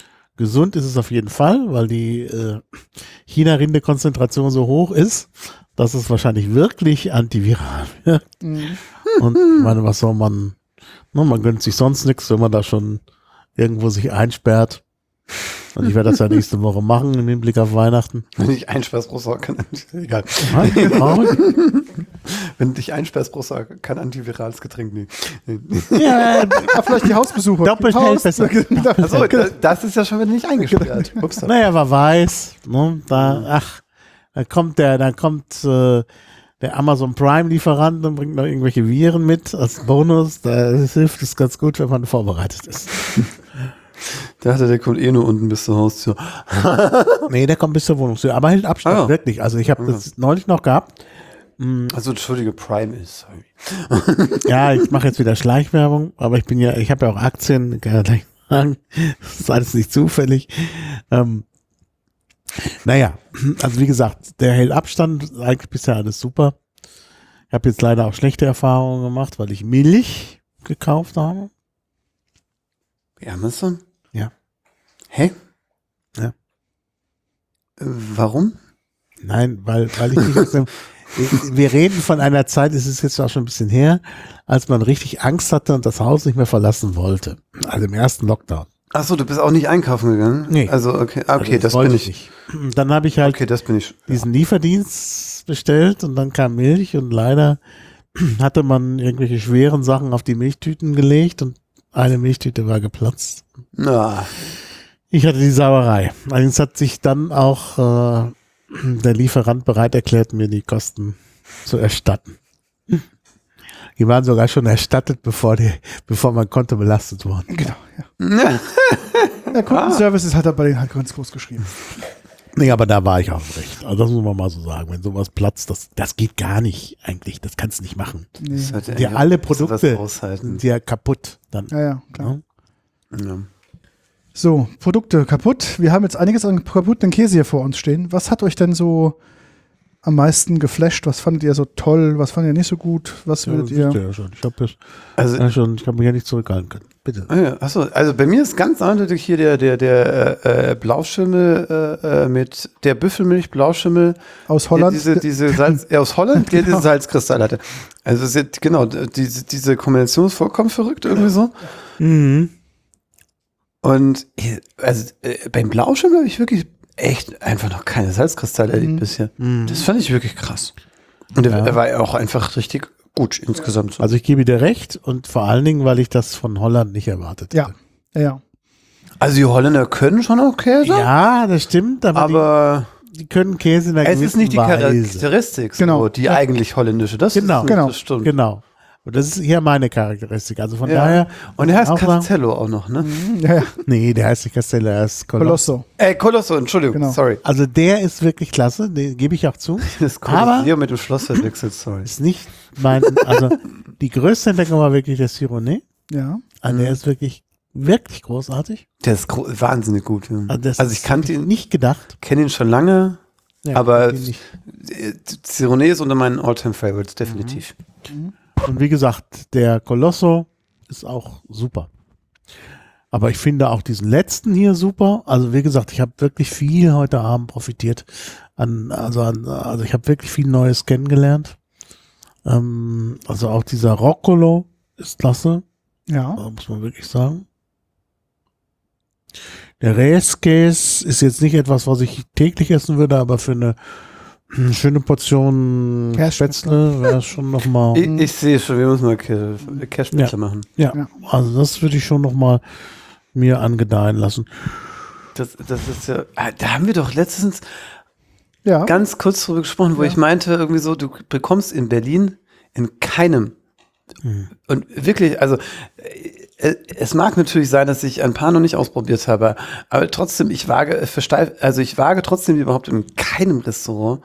Gesund ist es auf jeden Fall, weil die China-Rinde-Konzentration so hoch ist. dass es wahrscheinlich wirklich antiviral wird. Und ich meine, was soll man, man gönnt sich sonst nichts, wenn man da schon irgendwo sich einsperrt. Und ich werde das ja nächste Woche machen im Hinblick auf Weihnachten. Wenn dich einsperrst, brauchst du kein egal. Wenn dich einsperrst, brauchst du kein antivirales Getränk. Nee. Ja, vielleicht die Hausbesuche. Doppelt hält besser. Achso, das ist ja schon wieder nicht eingesperrt. Ups. Naja, wer weiß, ne, da kommt der Amazon Prime Lieferant und bringt noch irgendwelche Viren mit als Bonus. Da hilft es ganz gut, wenn man vorbereitet ist. Der kommt eh nur unten bis zur Haustür. Nee, der kommt bis zur Wohnungstür, aber hält Abstand, wirklich. Also ich habe das neulich noch gehabt. Also entschuldige, Prime ist, sorry. Ja, ich mache jetzt wieder Schleichwerbung, aber ich habe ja auch Aktien, kann ich gleich sagen. Das ist alles nicht zufällig. Naja, also wie gesagt, der hält Abstand, eigentlich bisher alles super. Ich habe jetzt leider auch schlechte Erfahrungen gemacht, weil ich Milch gekauft habe. Amazon? Ja. Hä? Ja. Warum? Nein, weil ich nicht aus dem, wir reden von einer Zeit, es ist jetzt auch schon ein bisschen her, als man richtig Angst hatte und das Haus nicht mehr verlassen wollte. Also im ersten Lockdown. Ach so, du bist auch nicht einkaufen gegangen? Nee. Also, okay, Also das bin wollte ich. nicht. Dann habe ich halt Okay, das bin ich. diesen Lieferdienst bestellt und dann kam Milch und leider hatte man irgendwelche schweren Sachen auf die Milchtüten gelegt und eine Milchtüte war geplatzt. Na, Ich hatte die Sauerei. Allerdings hat sich dann auch der Lieferant bereit erklärt, mir die Kosten zu erstatten. Die waren sogar schon erstattet, bevor mein Konto belastet wurde. Genau, ja. Der Kundenservice ist halt bei denen halt ganz groß geschrieben. Nee, aber da war ich auch im Recht. Also das muss man mal so sagen. Wenn sowas platzt, das geht gar nicht eigentlich. Das kannst du nicht machen. Nee. Ja, alle Produkte aushalten. sind ja kaputt dann. Ja, klar. Ja. So, Produkte kaputt. Wir haben jetzt einiges an kaputten Käse hier vor uns stehen. Was hat euch denn so am meisten geflasht? Was fandet ihr so toll? Was fandet ihr nicht so gut? Was würdet ihr? Ja, schon. Ich habe Also, mich ja nicht zurückhalten können. Bitte. Achso, also bei mir ist ganz eindeutig hier der Blauschimmel mit der Büffelmilch Blauschimmel Aus Holland? Diese Salz aus Holland, der diese Salzkristall hatte. Also genau, diese Kombination ist vollkommen verrückt irgendwie so. Mhm. Und also beim Blauschimmel habe ich wirklich echt einfach noch keine Salzkristalle erlebt bisher. Das fand ich wirklich krass. Und er war ja auch einfach richtig gut insgesamt. So. Also ich gebe dir recht und vor allen Dingen, weil ich das von Holland nicht erwartet Ja, hätte. ja. Also die Holländer können schon auch Käse, Ja, das stimmt, aber die können Käse in einer es ist gewissen nicht die Weise. Charakteristik, Genau. so, die eigentlich holländische. Das Genau. ist, Genau. Das stimmt. Genau. Und das ist hier meine Charakteristik. Also von Ja. daher. Und er heißt auch sagen- Castello auch noch, ne? Ja, ja. Nee, der heißt nicht Castello, er ist Colosso. Colosso. Colosso, Entschuldigung, Genau. sorry. Also der ist wirklich klasse, den gebe ich auch zu. Das Aber- Colosseo mit dem Schloss verwechselt, sorry. Ist nicht also die größte Entdeckung war wirklich der Sironé. Ja. Also der ist wirklich großartig. Der ist wahnsinnig gut. Ja. Also ich kannte ihn, nicht gedacht. kenne ihn schon lange, Ja, aber den nicht. Cironé ist unter meinen All-Time-Favorites, definitiv. Und wie gesagt, der Colosso ist auch super. Aber ich finde auch diesen letzten hier super. Also wie gesagt, ich habe wirklich viel heute Abend profitiert. Also ich habe wirklich viel Neues kennengelernt. Also auch dieser Roccolo ist klasse, Ja. muss man wirklich sagen. Der Reiskäse ist jetzt nicht etwas, was ich täglich essen würde, aber für eine schöne Portion Spätzle wäre es schon nochmal. Ich sehe schon, wir müssen mal Cashpizza machen. Ja, Ja. also das würde ich schon nochmal mir angedeihen lassen. Das ist ja, da haben wir doch letztens Ja. ganz kurz drüber gesprochen, wo ich meinte, irgendwie so, du bekommst in Berlin in keinem. Und wirklich, also es mag natürlich sein, dass ich ein paar noch nicht ausprobiert habe, aber trotzdem, ich wage trotzdem überhaupt in keinem Restaurant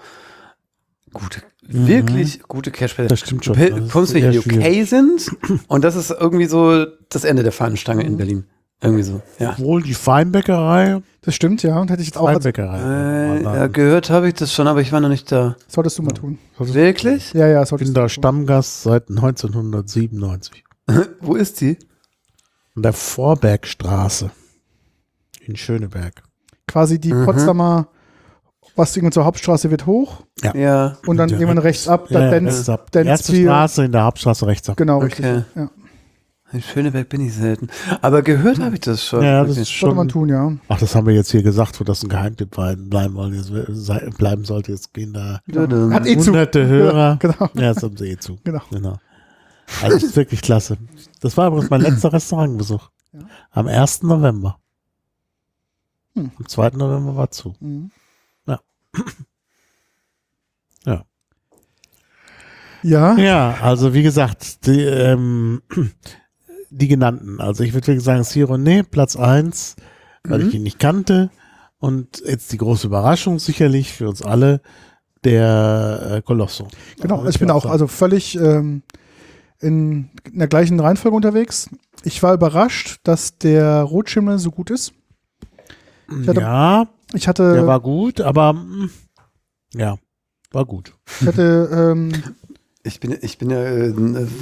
wirklich gute Cashpizza. Das stimmt schon. Du Das ist kommst, wenn sehr die UK sind und das ist irgendwie so das Ende der Fahnenstange in Berlin. Irgendwie so, ja. Obwohl die Feinbäckerei. Das stimmt, ja. Und hätte ich jetzt auch als, Feinbäckerei. Gehört habe ich das schon, aber ich war noch nicht da. solltest du mal tun. Wirklich? Ja, ja, Ich solltest bin du da tun. Stammgast seit 1997. Wo ist die? An der Vorbergstraße in Schöneberg. Quasi die Potsdamer was irgendwie zur Hauptstraße wird hoch Ja. und dann irgendwann rechts ab, dann erste Straße in der Hauptstraße rechts ab. Genau, richtig. Okay. Ja. In Schöneberg bin ich selten. Aber gehört habe ich das schon. Ja, das Okay. ist Sollte man schon. tun, ja. Ach, das haben wir jetzt hier gesagt, wo das ein Geheimtipp bleiben sollte. Jetzt gehen da Hat eh zu. hunderte Hörer. Genau. Ja, das haben sie eh zu. Genau. Also das ist wirklich klasse. Das war übrigens mein letzter Restaurantbesuch. Ja. Am 1. November. Hm. Am 2. November war zu. Mhm. Ja. Ja. Ja, also wie gesagt, die genannten. Also ich würde wirklich sagen, Cironé, Platz 1, weil ich ihn nicht kannte. Und jetzt die große Überraschung sicherlich für uns alle, der Colosso. Genau, Also ich bin auch also völlig in der gleichen Reihenfolge unterwegs. Ich war überrascht, dass der Rotschimmel so gut ist. Ja, Ich hatte, der war gut, aber ja, war gut. ich hatte Ich bin ja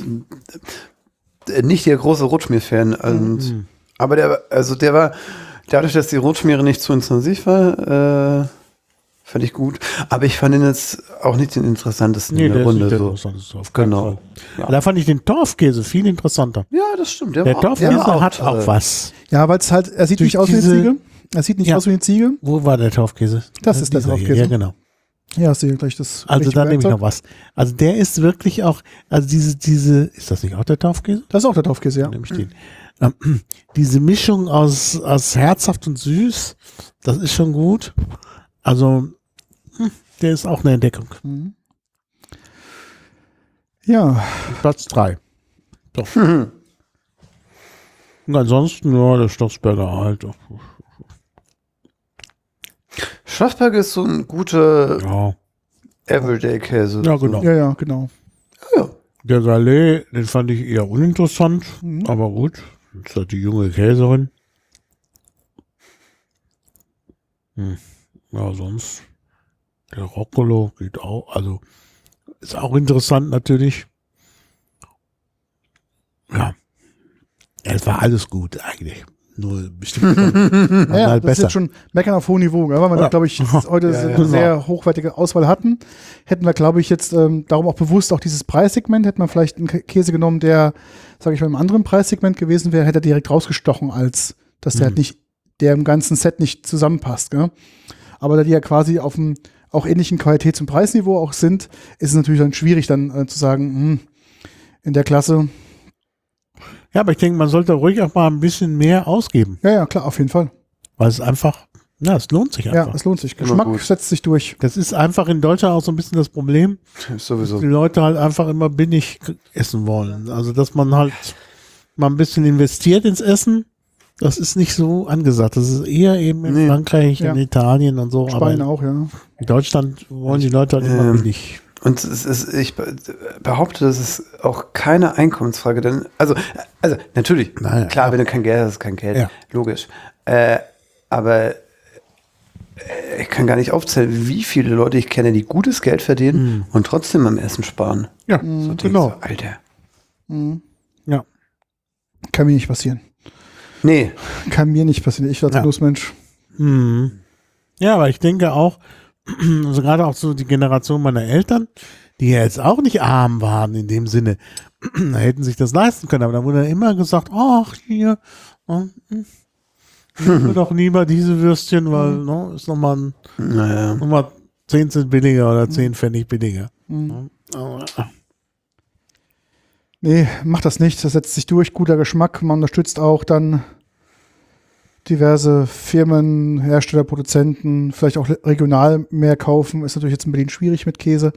nicht der große Rotschmier-Fan. Und aber der war, dadurch, dass die Rotschmiere nicht zu intensiv war, fand ich gut. Aber ich fand ihn jetzt auch nicht den interessantesten in der Runde. So. Auf keinen Genau. Fall. Ja. Da fand ich den Torfkäse viel interessanter. Ja, das stimmt. Der war Torfkäse war hat auch toll. was. ja, weil es halt, er sieht Durch nicht aus wie eine diese- Ziege. Er sieht nicht Ja. aus wie eine Ziege. Wo war der Torfkäse? Das ist der Dieser hier. Torfkäse. Ja, genau. Ja, hast du hier gleich das. Also richtige da nehme ich Werkzeug. noch was. Also der ist wirklich auch, also diese, ist das nicht auch der Torfkäse? Das ist auch der Torfkäse, ja. Nehme ich den. Diese Mischung aus herzhaft und süß, das ist schon gut. Also, der ist auch eine Entdeckung. Mhm. Ja, Platz 3. Doch. Und ansonsten, ja, der Stoffsberger halt. Schlossberg ist so ein guter Ja, Everyday-Käse. ja genau. ja, genau. Ja. Der Salé, den fand ich eher uninteressant, Mhm. aber gut. Das ist halt die junge Käserin. Ja, sonst. Der Roccolo geht auch, also ist auch interessant natürlich. Ja. Es war alles gut eigentlich. Nur bestimmt Ja, halt das ist besser. jetzt schon Meckern auf hohem Niveau, weil wir, Ja. glaube ich, heute Ja, eine sehr hochwertige Auswahl hatten. Hätten wir, glaube ich, jetzt darum auch bewusst auch dieses Preissegment, hätten wir vielleicht einen Käse genommen, der, sage ich mal, im anderen Preissegment gewesen wäre, hätte er direkt rausgestochen, als dass der halt nicht, der im ganzen Set nicht zusammenpasst. Gell? Aber da die ja quasi auf einem auch ähnlichen Qualitäts- und Preisniveau auch sind, ist es natürlich dann schwierig, dann zu sagen, in der Klasse, Ja, aber ich denke, man sollte ruhig auch mal ein bisschen mehr ausgeben. ja, klar, auf jeden Fall. Weil es einfach, ja, es lohnt sich Ja, einfach. es lohnt sich. Immer Geschmack gut. setzt sich durch. Das ist einfach in Deutschland auch so ein bisschen das Problem, Ist sowieso. die Leute halt einfach immer billig essen wollen. Also, dass man halt mal ein bisschen investiert ins Essen, das ist nicht so angesagt. Das ist eher eben in Nee. Frankreich, Ja. in Italien und so. Spanien aber auch, ja. in Deutschland wollen die Leute halt immer billig. Und ich behaupte, das ist auch keine Einkommensfrage, denn, also natürlich, Nein, klar, ja. wenn du kein Geld hast, ist kein Geld, Ja. logisch. Aber ich kann gar nicht aufzählen, wie viele Leute ich kenne, die gutes Geld verdienen und trotzdem am Essen sparen. Ja, So denke ich genau. so, Alter. Ja. Kann mir nicht passieren. Nee, Kann mir nicht passieren. Ich als Ja. Genussmensch. Ja, aber ich denke auch, also gerade auch so die Generation meiner Eltern, die ja jetzt auch nicht arm waren in dem Sinne, da hätten sich das leisten können, aber da wurde immer gesagt, ach, hier, nehmen wir doch lieber diese Würstchen, weil, ne, ist nochmal naja. 10 Cent billiger oder 10 Pfennig billiger. Aber, Nee, macht das nicht. Das setzt sich durch. Guter Geschmack. Man unterstützt auch dann diverse Firmen, Hersteller, Produzenten, vielleicht auch regional mehr kaufen. Ist natürlich jetzt in Berlin schwierig mit Käse.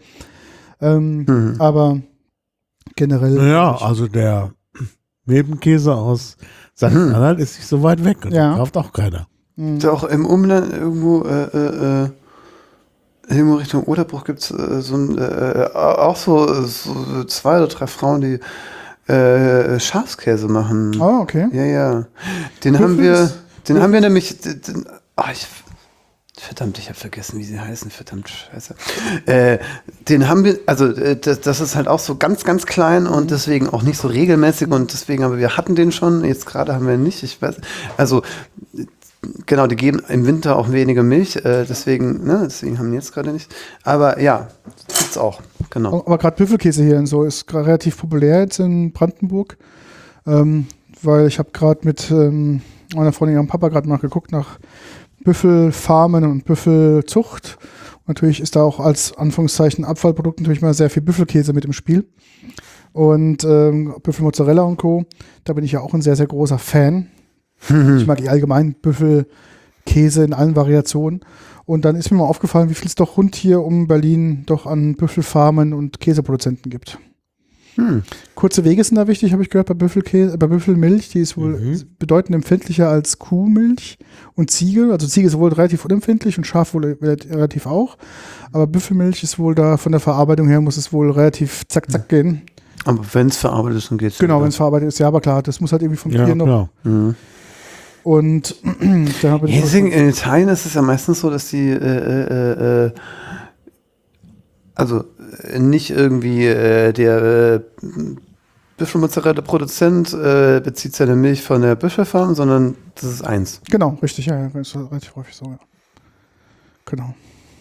Aber generell. Naja, also der Milbenkäse aus St. Anhalt ist nicht so weit weg und Ja. den kauft auch keiner. Ist auch im Umland irgendwo Richtung Oderbruch gibt es auch so 2 oder 3 Frauen, die Schafskäse machen. Oh, okay. Ja. Den haben wir nämlich. Verdammt, ich habe vergessen, wie sie heißen. Verdammt, scheiße. Den haben wir, also das ist halt auch so ganz, ganz klein und deswegen auch nicht so regelmäßig und deswegen, aber wir hatten den schon, jetzt gerade haben wir ihn nicht, ich weiß, also genau, die geben im Winter auch weniger Milch, deswegen haben die jetzt gerade nicht. Aber ja, gibt's auch, genau. Aber gerade Büffelkäse hier und so ist relativ populär jetzt in Brandenburg, weil ich habe gerade mit meiner Freundin und ihrem Papa gerade nachgeguckt nach Büffelfarmen und Büffelzucht. Natürlich ist da auch als Anführungszeichen Abfallprodukt natürlich mal sehr viel Büffelkäse mit im Spiel. Und Büffelmozzarella und Co., da bin ich ja auch ein sehr, sehr großer Fan. Ich mag allgemein Büffelkäse in allen Variationen. Und dann ist mir mal aufgefallen, wie viel es doch rund hier um Berlin doch an Büffelfarmen und Käseproduzenten gibt. Kurze Wege sind da wichtig, habe ich gehört, bei Büffelmilch. Die ist wohl bedeutend empfindlicher als Kuhmilch und Ziege. Also Ziege ist wohl relativ unempfindlich und Schaf wohl relativ auch. Aber Büffelmilch ist wohl da, von der Verarbeitung her muss es wohl relativ zack gehen. Aber wenn es verarbeitet ist, dann geht es. Genau, wenn es verarbeitet ist, ja, aber klar, das muss halt irgendwie vom Tier noch. Klar. Und da habe ich Deswegen, in Italien ist es ja meistens so, dass die also nicht irgendwie der Büffelmozzarella-Produzent bezieht seine Milch von der Büffelfarm, sondern das ist eins. Genau, richtig, ja, das ist relativ häufig so, ja. Genau.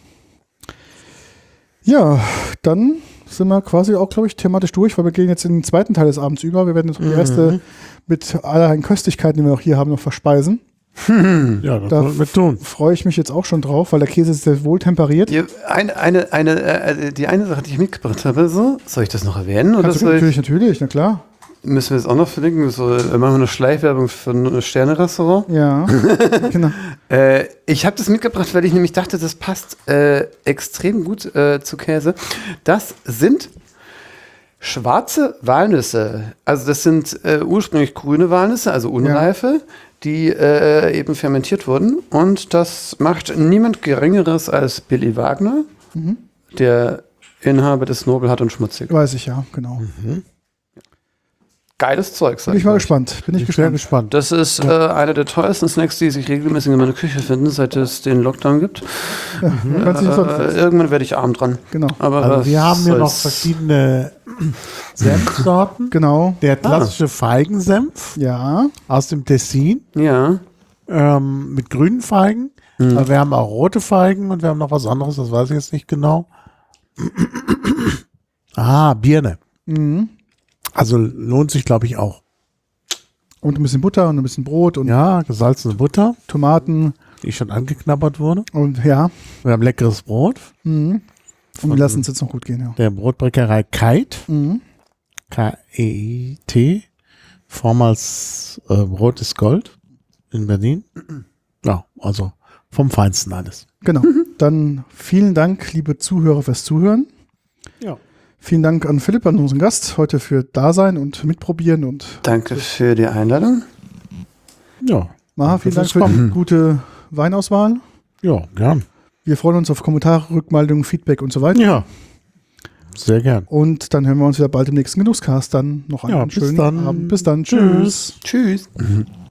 Ja, dann sind wir quasi auch, glaube ich, thematisch durch, weil wir gehen jetzt in den zweiten Teil des Abends über. Wir werden jetzt die Reste mit allerlei Köstlichkeiten, die wir noch hier haben, noch verspeisen. Ja, das Da sollten wir tun. freue ich mich jetzt auch schon drauf, weil der Käse ist sehr wohl temperiert. Die eine Sache, die ich mitgebracht habe, so, soll ich das noch erwähnen? Oder Kannst du, natürlich, na klar. müssen wir das auch noch verlinken? So, machen wir eine Schleichwerbung für ein Sterne-Restaurant? Ja, genau. Ich habe das mitgebracht, weil ich nämlich dachte, das passt extrem gut zu Käse. Das sind schwarze Walnüsse. Also das sind ursprünglich grüne Walnüsse, also unreife, die eben fermentiert wurden. Und das macht niemand Geringeres als Billy Wagner, der Inhaber des Nobelhart und Schmutzig. Weiß ich, ja, genau. Geiles Zeug, sag Bin ich mal euch. gespannt. Bin ich Sehr gespannt. gespannt. Das ist einer der teuersten Snacks, die sich regelmäßig in meiner Küche finden, seit es den Lockdown gibt. Ja, man kann sich nicht sonst. Irgendwann werde ich arm dran. Genau. Aber Also was wir haben hier noch soll's. verschiedene Senfsorten. Genau. Der klassische Feigensenf Ja. aus dem Tessin Ja. mit grünen Feigen. Aber wir haben auch rote Feigen und wir haben noch was anderes, das weiß ich jetzt nicht genau. Birne. Mhm. Also lohnt sich, glaube ich, auch. Und ein bisschen Butter und ein bisschen Brot und Ja, gesalzene Butter, Tomaten die schon angeknabbert wurde. und ja. Wir haben leckeres Brot. Mhm. Und wir lassen es jetzt noch gut gehen, ja. Der Brotbäckerei Keit. Mhm. K-E-I-T. Vormals Brot ist Gold in Berlin. Ja, also vom Feinsten alles. Genau. Dann vielen Dank, liebe Zuhörer, fürs Zuhören. Ja. Vielen Dank an Philipp, an unseren Gast, heute für Dasein und Mitprobieren. Und Danke für die Einladung. Ja. Maha, vielen Dank fürs für die Kommen. gute Weinauswahl. Ja, gern. Wir freuen uns auf Kommentare, Rückmeldungen, Feedback und so weiter. Ja. Sehr gern. Und dann hören wir uns wieder bald im nächsten Genusscast. Dann noch einen Ja, bis schönen dann. Abend. Bis dann. Tschüss. Tschüss.